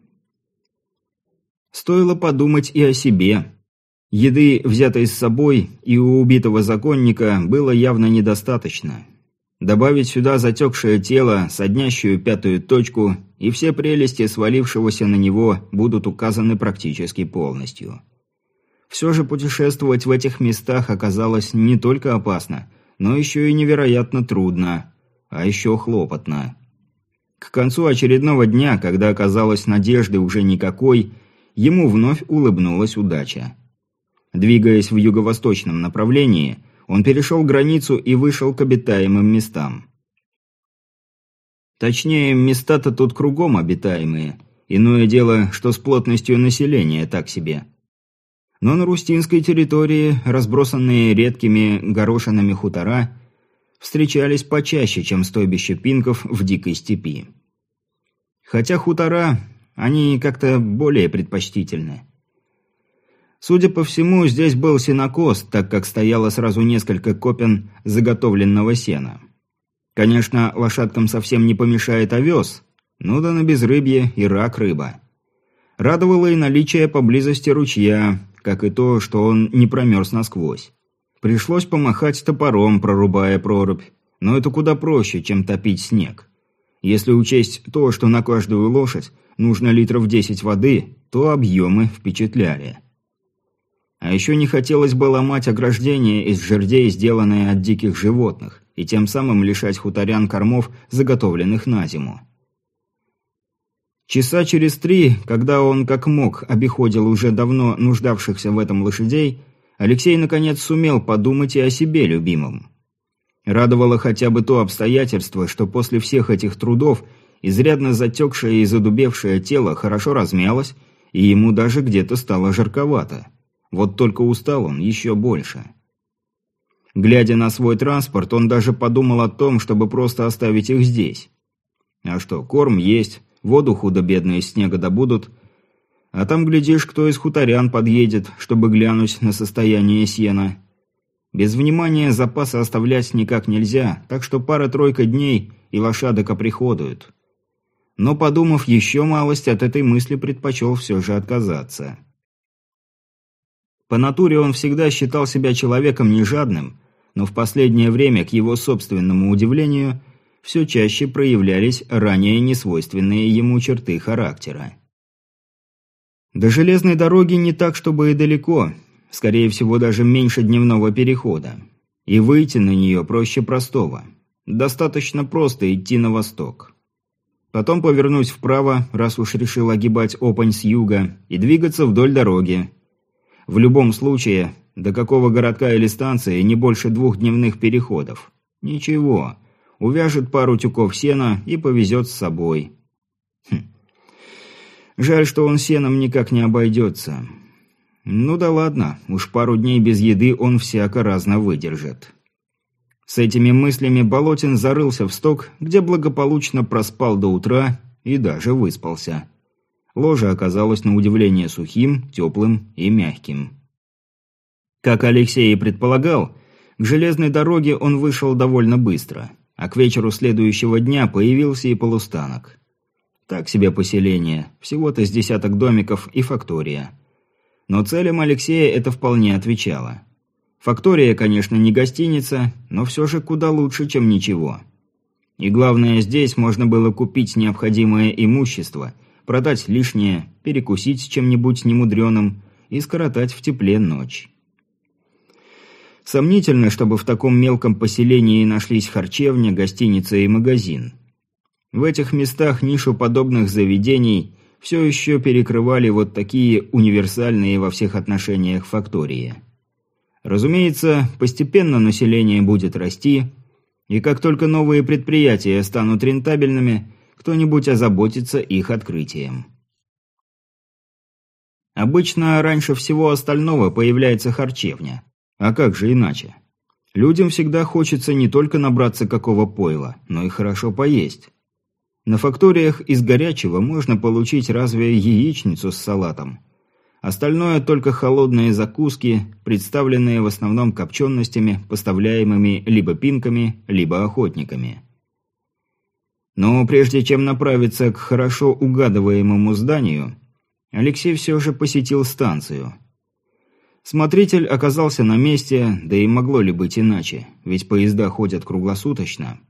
Стоило подумать и о себе. Еды, взятой с собой, и у убитого законника было явно недостаточно. Добавить сюда затекшее тело, соднящую пятую точку, и все прелести свалившегося на него будут указаны практически полностью. Все же путешествовать в этих местах оказалось не только опасно, но еще и невероятно трудно, а еще хлопотно. К концу очередного дня, когда оказалось надежды уже никакой, ему вновь улыбнулась удача. Двигаясь в юго-восточном направлении, он перешел границу и вышел к обитаемым местам. Точнее, места-то тут кругом обитаемые. Иное дело, что с плотностью населения так себе. Но на Рустинской территории, разбросанные редкими горошинами хутора, встречались почаще, чем стойбище пинков в дикой степи. Хотя хутора, они как-то более предпочтительны. Судя по всему, здесь был сенокос, так как стояло сразу несколько копен заготовленного сена. Конечно, лошадкам совсем не помешает овес, ну да на безрыбье и рак рыба. Радовало и наличие поблизости ручья, как и то, что он не промерз насквозь. Пришлось помахать топором, прорубая прорубь, но это куда проще, чем топить снег. Если учесть то, что на каждую лошадь нужно литров десять воды, то объемы впечатляли. А еще не хотелось бы ломать ограждение из жердей, сделанные от диких животных, и тем самым лишать хуторян кормов, заготовленных на зиму. Часа через три, когда он как мог обиходил уже давно нуждавшихся в этом лошадей, Алексей наконец сумел подумать и о себе любимом. Радовало хотя бы то обстоятельство, что после всех этих трудов изрядно затекшее и задубевшее тело хорошо размялось, и ему даже где-то стало жарковато. Вот только устал он еще больше. Глядя на свой транспорт, он даже подумал о том, чтобы просто оставить их здесь. А что, корм есть, воду худо-бедно из снега добудут, а там, глядишь, кто из хуторян подъедет, чтобы глянуть на состояние сена. Без внимания запасы оставлять никак нельзя, так что пара-тройка дней и лошадок оприходуют. Но, подумав еще малость, от этой мысли предпочел все же отказаться. По натуре он всегда считал себя человеком нежадным, но в последнее время, к его собственному удивлению, все чаще проявлялись ранее несвойственные ему черты характера. До железной дороги не так, чтобы и далеко, скорее всего, даже меньше дневного перехода. И выйти на нее проще простого. Достаточно просто идти на восток. Потом повернуть вправо, раз уж решил огибать Опань с юга, и двигаться вдоль дороги. В любом случае, до какого городка или станции не больше двух дневных переходов. Ничего, увяжет пару тюков сена и повезет с собой. Хм. Жаль, что он сеном никак не обойдется. Ну да ладно, уж пару дней без еды он всяко разно выдержит. С этими мыслями Болотин зарылся в сток, где благополучно проспал до утра и даже выспался. Ложе оказалось на удивление сухим, теплым и мягким. Как Алексей и предполагал, к железной дороге он вышел довольно быстро, а к вечеру следующего дня появился и полустанок. Так себе поселение, всего-то с десяток домиков и фактория. Но целям Алексея это вполне отвечало. Фактория, конечно, не гостиница, но все же куда лучше, чем ничего. И главное, здесь можно было купить необходимое имущество, продать лишнее, перекусить чем-нибудь немудреным и скоротать в тепле ночь. Сомнительно, чтобы в таком мелком поселении нашлись харчевня, гостиница и магазин. В этих местах нишу подобных заведений все еще перекрывали вот такие универсальные во всех отношениях фактории. Разумеется, постепенно население будет расти, и как только новые предприятия станут рентабельными, кто-нибудь озаботится их открытием. Обычно раньше всего остального появляется харчевня. А как же иначе? Людям всегда хочется не только набраться какого пойла, но и хорошо поесть. На факториях из горячего можно получить разве яичницу с салатом. Остальное только холодные закуски, представленные в основном копченостями, поставляемыми либо пинками, либо охотниками. Но прежде чем направиться к хорошо угадываемому зданию, Алексей все же посетил станцию. Смотритель оказался на месте, да и могло ли быть иначе, ведь поезда ходят круглосуточно.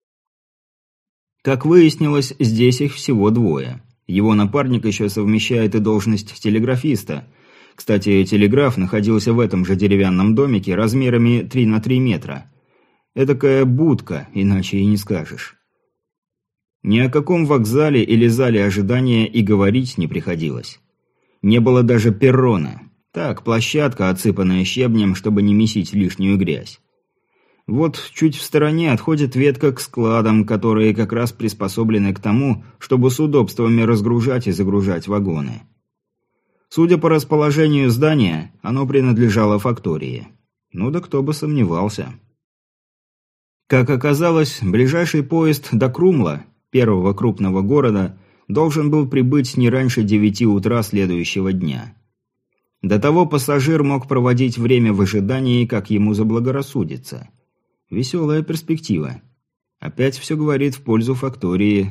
Как выяснилось, здесь их всего двое. Его напарник еще совмещает и должность телеграфиста. Кстати, телеграф находился в этом же деревянном домике размерами три на три метра. Эдакая будка, иначе и не скажешь. Ни о каком вокзале или зале ожидания и говорить не приходилось. Не было даже перрона. Так, площадка, отсыпанная щебнем, чтобы не месить лишнюю грязь. Вот чуть в стороне отходит ветка к складам, которые как раз приспособлены к тому, чтобы с удобствами разгружать и загружать вагоны. Судя по расположению здания, оно принадлежало фактории. Ну да кто бы сомневался. Как оказалось, ближайший поезд до Крумла, первого крупного города, должен был прибыть не раньше девяти утра следующего дня. До того пассажир мог проводить время в ожидании, как ему заблагорассудится. Веселая перспектива. Опять все говорит в пользу фактории.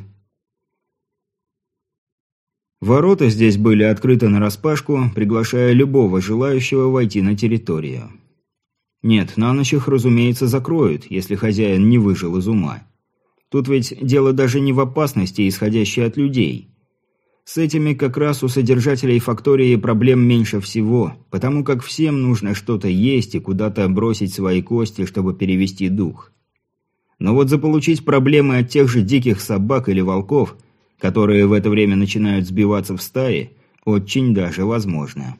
Ворота здесь были открыты нараспашку, приглашая любого желающего войти на территорию. Нет, на ночь их, разумеется, закроют, если хозяин не выжил из ума. Тут ведь дело даже не в опасности, исходящей от людей. С этими как раз у содержателей фактории проблем меньше всего, потому как всем нужно что-то есть и куда-то бросить свои кости, чтобы перевести дух. Но вот заполучить проблемы от тех же диких собак или волков, которые в это время начинают сбиваться в стаи, очень даже возможно.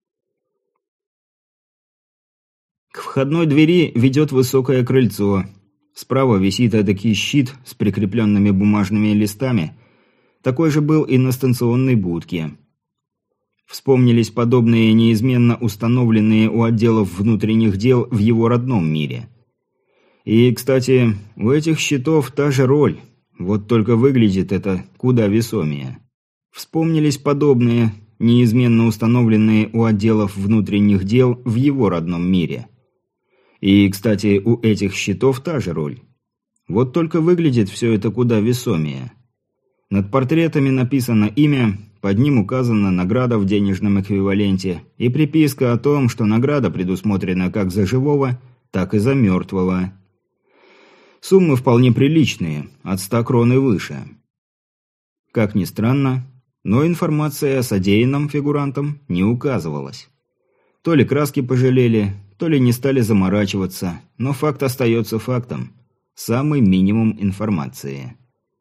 К входной двери ведет высокое крыльцо. Справа висит эдакий щит с прикрепленными бумажными листами. Такой же был и на станционной будке. Вспомнились подобные неизменно установленные у отделов внутренних дел в его родном мире. И, кстати, у этих щитов та же роль, вот только выглядит это куда весомее. Вспомнились подобные, неизменно установленные у отделов внутренних дел в его родном мире. И, кстати, у этих щитов та же роль. Вот только выглядит все это куда весомее. Над портретами написано имя, под ним указана награда в денежном эквиваленте и приписка о том, что награда предусмотрена как за живого, так и за мертвого. Суммы вполне приличные, от ста крон и выше. Как ни странно, но информация о содеянном фигурантам не указывалась. То ли краски пожалели, то ли не стали заморачиваться, но факт остается фактом. Самый минимум информации.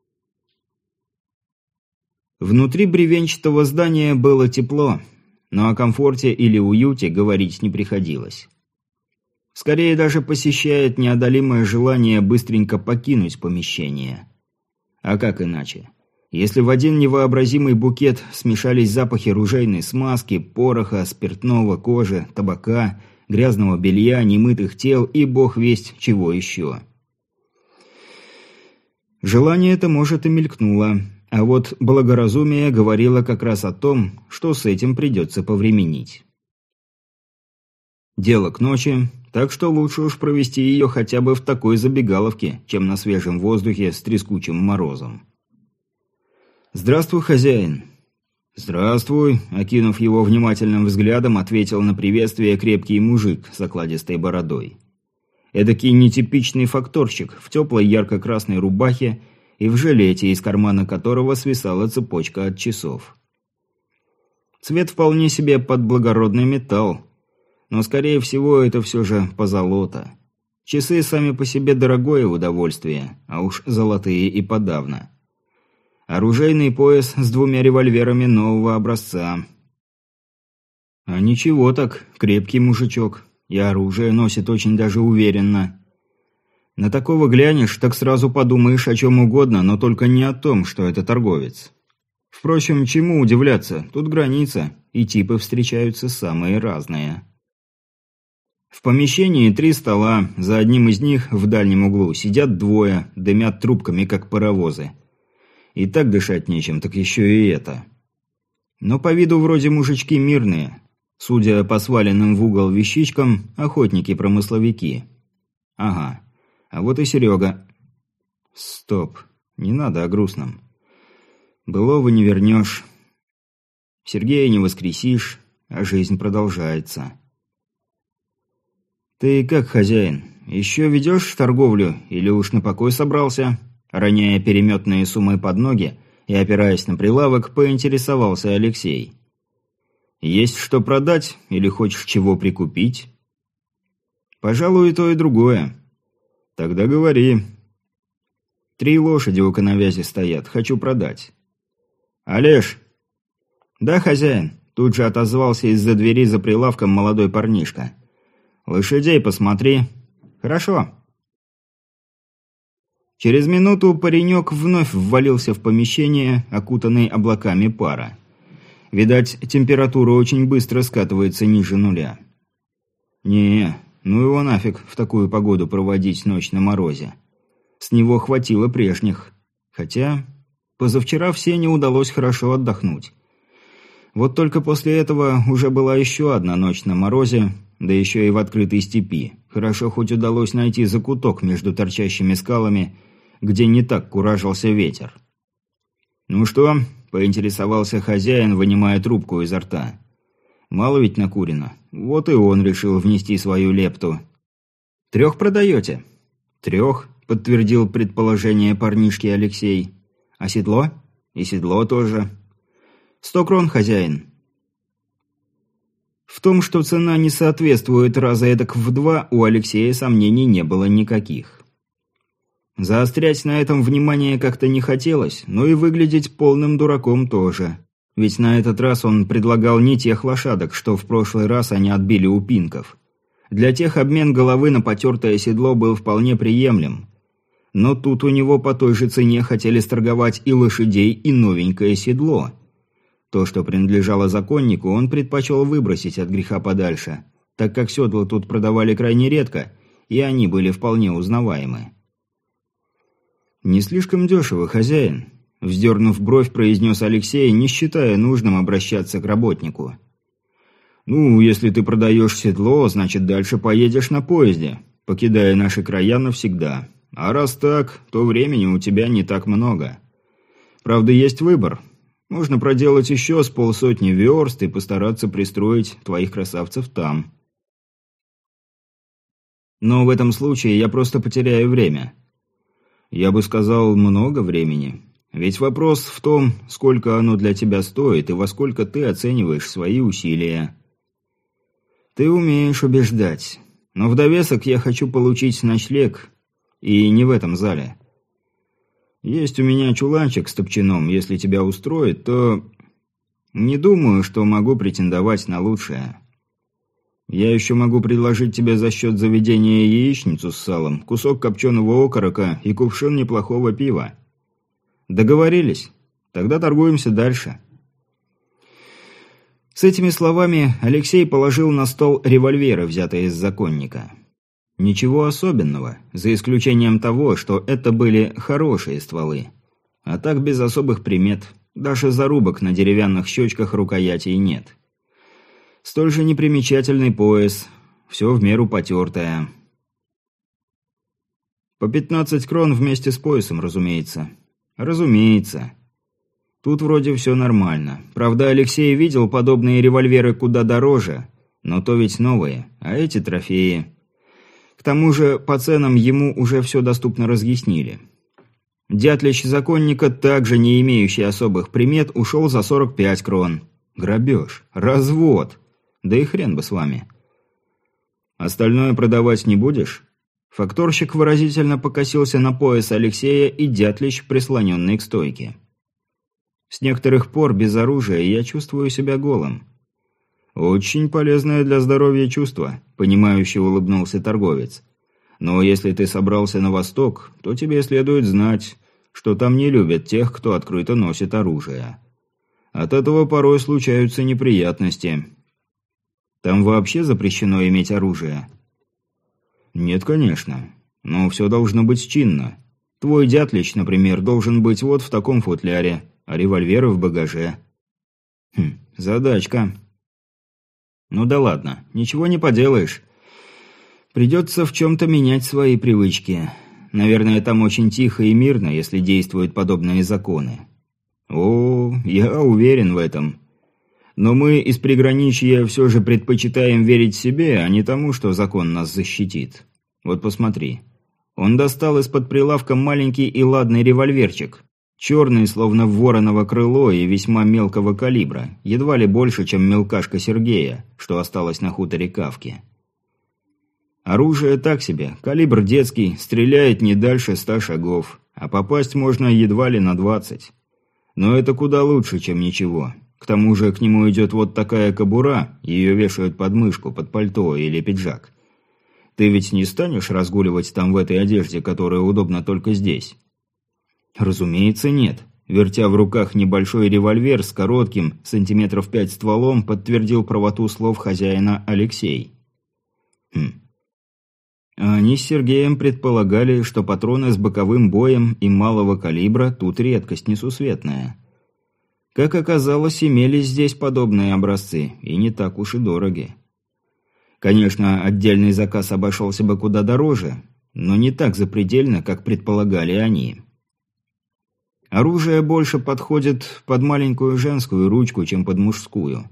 Внутри бревенчатого здания было тепло, но о комфорте или уюте говорить не приходилось. Скорее даже посещает неодолимое желание быстренько покинуть помещение. А как иначе? Если в один невообразимый букет смешались запахи ружейной смазки, пороха, спиртного, кожи, табака, грязного белья, немытых тел и бог весть чего еще. Желание это, может, и мелькнуло, а вот благоразумие говорило как раз о том, что с этим придется повременить. Дело к ночи, так что лучше уж провести ее хотя бы в такой забегаловке, чем на свежем воздухе с трескучим морозом. «Здравствуй, хозяин!» «Здравствуй!» – окинув его внимательным взглядом, ответил на приветствие крепкий мужик с окладистой бородой. Эдакий нетипичный факторщик в теплой ярко-красной рубахе и в жилете, из кармана которого свисала цепочка от часов. Цвет вполне себе под благородный металл, но, скорее всего, это все же позолота. Часы сами по себе дорогое удовольствие, а уж золотые и подавно. Оружейный пояс с двумя револьверами нового образца. А ничего так, крепкий мужичок, и оружие носит очень даже уверенно. На такого глянешь, так сразу подумаешь о чем угодно, но только не о том, что это торговец. Впрочем, чему удивляться, тут граница, и типы встречаются самые разные. В помещении три стола, за одним из них в дальнем углу сидят двое, дымят трубками, как паровозы. И так дышать нечем, так еще и это. Но по виду вроде мужички мирные. Судя по сваленным в угол вещичкам, охотники-промысловики. Ага, а вот и Серега. Стоп, не надо о грустном. Былого не вернешь. Сергея не воскресишь, а жизнь продолжается. «Ты как, хозяин, еще ведешь торговлю или уж на покой собрался?» Роняя переметные суммы под ноги и опираясь на прилавок, поинтересовался Алексей. «Есть что продать или хочешь чего прикупить?» «Пожалуй, и то, и другое». «Тогда говори». «Три лошади у коновязи стоят, хочу продать». «Олеж!» «Да, хозяин», тут же отозвался из-за двери за прилавком молодой парнишка. «Лошадей посмотри». «Хорошо». Через минуту паренек вновь ввалился в помещение, окутанный облаками пара. Видать, температура очень быстро скатывается ниже нуля. Не, ну его нафиг в такую погоду проводить ночь на морозе. С него хватило прежних. Хотя, позавчера все не удалось хорошо отдохнуть. Вот только после этого уже была еще одна ночь на морозе, да еще и в открытой степи. Хорошо хоть удалось найти закуток между торчащими скалами, где не так куражился ветер. «Ну что?» – поинтересовался хозяин, вынимая трубку изо рта. «Мало ведь накурено. Вот и он решил внести свою лепту». «Трех продаете?» «Трех», – подтвердил предположение парнишки Алексей. «А седло?» «И седло тоже». «Сто крон, хозяин». В том, что цена не соответствует раза эдак в два, у Алексея сомнений не было никаких. Заострять на этом внимание как-то не хотелось, но и выглядеть полным дураком тоже. Ведь на этот раз он предлагал не тех лошадок, что в прошлый раз они отбили у пинков. Для тех обмен головы на потертое седло был вполне приемлем. Но тут у него по той же цене хотели сторговать и лошадей, и новенькое седло. То, что принадлежало законнику, он предпочел выбросить от греха подальше, так как седла тут продавали крайне редко, и они были вполне узнаваемы. «Не слишком дешево, хозяин», – вздернув бровь, произнес Алексей, не считая нужным обращаться к работнику. «Ну, если ты продаешь седло, значит, дальше поедешь на поезде, покидая наши края навсегда. А раз так, то времени у тебя не так много. Правда, есть выбор. Можно проделать еще с полсотни верст и постараться пристроить твоих красавцев там. Но в этом случае я просто потеряю время». «Я бы сказал, много времени. Ведь вопрос в том, сколько оно для тебя стоит и во сколько ты оцениваешь свои усилия». «Ты умеешь убеждать. Но в довесок я хочу получить ночлег, и не в этом зале. Есть у меня чуланчик с топчаном, если тебя устроит, то не думаю, что могу претендовать на лучшее. Я еще могу предложить тебе за счет заведения яичницу с салом, кусок копченого окорока и кувшин неплохого пива. Договорились? Тогда торгуемся дальше». С этими словами Алексей положил на стол револьверы, взятые из законника. Ничего особенного, за исключением того, что это были хорошие стволы. А так без особых примет, даже зарубок на деревянных щечках рукоятей нет. Столь же непримечательный пояс, все в меру потертое. По пятнадцать крон вместе с поясом, разумеется. Разумеется. Тут вроде все нормально. Правда, Алексей видел подобные револьверы куда дороже, но то ведь новые, а эти трофеи. К тому же, по ценам ему уже все доступно разъяснили. Дятлич законника, также не имеющий особых примет, ушел за сорок пять крон. Грабеж. Развод. Да и хрен бы с вами. Остальное продавать не будешь? Факторщик выразительно покосился на пояс Алексея и Дятлич, прислоненный к стойке. С некоторых пор без оружия я чувствую себя голым. Очень полезное для здоровья чувство, понимающе улыбнулся торговец. Но если ты собрался на восток, то тебе следует знать, что там не любят тех, кто открыто носит оружие. От этого порой случаются неприятности. Там вообще запрещено иметь оружие? Нет, конечно. Но все должно быть чинно. Твой Дятлич, например, должен быть вот в таком футляре, а револьверы в багаже. Хм, задачка. Ну да ладно, ничего не поделаешь. Придется в чем-то менять свои привычки. Наверное, там очень тихо и мирно, если действуют подобные законы. О, я уверен в этом. Но мы из приграничья все же предпочитаем верить себе, а не тому, что закон нас защитит. Вот посмотри. Он достал из-под прилавка маленький и ладный револьверчик. Черный, словно вороново крыло, и весьма мелкого калибра, едва ли больше, чем мелкашка Сергея, что осталось на хуторе Кавки. Оружие так себе, калибр детский, стреляет не дальше ста шагов, а попасть можно едва ли на двадцать. Но это куда лучше, чем ничего. К тому же к нему идет вот такая кобура, ее вешают под мышку, под пальто или пиджак. Ты ведь не станешь разгуливать там в этой одежде, которая удобна только здесь? Разумеется, нет. Вертя в руках небольшой револьвер с коротким, сантиметров пять стволом, подтвердил правоту слов хозяина Алексей. Хм. А они с Сергеем предполагали, что патроны с боковым боем и малого калибра тут редкость несусветная. Как оказалось, имелись здесь подобные образцы, и не так уж и дороги. Конечно, отдельный заказ обошелся бы куда дороже, но не так запредельно, как предполагали они. Оружие больше подходит под маленькую женскую ручку, чем под мужскую.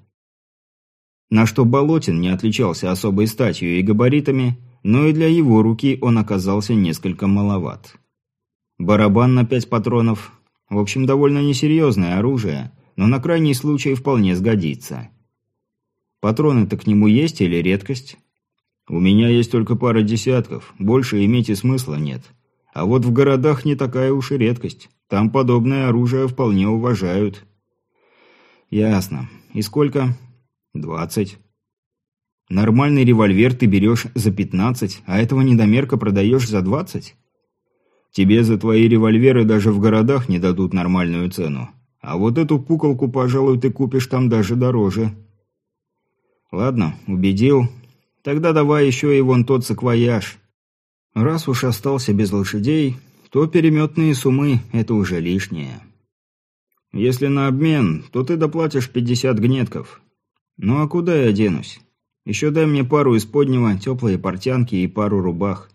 На что Болотин не отличался особой статью и габаритами, но и для его руки он оказался несколько маловат. Барабан на пять патронов, в общем, довольно несерьезное оружие, но на крайний случай вполне сгодится. Патроны-то к нему есть или редкость? У меня есть только пара десятков, больше иметь и смысла нет. А вот в городах не такая уж и редкость. Там подобное оружие вполне уважают. Ясно. И сколько? Двадцать. Нормальный револьвер ты берешь за пятнадцать, а этого недомерка продаешь за двадцать? Тебе за твои револьверы даже в городах не дадут нормальную цену. А вот эту пуколку, пожалуй, ты купишь там даже дороже. Ладно, убедил. Тогда давай еще и вон тот саквояж. Раз уж остался без лошадей, то переметные суммы – это уже лишнее. Если на обмен, то ты доплатишь пятьдесят гнетков. Ну а куда я денусь? Еще дай мне пару исподнего, теплые портянки и пару рубах.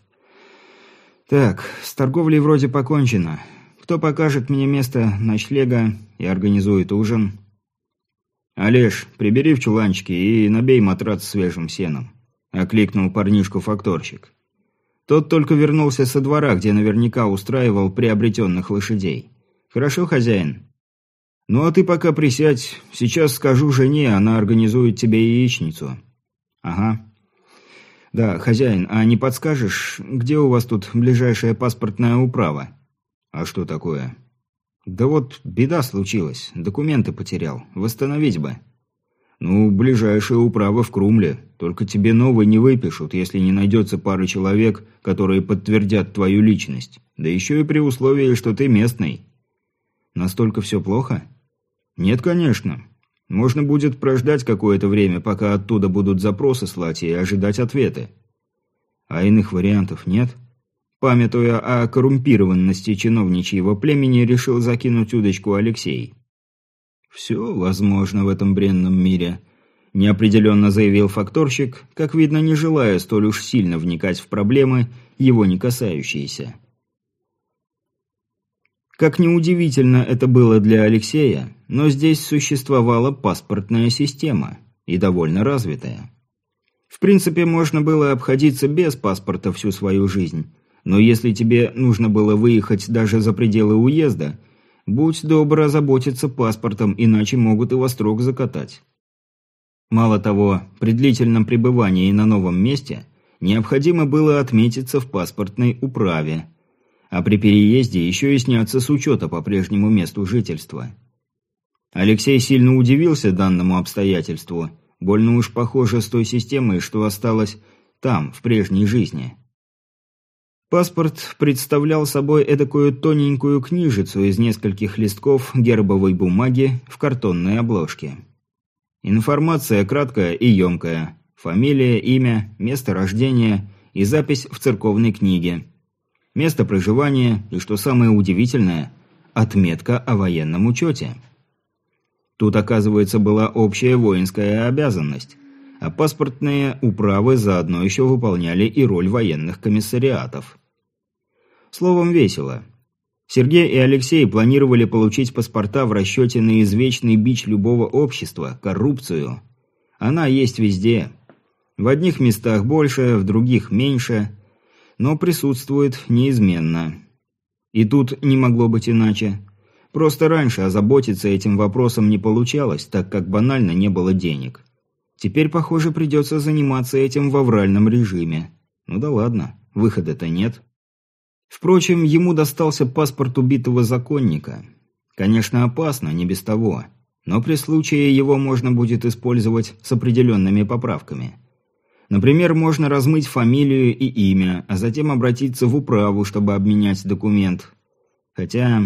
Так, с торговлей вроде покончено. Кто покажет мне место ночлега и организует ужин? Олеж, прибери в чуланчике и набей матрац свежим сеном. Окликнул парнишку-факторщик. Тот только вернулся со двора, где наверняка устраивал приобретенных лошадей. «Хорошо, хозяин?» «Ну а ты пока присядь. Сейчас скажу жене, она организует тебе яичницу». «Ага». «Да, хозяин, а не подскажешь, где у вас тут ближайшая паспортная управа?» «А что такое?» «Да вот беда случилась. Документы потерял. Восстановить бы». «Ну, ближайшая управа в Крумле. Только тебе новый не выпишут, если не найдется пары человек, которые подтвердят твою личность. Да еще и при условии, что ты местный». «Настолько все плохо?» «Нет, конечно. Можно будет прождать какое-то время, пока оттуда будут запросы слать и ожидать ответы. А иных вариантов нет? Памятуя о коррумпированности чиновничьего племени, решил закинуть удочку Алексей. «Все возможно в этом бренном мире», – неопределенно заявил факторщик, как видно, не желая столь уж сильно вникать в проблемы, его не касающиеся. Как ни удивительно это было для Алексея, но здесь существовала паспортная система, и довольно развитая. В принципе, можно было обходиться без паспорта всю свою жизнь, но если тебе нужно было выехать даже за пределы уезда, будь добр озаботиться паспортом, иначе могут и во строк закатать. Мало того, при длительном пребывании на новом месте необходимо было отметиться в паспортной управе, а при переезде еще и сняться с учета по прежнему месту жительства. Алексей сильно удивился данному обстоятельству, больно уж похоже с той системой, что осталось там, в прежней жизни. Паспорт представлял собой эдакую тоненькую книжицу из нескольких листков гербовой бумаги в картонной обложке. Информация краткая и емкая. Фамилия, имя, место рождения и запись в церковной книге. Место проживания и, что самое удивительное, отметка о военном учете. Тут, оказывается, была общая воинская обязанность, а паспортные управы заодно еще выполняли и роль военных комиссариатов. Словом, весело. Сергей и Алексей планировали получить паспорта в расчете на извечный бич любого общества – коррупцию. Она есть везде. В одних местах больше, в других меньше, но присутствует неизменно. И тут не могло быть иначе. Просто раньше озаботиться этим вопросом не получалось, так как банально не было денег. Теперь, похоже, придется заниматься этим в авральном режиме. Ну да ладно, выхода-то нет. Впрочем, ему достался паспорт убитого законника. Конечно, опасно, не без того, но при случае его можно будет использовать с определенными поправками. Например, можно размыть фамилию и имя, а затем обратиться в управу, чтобы обменять документ. Хотя,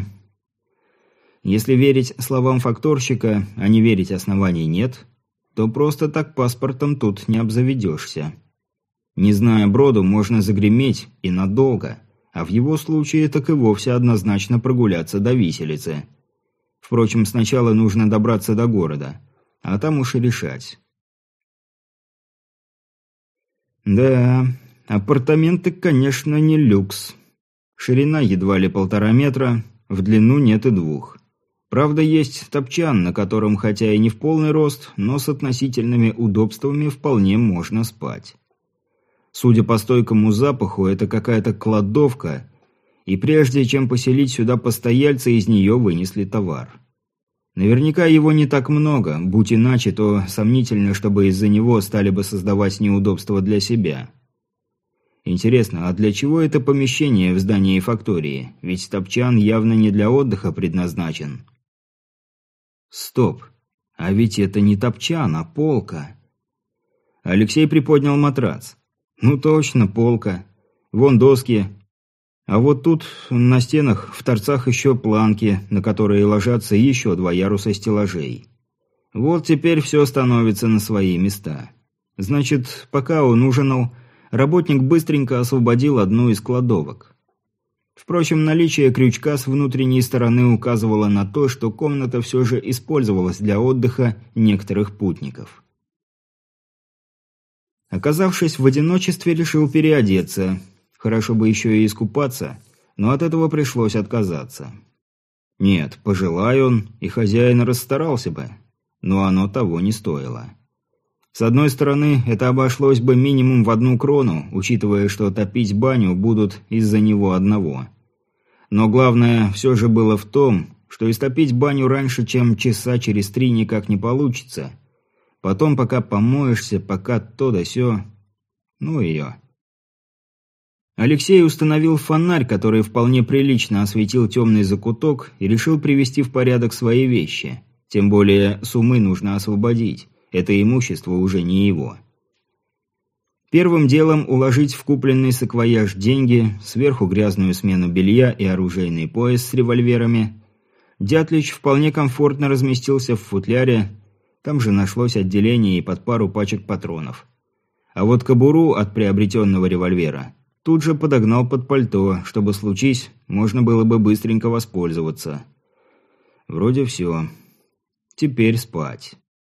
если верить словам факторщика, а не верить оснований нет, то просто так паспортом тут не обзаведешься. Не зная броду, можно загреметь и надолго, а в его случае так и вовсе однозначно прогуляться до виселицы. Впрочем, сначала нужно добраться до города, а там уж и решать. Да, апартаменты, конечно, не люкс. Ширина едва ли полтора метра, в длину нет и двух. Правда, есть топчан, на котором, хотя и не в полный рост, но с относительными удобствами вполне можно спать. Судя по стойкому запаху, это какая-то кладовка, и прежде чем поселить сюда постояльца, из нее вынесли товар. Наверняка его не так много, будь иначе, то сомнительно, чтобы из-за него стали бы создавать неудобства для себя. Интересно, а для чего это помещение в здании фактории? Ведь топчан явно не для отдыха предназначен. Стоп, а ведь это не топчан, а полка. Алексей приподнял матрац. Ну точно, полка. Вон доски. А вот тут на стенах в торцах еще планки, на которые ложатся еще два яруса стеллажей. Вот теперь все становится на свои места. Значит, пока он ужинал, работник быстренько освободил одну из кладовок. Впрочем, наличие крючка с внутренней стороны указывало на то, что комната все же использовалась для отдыха некоторых путников. Оказавшись в одиночестве, решил переодеться. Хорошо бы еще и искупаться, но от этого пришлось отказаться. Нет, пожелай он, и хозяин расстарался бы, но оно того не стоило. С одной стороны, это обошлось бы минимум в одну крону, учитывая, что топить баню будут из-за него одного. Но главное все же было в том, что истопить баню раньше, чем часа через три, никак не получится. Потом, пока помоешься, пока то да сё. Ну ее. Алексей установил фонарь, который вполне прилично осветил темный закуток, и решил привести в порядок свои вещи. Тем более суммы нужно освободить. Это имущество уже не его. Первым делом уложить в купленный саквояж деньги, сверху грязную смену белья и оружейный пояс с револьверами. Дятлич вполне комфортно разместился в футляре, Там же нашлось отделение и под пару пачек патронов. А вот кобуру от приобретенного револьвера тут же подогнал под пальто, чтобы случись, можно было бы быстренько воспользоваться. Вроде все. Теперь спать.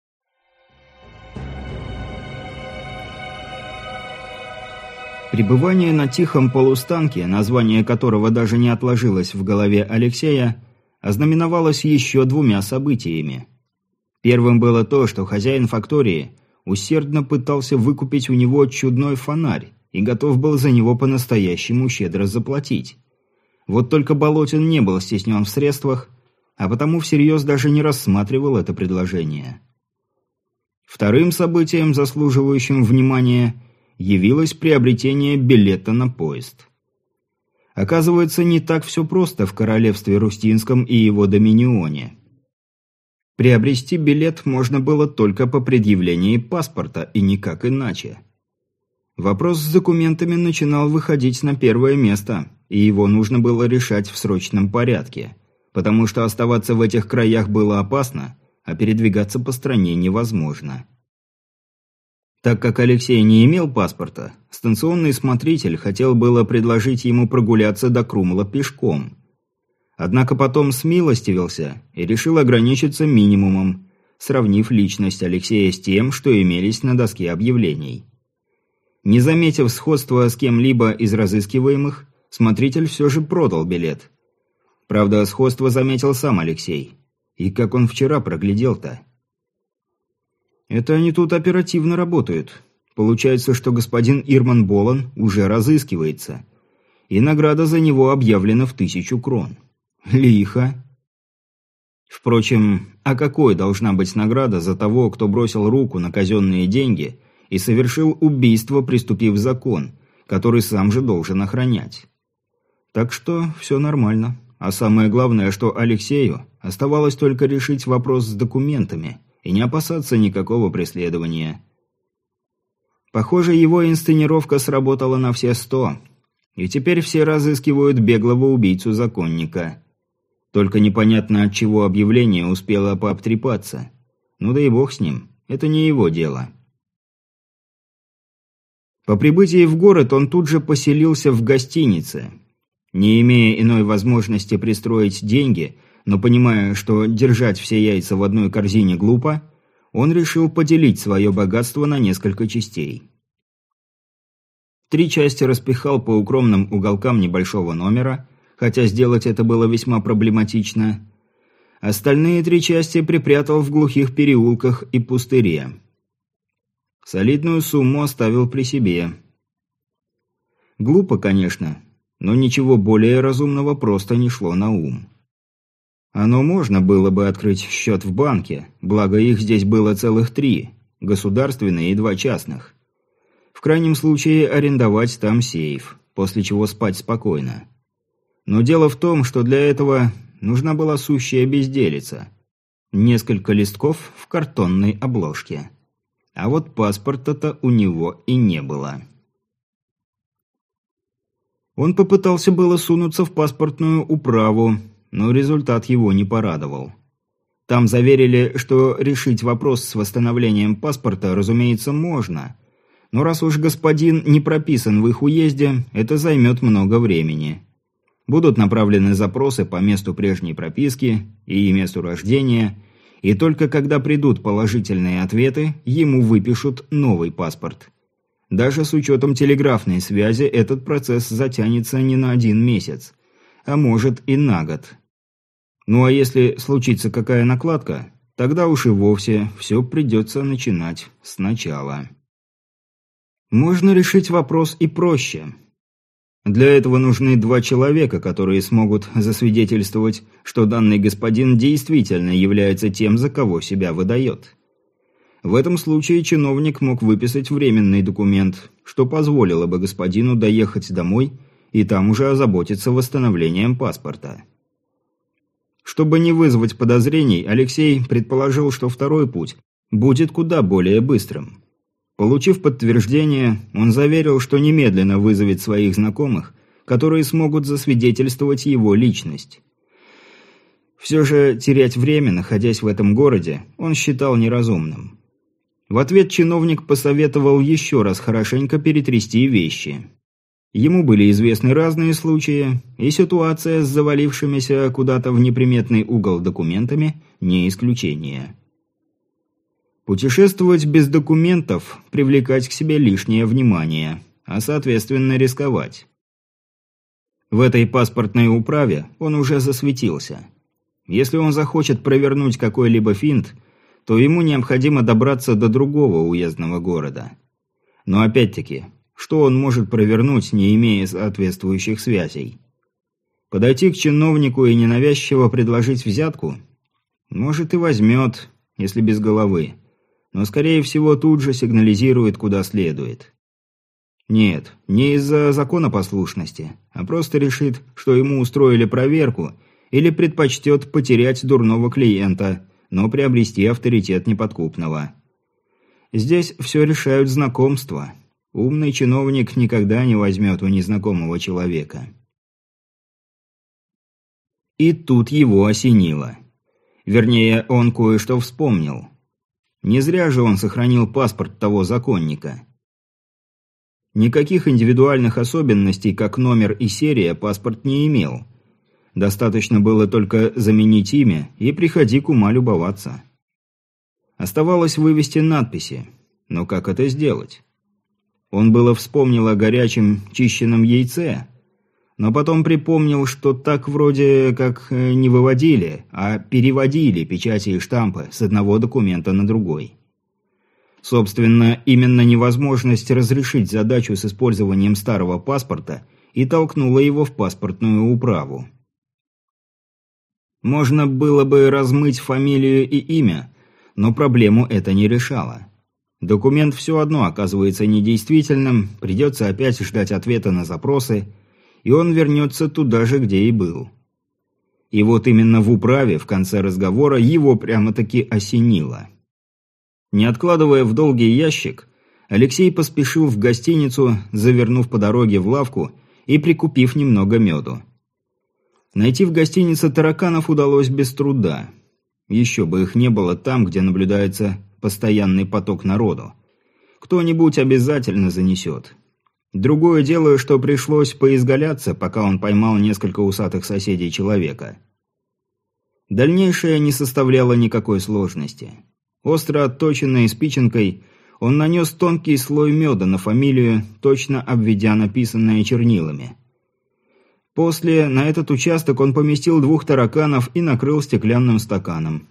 Пребывание на тихом полустанке, название которого даже не отложилось в голове Алексея, ознаменовалось еще двумя событиями. Первым было то, что хозяин фактории усердно пытался выкупить у него чудной фонарь и готов был за него по-настоящему щедро заплатить. Вот только Болотин не был стеснен в средствах, а потому всерьез даже не рассматривал это предложение. Вторым событием, заслуживающим внимания, явилось приобретение билета на поезд. Оказывается, не так все просто в королевстве Рустинском и его доминионе. Приобрести билет можно было только по предъявлении паспорта и никак иначе. Вопрос с документами начинал выходить на первое место, и его нужно было решать в срочном порядке, потому что оставаться в этих краях было опасно, а передвигаться по стране невозможно. Так как Алексей не имел паспорта, станционный смотритель хотел было предложить ему прогуляться до Крумла пешком. Однако потом смилостивился и решил ограничиться минимумом, сравнив личность Алексея с тем, что имелись на доске объявлений. Не заметив сходства с кем-либо из разыскиваемых, смотритель все же продал билет. Правда, сходство заметил сам Алексей. И как он вчера проглядел-то? Это они тут оперативно работают. Получается, что господин Ирман Болон уже разыскивается. И награда за него объявлена в тысячу крон. Лихо. Впрочем, а какой должна быть награда за того, кто бросил руку на казенные деньги и совершил убийство, приступив закон, который сам же должен охранять? Так что все нормально. А самое главное, что Алексею оставалось только решить вопрос с документами и не опасаться никакого преследования. Похоже, его инсценировка сработала на все сто, и теперь все разыскивают беглого убийцу-законника. Только непонятно, от чего объявление успело пообтрепаться. Ну да и бог с ним, это не его дело. По прибытии в город он тут же поселился в гостинице. Не имея иной возможности пристроить деньги, но понимая, что держать все яйца в одной корзине глупо, он решил поделить свое богатство на несколько частей. Три части распихал по укромным уголкам небольшого номера, хотя сделать это было весьма проблематично. Остальные три части припрятал в глухих переулках и пустыре. Солидную сумму оставил при себе. Глупо, конечно, но ничего более разумного просто не шло на ум. Оно можно было бы открыть счет в банке, благо их здесь было целых три, государственные и два частных. В крайнем случае арендовать там сейф, после чего спать спокойно. Но дело в том, что для этого нужна была сущая безделица. Несколько листков в картонной обложке. А вот паспорта-то у него и не было. Он попытался было сунуться в паспортную управу, но результат его не порадовал. Там заверили, что решить вопрос с восстановлением паспорта, разумеется, можно. Но раз уж господин не прописан в их уезде, это займет много времени. Будут направлены запросы по месту прежней прописки и месту рождения, и только когда придут положительные ответы, ему выпишут новый паспорт. Даже с учетом телеграфной связи этот процесс затянется не на один месяц, а может и на год. Ну а если случится какая накладка, тогда уж и вовсе все придется начинать сначала. Можно решить вопрос и проще. Для этого нужны два человека, которые смогут засвидетельствовать, что данный господин действительно является тем, за кого себя выдает. В этом случае чиновник мог выписать временный документ, что позволило бы господину доехать домой и там уже озаботиться восстановлением паспорта. Чтобы не вызвать подозрений, Алексей предположил, что второй путь будет куда более быстрым. Получив подтверждение, он заверил, что немедленно вызовет своих знакомых, которые смогут засвидетельствовать его личность. Все же терять время, находясь в этом городе, он считал неразумным. В ответ чиновник посоветовал еще раз хорошенько перетрясти вещи. Ему были известны разные случаи, и ситуация с завалившимися куда-то в неприметный угол документами не исключение. Путешествовать без документов, привлекать к себе лишнее внимание, а соответственно рисковать. В этой паспортной управе он уже засветился. Если он захочет провернуть какой-либо финт, то ему необходимо добраться до другого уездного города. Но опять-таки, что он может провернуть, не имея соответствующих связей? Подойти к чиновнику и ненавязчиво предложить взятку? Может и возьмет, если без головы, но скорее всего тут же сигнализирует куда следует. Нет, не из-за законопослушности, а просто решит, что ему устроили проверку, или предпочтет потерять дурного клиента, но приобрести авторитет неподкупного. Здесь все решают знакомства. Умный чиновник никогда не возьмет у незнакомого человека. И тут его осенило. Вернее, он кое-что вспомнил. Не зря же он сохранил паспорт того законника. Никаких индивидуальных особенностей, как номер и серия, паспорт не имел. Достаточно было только заменить имя и приходи к ума любоваться. Оставалось вывести надписи. Но как это сделать? Он было вспомнил о горячем чищенном яйце, но потом припомнил, что так вроде как не выводили, а переводили печати и штампы с одного документа на другой. Собственно, именно невозможность разрешить задачу с использованием старого паспорта и толкнула его в паспортную управу. Можно было бы размыть фамилию и имя, но проблему это не решало. Документ все одно оказывается недействительным, придется опять ждать ответа на запросы, и он вернется туда же, где и был. И вот именно в управе в конце разговора его прямо-таки осенило. Не откладывая в долгий ящик, Алексей поспешил в гостиницу, завернув по дороге в лавку и прикупив немного меду. Найти в гостинице тараканов удалось без труда. Еще бы их не было там, где наблюдается постоянный поток народу. Кто-нибудь обязательно занесет. Другое дело, что пришлось поизгаляться, пока он поймал несколько усатых соседей человека. Дальнейшее не составляло никакой сложности. Остро отточенной спиченкой он нанес тонкий слой меда на фамилию, точно обведя написанное чернилами. После на этот участок он поместил двух тараканов и накрыл стеклянным стаканом.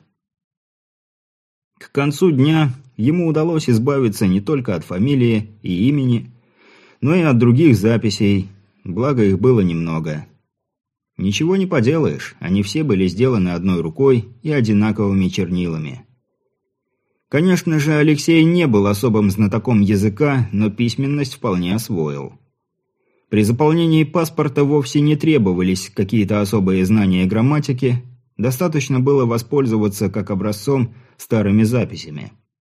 К концу дня ему удалось избавиться не только от фамилии и имени, но и от других записей, благо их было немного. Ничего не поделаешь, они все были сделаны одной рукой и одинаковыми чернилами. Конечно же, Алексей не был особым знатоком языка, но письменность вполне освоил. При заполнении паспорта вовсе не требовались какие-то особые знания грамматики, достаточно было воспользоваться как образцом старыми записями.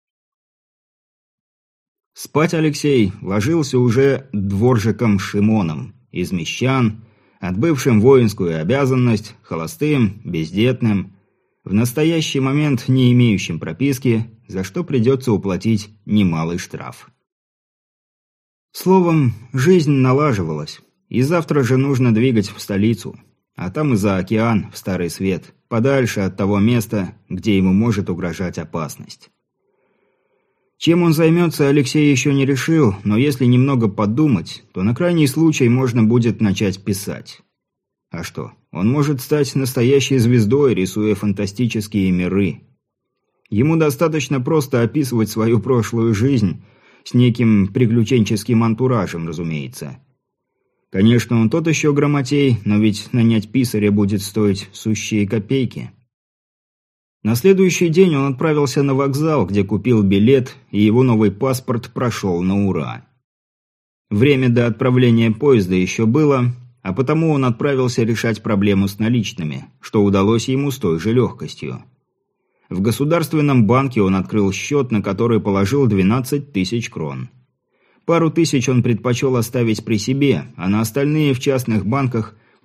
Спать Алексей ложился уже дворжиком Шимоном, из мещан, отбывшим воинскую обязанность, холостым, бездетным, в настоящий момент не имеющим прописки, за что придется уплатить немалый штраф. Словом, жизнь налаживалась, и завтра же нужно двигать в столицу, а там и за океан, в Старый Свет, подальше от того места, где ему может угрожать опасность. Чем он займется, Алексей еще не решил, но если немного подумать, то на крайний случай можно будет начать писать. А что, он может стать настоящей звездой, рисуя фантастические миры. Ему достаточно просто описывать свою прошлую жизнь, с неким приключенческим антуражем, разумеется. Конечно, он тот еще грамотей, но ведь нанять писаря будет стоить сущие копейки. На следующий день он отправился на вокзал, где купил билет, и его новый паспорт прошел на ура. Время до отправления поезда еще было, а потому он отправился решать проблему с наличными, что удалось ему с той же легкостью. В государственном банке он открыл счет, на который положил двенадцать тысяч крон. Пару тысяч он предпочел оставить при себе, а на остальные в частных банках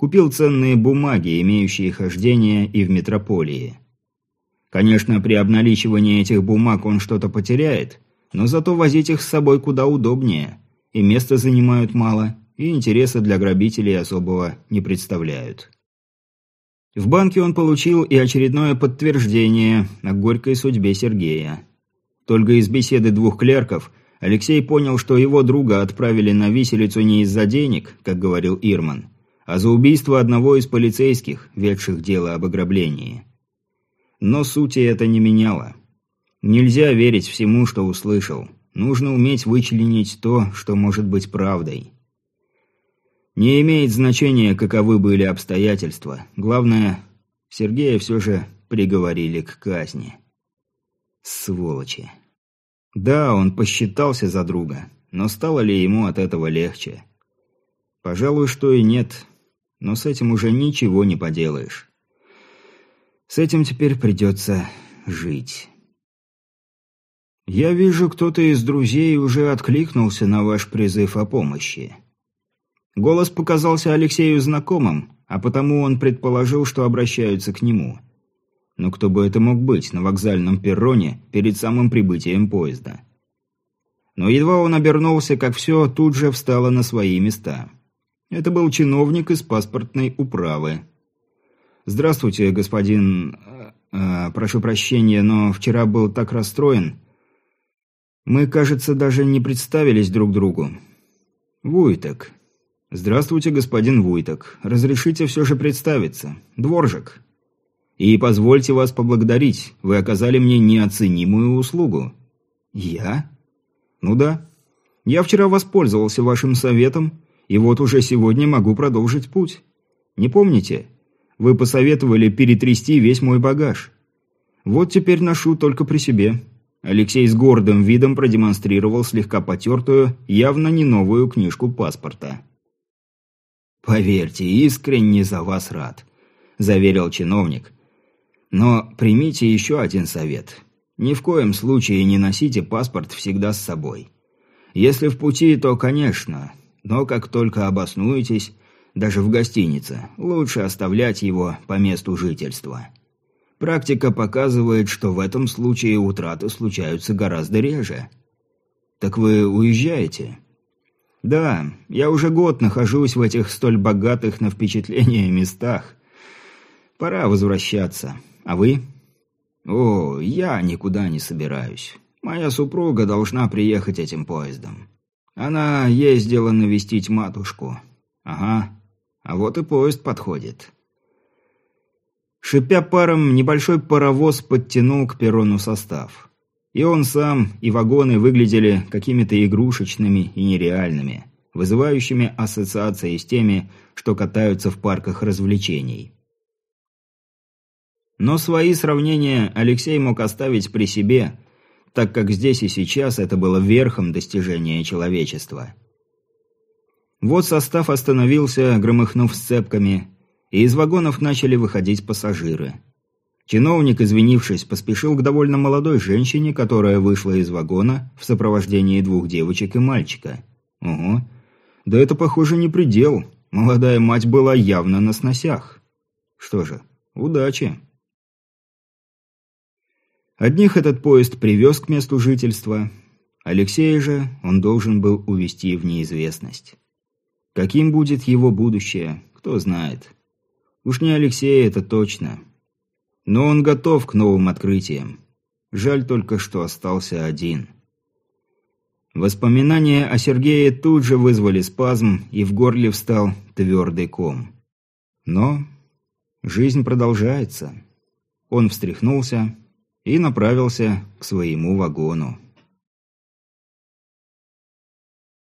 купил ценные бумаги, имеющие хождение и в метрополии. Конечно, при обналичивании этих бумаг он что-то потеряет, но зато возить их с собой куда удобнее, и места занимают мало, и интереса для грабителей особого не представляют. В банке он получил и очередное подтверждение о горькой судьбе Сергея. Только из беседы двух клерков Алексей понял, что его друга отправили на виселицу не из-за денег, как говорил Ирман, а за убийство одного из полицейских, ведших дело об ограблении. Но сути это не меняло. Нельзя верить всему, что услышал. Нужно уметь вычленить то, что может быть правдой. Не имеет значения, каковы были обстоятельства. Главное, Сергея все же приговорили к казни. Сволочи. Да, он посчитался за друга, но стало ли ему от этого легче? Пожалуй, что и нет, но с этим уже ничего не поделаешь. С этим теперь придется жить. «Я вижу, кто-то из друзей уже откликнулся на ваш призыв о помощи». Голос показался Алексею знакомым, а потому он предположил, что обращаются к нему. Но кто бы это мог быть на вокзальном перроне перед самым прибытием поезда? Но едва он обернулся, как все тут же встало на свои места. Это был чиновник из паспортной управы. «Здравствуйте, господин... Э, прошу прощения, но вчера был так расстроен. Мы, кажется, даже не представились друг другу. Вуйтек». «Здравствуйте, господин Вуйтек. Разрешите все же представиться. Дворжик. И позвольте вас поблагодарить. Вы оказали мне неоценимую услугу». «Я?» «Ну да. Я вчера воспользовался вашим советом, и вот уже сегодня могу продолжить путь. Не помните? Вы посоветовали перетрясти весь мой багаж. Вот теперь ношу только при себе». Алексей с гордым видом продемонстрировал слегка потертую, явно не новую книжку паспорта. «Поверьте, искренне за вас рад», – заверил чиновник. «Но примите еще один совет. Ни в коем случае не носите паспорт всегда с собой. Если в пути, то, конечно, но как только обоснуетесь, даже в гостинице, лучше оставлять его по месту жительства. Практика показывает, что в этом случае утраты случаются гораздо реже. Так вы уезжаете?» «Да, я уже год нахожусь в этих столь богатых на впечатления местах. Пора возвращаться. А вы?» «О, я никуда не собираюсь. Моя супруга должна приехать этим поездом. Она ездила навестить матушку. Ага, а вот и поезд подходит». Шипя паром, небольшой паровоз подтянул к перрону состав. И он сам, и вагоны выглядели какими-то игрушечными и нереальными, вызывающими ассоциации с теми, что катаются в парках развлечений. Но свои сравнения Алексей мог оставить при себе, так как здесь и сейчас это было верхом достижения человечества. Вот состав остановился, громыхнув сцепками, и из вагонов начали выходить пассажиры. Чиновник, извинившись, поспешил к довольно молодой женщине, которая вышла из вагона в сопровождении двух девочек и мальчика. Ого, да это, похоже, не предел. Молодая мать была явно на сносях. Что же, удачи. Одних этот поезд привез к месту жительства. Алексея же он должен был увезти в неизвестность. Каким будет его будущее, кто знает. Уж не Алексей, это точно. Но он готов к новым открытиям. Жаль только, что остался один. Воспоминания о Сергее тут же вызвали спазм, и в горле встал твердый ком. Но жизнь продолжается. Он встряхнулся и направился к своему вагону.